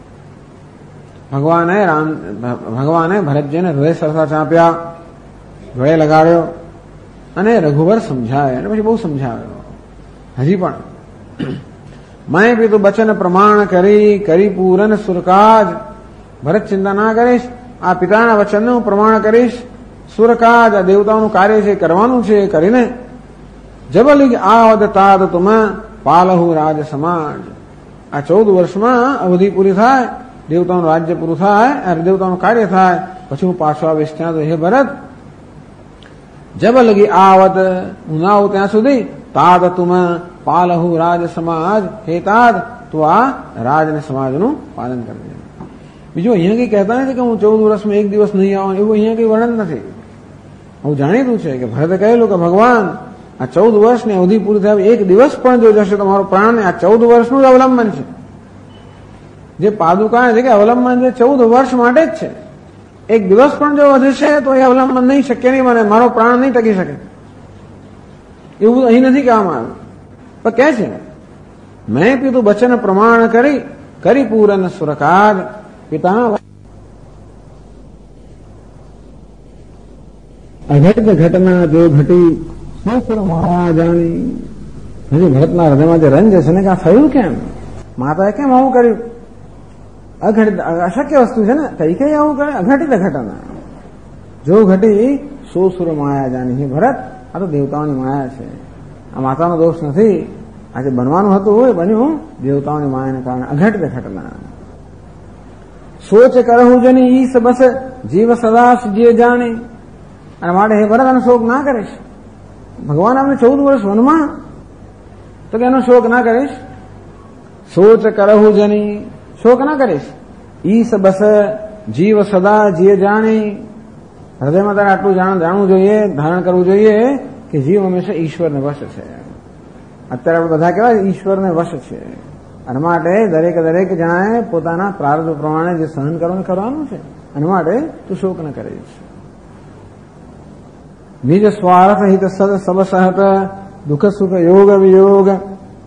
ભગવાને ભરતજીને હૃદય સરસા ચાંપ્યા, ગળે લગાડ્યો અને રઘુબર સમજાય, અને પછી બહુ સમજાવ્યો. હજી પણ મેં પીતું બચન પ્રમાણ કરી પૂરન સુરકાજ, ભરત ચિંતા ના કરીશ, આ પિતાના વચનનું પ્રમાણ કરીશ. સુરકાજ આ દેવતાઓનું કાર્ય છે, કરવાનું છે, કરીને જબલી આવદ તાદ તુમ પાલહુ રાજ સમાજ, આ 14 વર્ષમાં અવધિ પૂરી થાય, દેવતાઓનું રાજ્ય પૂરું થાય, દેવતાઓનું કાર્ય થાય, પછી હું પાછો આવીશ. ત્યાં તો હે ભરત, જબ લગી આવત, હું ના આવું ત્યાં સુધી, તાદ તુમ પાલહુ રાજ સમાજ, હે તાદ તું આ રાજ અને સમાજનું પાલન કરજે. બીજું અહીંયા કઈ કહેતા નથી કે હું 14 વર્ષમાં એક દિવસ નહીં આવું, એવું અહીંયા કઈ વર્ણન નથી. હું જાણીતું છે કે ભરતે કહેલું કે ભગવાન આ 14 વર્ષની અવધિ પૂરી થાય, એક દિવસ પણ જો જશે તો મારો પ્રાણ, આ 14 વર્ષનું જ અવલંબન છે. જે પાદુકા છે કે અવલંબન છે 14 વર્ષ માટે જ છે. એક દિવસ પણ જો વધશે તો એ અવલંબન નહીં, શક્ય નહીં બને, મારો પ્રાણ નહીં ટકી શકે. એવું અહીં નથી કહેવામાં આવ્યું, પણ કહે છે મેં પીતું બચન પ્રમાણ કરી પૂરન સુરકાજ, પિતા અઘટ ઘટના જો ઘટી સહસ્ર મારા જાણી. હજી ભરતના હૃદયમાં જે રંજ છે ને કે આ થયું કેમ, માતાએ કેમ આવું કર્યું? અઘટિત અશક્ય વસ્તુ છે ને, કઈ કઈ આવું કરે? અઘટિત ઘટના જો ઘટી સોસુર માયા જાણી. ભરત આ તો દેવતાઓની માયા છે, આ માતાનો દોષ નથી. આજે બનવાનું હતું એ બન્યું દેવતાઓની માયાને કારણે. અઘટિત ઘટના સોચ કરહું જની ઈસ બસ જીવ સદા જે જાણી. અને માટે હે ભરત આનો શોક ના કરીશ. ભગવાન આપણે 14 વર્ષ વનમાં, તો કે એનો શોક ના કરીશ. સોચ કરહું જની, શોક ના કરીશ. ઈસ બસ જીવ સદા જે જાણી. હૃદયમાં તારે આટલું જાણવું જોઈએ, ધારણ કરવું જોઈએ કે જીવ હંમેશા ઈશ્વરને વશ છે. અત્યારે આપણે બધા કહેવાય ઈશ્વરને વશ છે, અને માટે દરેક જણાએ પોતાના પ્રારબ્ધ પ્રમાણે જે સહન કરવાનું છે, અને માટે તું શોક ન કરીશ. નિજ સ્વાર્થ હિત સદ સબ સહત દુઃખ સુખ યોગ વિયોગ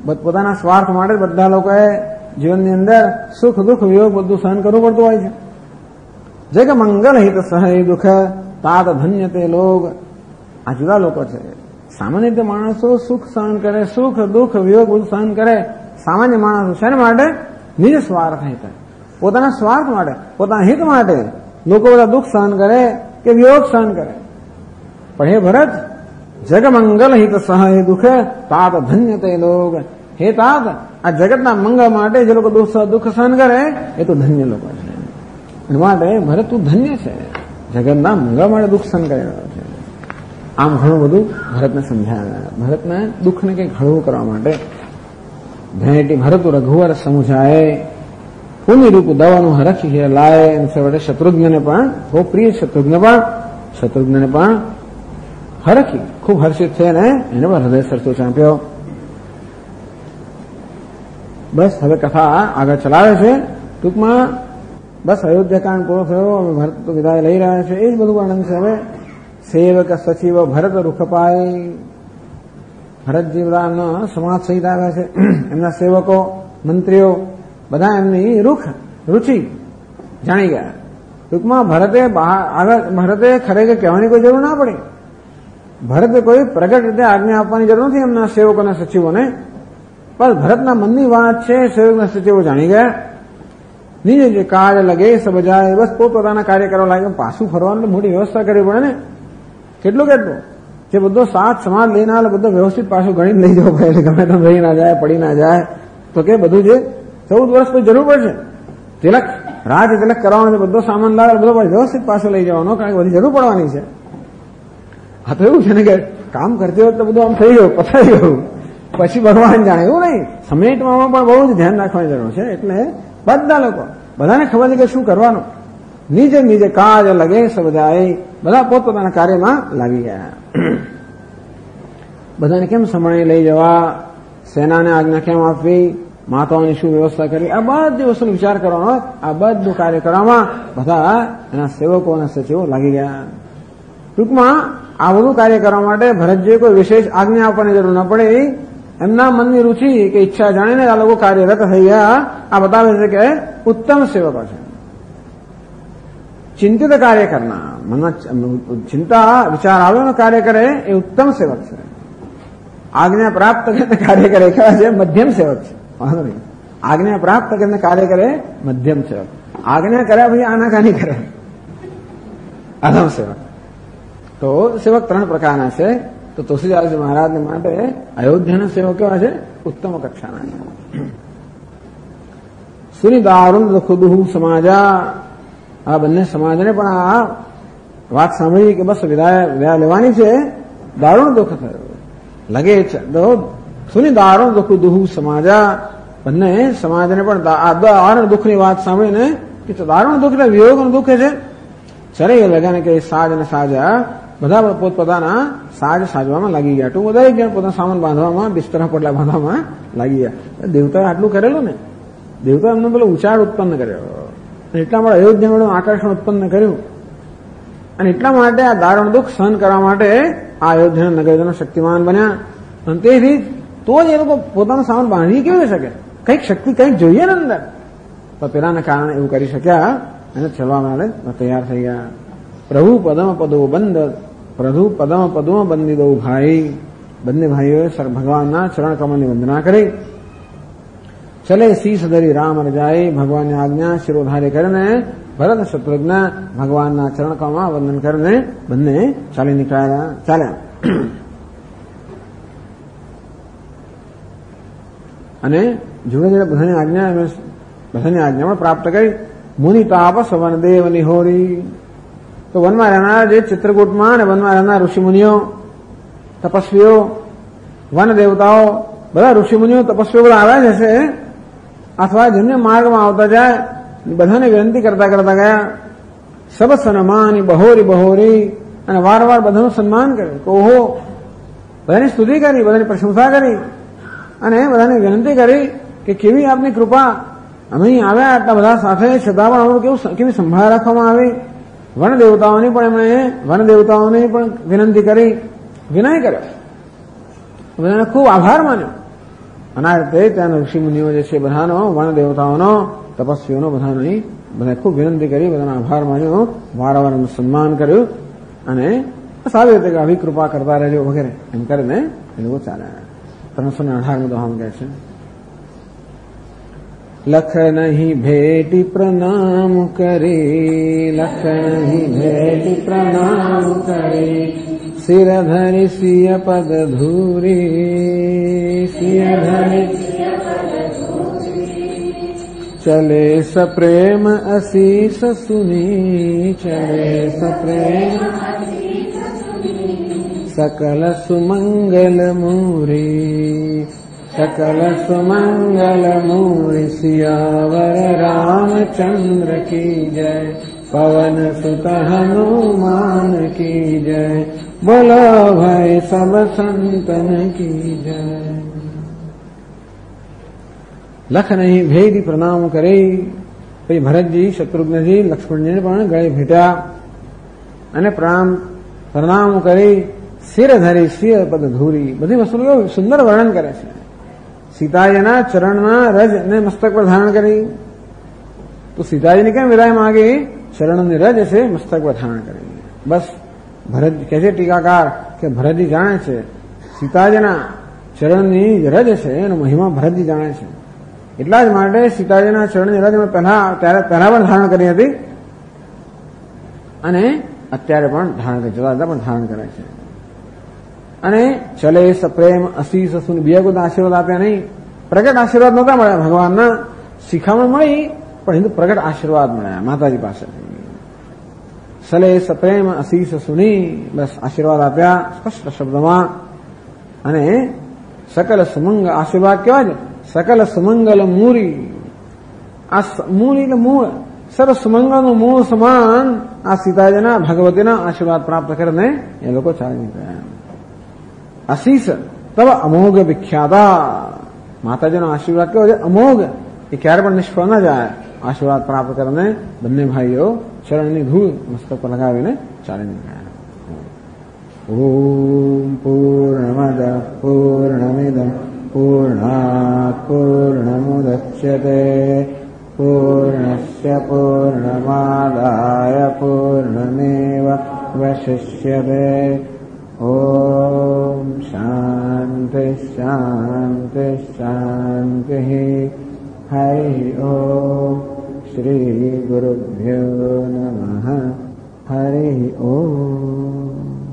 પોતાના સ્વાર્થ માટે બધા લોકોએ જીવનની અંદર સુખ દુઃખ વિયોગ બધું સહન કરવું પડતું હોય છે. જગ મંગલ હિત સહય દુઃખ તાત ધન્ય તે લોગ. આ જુદા લોકો છે. સામાન્ય રીતે માણસો સુખ સહન કરે, સુખ દુઃખ વિયોગ બધું સહન કરે. સામાન્ય માણસો શેના માટે? નિજ સ્વાર્થ હિત, પોતાના સ્વાર્થ માટે, પોતાના હિત માટે લોકો બધા દુઃખ સહન કરે કે વિયોગ સહન કરે. પણ હે ભરત, જગ મંગલ હિત સહય દુઃખ તાત ધન્ય તે લોગ. હે તાત, આ જગતના મંગળ માટે જે લોકો દુઃખ સહન કરે એ તો ધન્ય લોકો છે. એ માટે ભરત તું ધન્ય છે, જગતના મંગળ માટે દુઃખ સહન કરી રહ્યો છે. આમ ઘણું બધું ભરતને સમજાયા. ભરતને દુઃખને કંઈક હળવું કરવા માટે ભેટી ભરતું રઘુવર સમુજાય પુનિ રૂપ દવાનું હરખી લાય. અને છેવટે શત્રુઘ્નને પણ બહુ પ્રિય, શત્રુઘ્નને પણ હરખી ખૂબ હર્ષિત છે ને એને પણ હૃદય સરસો ચાંપ્યો. બસ હવે કથા આગળ ચલાવે છે. ટૂંકમાં બસ અયોધ્યાકાંડ પૂરો થયો, હવે ભરત તો વિદાય લઈ રહ્યા છે, એ જ બધું વર્ણન છે. હવે સેવક સચિવ ભરત રૂખપાય. ભરતજી બધા એમના સમાજ સહિત આવ્યા છે. એમના સેવકો મંત્રીઓ બધા એમની રુચિ જાણી ગયા. ટૂંકમાં ભરતે ખરેખર કહેવાની કોઈ જરૂર ના પડી. ભરતે કોઈ પ્રગટ રીતે આજ્ઞા આપવાની જરૂર નથી એમના સેવકો અને સચિવોને. પણ ભરતના મનની વાત છે, સેવકના સચિવો જાણી ગયા. નીચે જે કાજ લગે સબ જાય, બસ પોતાના કાર્ય કરવા લાગે. પાછું ફરવાનું મોટી વ્યવસ્થા કરવી પડે ને. કેટલું જે બધો સાથ સમાજ લઈને આવે બધો વ્યવસ્થિત પાછું ગણીને લઈ જવો પડે. ગમે તેમ રહી ના જાય, પડી ના જાય. તો કે બધું જે 14 વર્ષ પછી જરૂર પડશે તિલક, રાજ તિલક કરવાનો છે, બધો સામાન લાવે, બધો વ્યવસ્થિત પાછો લઈ જવાનો, કારણ કે બધી જરૂર પડવાની છે. આ તો એવું છે ને કે કામ કરતી વખતે બધું આમ થઈ ગયું, પતાઈ ગયું, પછી ભગવાન જાણે, એવું નહીં. સમેટવામાં પણ બહુ જ ધ્યાન રાખવાની જરૂર છે. એટલે બધા લોકો બધાને ખબર છે કે શું કરવાનું. નીજે કાજ લગે સબજાય, બધા પોતપોતાના કાર્યમાં લાગી ગયા. બધાને કેમ સંભાળી લઈ જવા, સેનાને આજ્ઞા કેમ આપવી, માતાઓની શું વ્યવસ્થા કરવી, આ બધી વસ્તુનો વિચાર કરવાનો. આ બધું કાર્ય કરવામાં બધા એના સેવકો અને સચિવો લાગી ગયા. ટૂંકમાં આ બધું કાર્ય કરવા માટે ભરતજીએ કોઈ વિશેષ આજ્ઞા આપવાની જરૂર ન પડે. એમના મનની રુચિ કે ઈચ્છા જાણીને આ લોકો કાર્યરત થઈ ગયા. આ બતાવે છે કે ઉત્તમ સેવકો છે. ચિંતિત કાર્ય કરના, મનમાં ચિંતા વિચાર આવ્યો કાર્ય કરે એ ઉત્તમ સેવક છે. આજ્ઞા પ્રાપ્ત કરીને કાર્ય કરે કેવા છે? મધ્યમ સેવક છે. વાંધો નહીં. આજ્ઞા પ્રાપ્ત કરીને કાર્ય કરે મધ્યમ સેવક. આજ્ઞા કર્યા પછી આનાકાની કરે અધમ સેવક. તો સેવક 3 પ્રકારના છે. તો તુલસીદાસજી મહારાજને માટે અયોધ્યાના સેવક કેવા છે? ઉત્તમ કક્ષાના છે. સુનિદારુણ ખુદહુ સમાજા, આ બંને સમાજને પણ આ વાત સાંભળી કે બસ વિદાય લેવાની છે. દારૂણ દુઃખ થયું લગે છે. સુનિદારુણ દુઃખ સમાજા, બંને સમાજને પણ દારૂણ દુઃખની વાત સાંભળીને કે દારૂણ દુઃખ એટલે વિયોગનું દુઃખ છે. ચરે લગાને કે સાજ ને સાજા, બધા પોતપોતાના સાજ સાજવામાં લાગી ગયા. ટૂંક દરેક જણ પોતાના સામાન બાંધવામાં, બિસ્તરા પોટલા બાંધવામાં લાગી ગયા. દેવતાએ આટલું કરેલું ને, દેવતા એમને પેલો ઉચાડ ઉત્પન્ન કર્યો, એટલા માટે અયોધ્યામાં આકર્ષણ ઉત્પન્ન કર્યું. અને એટલા માટે આ દારૂણ દુઃખ સહન કરવા માટે આ અયોધ્યાના નગરજનો શક્તિમાન બન્યા. અને તેથી તો જ એ લોકો પોતાનો સામાન બાંધી કેવી શકે? કંઈક શક્તિ કંઈક જોઈએ ને અંદર. તો પેલાના કારણે એવું કરી શક્યા અને ચલવા માટે તૈયાર થઈ ગયા. પ્રભુ પદમ પદો બંધી દઉં ભાઈ. બંને ભાઈઓએ ભગવાનના ચરણ કમળની વંદના કરી. ચલે શીશ ધરી રામ રજાઈ, ભગવાનની આજ્ઞા શિરોધારી કરીને ભરત શત્રુઘ્ન ભગવાનના ચરણ કમળમાં વંદન કરીને બંને ચાલી ચાલ્યા. અને જોડે જોડે બધાની આજ્ઞા પણ પ્રાપ્ત કરી. મુનિ તાપસ વનદેવ નિહોરી, તો વનમાં રહેનાર જે ચિત્રકૂટમાં અને વનમાં રહેનાર ઋષિમુનિઓ, તપસ્વીઓ, વન દેવતાઓ, બધા ઋષિમુનિઓ તપસ્વીઓ બધા આવ્યા જ હશે, અથવા જેમને માર્ગમાં આવતા જાય બધાને વિનંતી કરતા ગયા. સબ સન્માની બહોરી, અને વારંવાર બધાનું સન્માન કર્યું. ઓહો, બધાની સ્તુતિ કરી, બધાની પ્રશંસા કરી અને બધાને વિનંતી કરી કે કેવી આપની કૃપા, અમે અહીં આવ્યા આટલા બધા સાથે, છતાં પણ અમારું કેવી સંભાળ રાખવામાં આવી. વન દેવતાઓની પણ વિનંતી કરી, વિનય કર્યો, બધાને ખૂબ આભાર માન્યો. અને આ રીતે ત્યાંના ઋષિમુનિઓ જે છે બધાનો, વન દેવતાઓનો, તપસ્વીઓનો બધાનો બધા ખૂબ વિનંતી કરી, બધાનો આભાર માન્યો, વારંવાર એનું સન્માન કર્યું અને સારી રીતે કે આવી કૃપા કરતા રહેજો વગેરે એમ કરીને એ લોકો ચાલ્યા. 318 દોહામાં કહે છે, લખ નહીં ભેટી પ્રણામ કરી, લખ નહીં ભેટી પ્રણામ કરી, સિર ધરી સિય પદ ધૂરી, સિય ધરી ચલે સપ્રેમ અશીષ સુની, ચલે સપ્રેમ सकल सुमंगल मूरी, सकल सुमंगल मूरी, सियावर रामचंद्र की जय, पवन सुत हनुमान की जय, बोलो भाई सब संतन की जय. લખ નહીં ભેદી પ્રણામ કરે. પછી ભરતજી, શત્રુઘ્નજી, લક્ષ્મણજીને પણ ગળે ભેટ્યા અને પ્રણામ કરી, શિર ધરી શિર પદ ધૂરી. બધી વસ્તુનું સુંદર વર્ણન કરે છે. સીતાજીના ચરણના રજ ને મસ્તક પર ધારણ કરી. તો સીતાજીને કેમ વિદાય માંગી? ચરણની રજ છે મસ્તક પર ધારણ કરી. બસ ભરત કહે છે ટીકાકાર કે ભરતજી જાણે છે સીતાજીના ચરણની રજ છે એનો મહિમા ભરતજી જાણે છે. એટલા જ માટે સીતાજીના ચરણની રજ પહેલા પણ ધારણ કરી હતી અને અત્યારે પણ ધારણ કરે, જતા પણ ધારણ કરે છે. અને ચલે સપ્રેમ અશીષ સુન, બીજા કોઈ આશીર્વાદ આપ્યા નહીં. પ્રગટ આશીર્વાદ નહોતા મળ્યા, ભગવાનના શિખામણ મળી પણ હિન્દુ પ્રગટ આશીર્વાદ મળ્યા માતાજી પાસેથી. ચલે સપ્રેમ અશીષ સુની, બસ આશીર્વાદ આપ્યા સ્પષ્ટ શબ્દમાં. અને સકલ સુમંગ આશીર્વાદ કેવા છે? સકલ સુમંગલ મૂરી. આ મૂળ એટલે મૂળ, સર્વ સુમંગલનું મૂળ સમાન આ સીતાજીના ભગવતીના આશીર્વાદ પ્રાપ્ત કરીને એ લોકો ચાલી નીકળ્યા. અશીષ તબ અમોઘ વિખ્યાતા. માતાજીનો આશીર્વાદ કેવો છે? અમોઘ, એ ક્યારે પણ નિષ્ફળ ન જાય. આશીર્વાદ પ્રાપ્ત કરીને બંને ભાઈઓ ચરણની ધૂળ મસ્તક પર લગાવીને ચાલી નીકળ્યા. ઓમ પૂર્ણમદ પૂર્ણમિદં પૂર્ણાત પૂર્ણમુદચ્યતે પૂર્ણસ્ય પૂર્ણમાદાય પૂર્ણમેવાવશિષ્યતે. ઓમ શાંતિ શાંતિ શાંતિ. હરિ ઓમ. શ્રી ગુરુભ્યો નમઃ. હરિ ઓમ.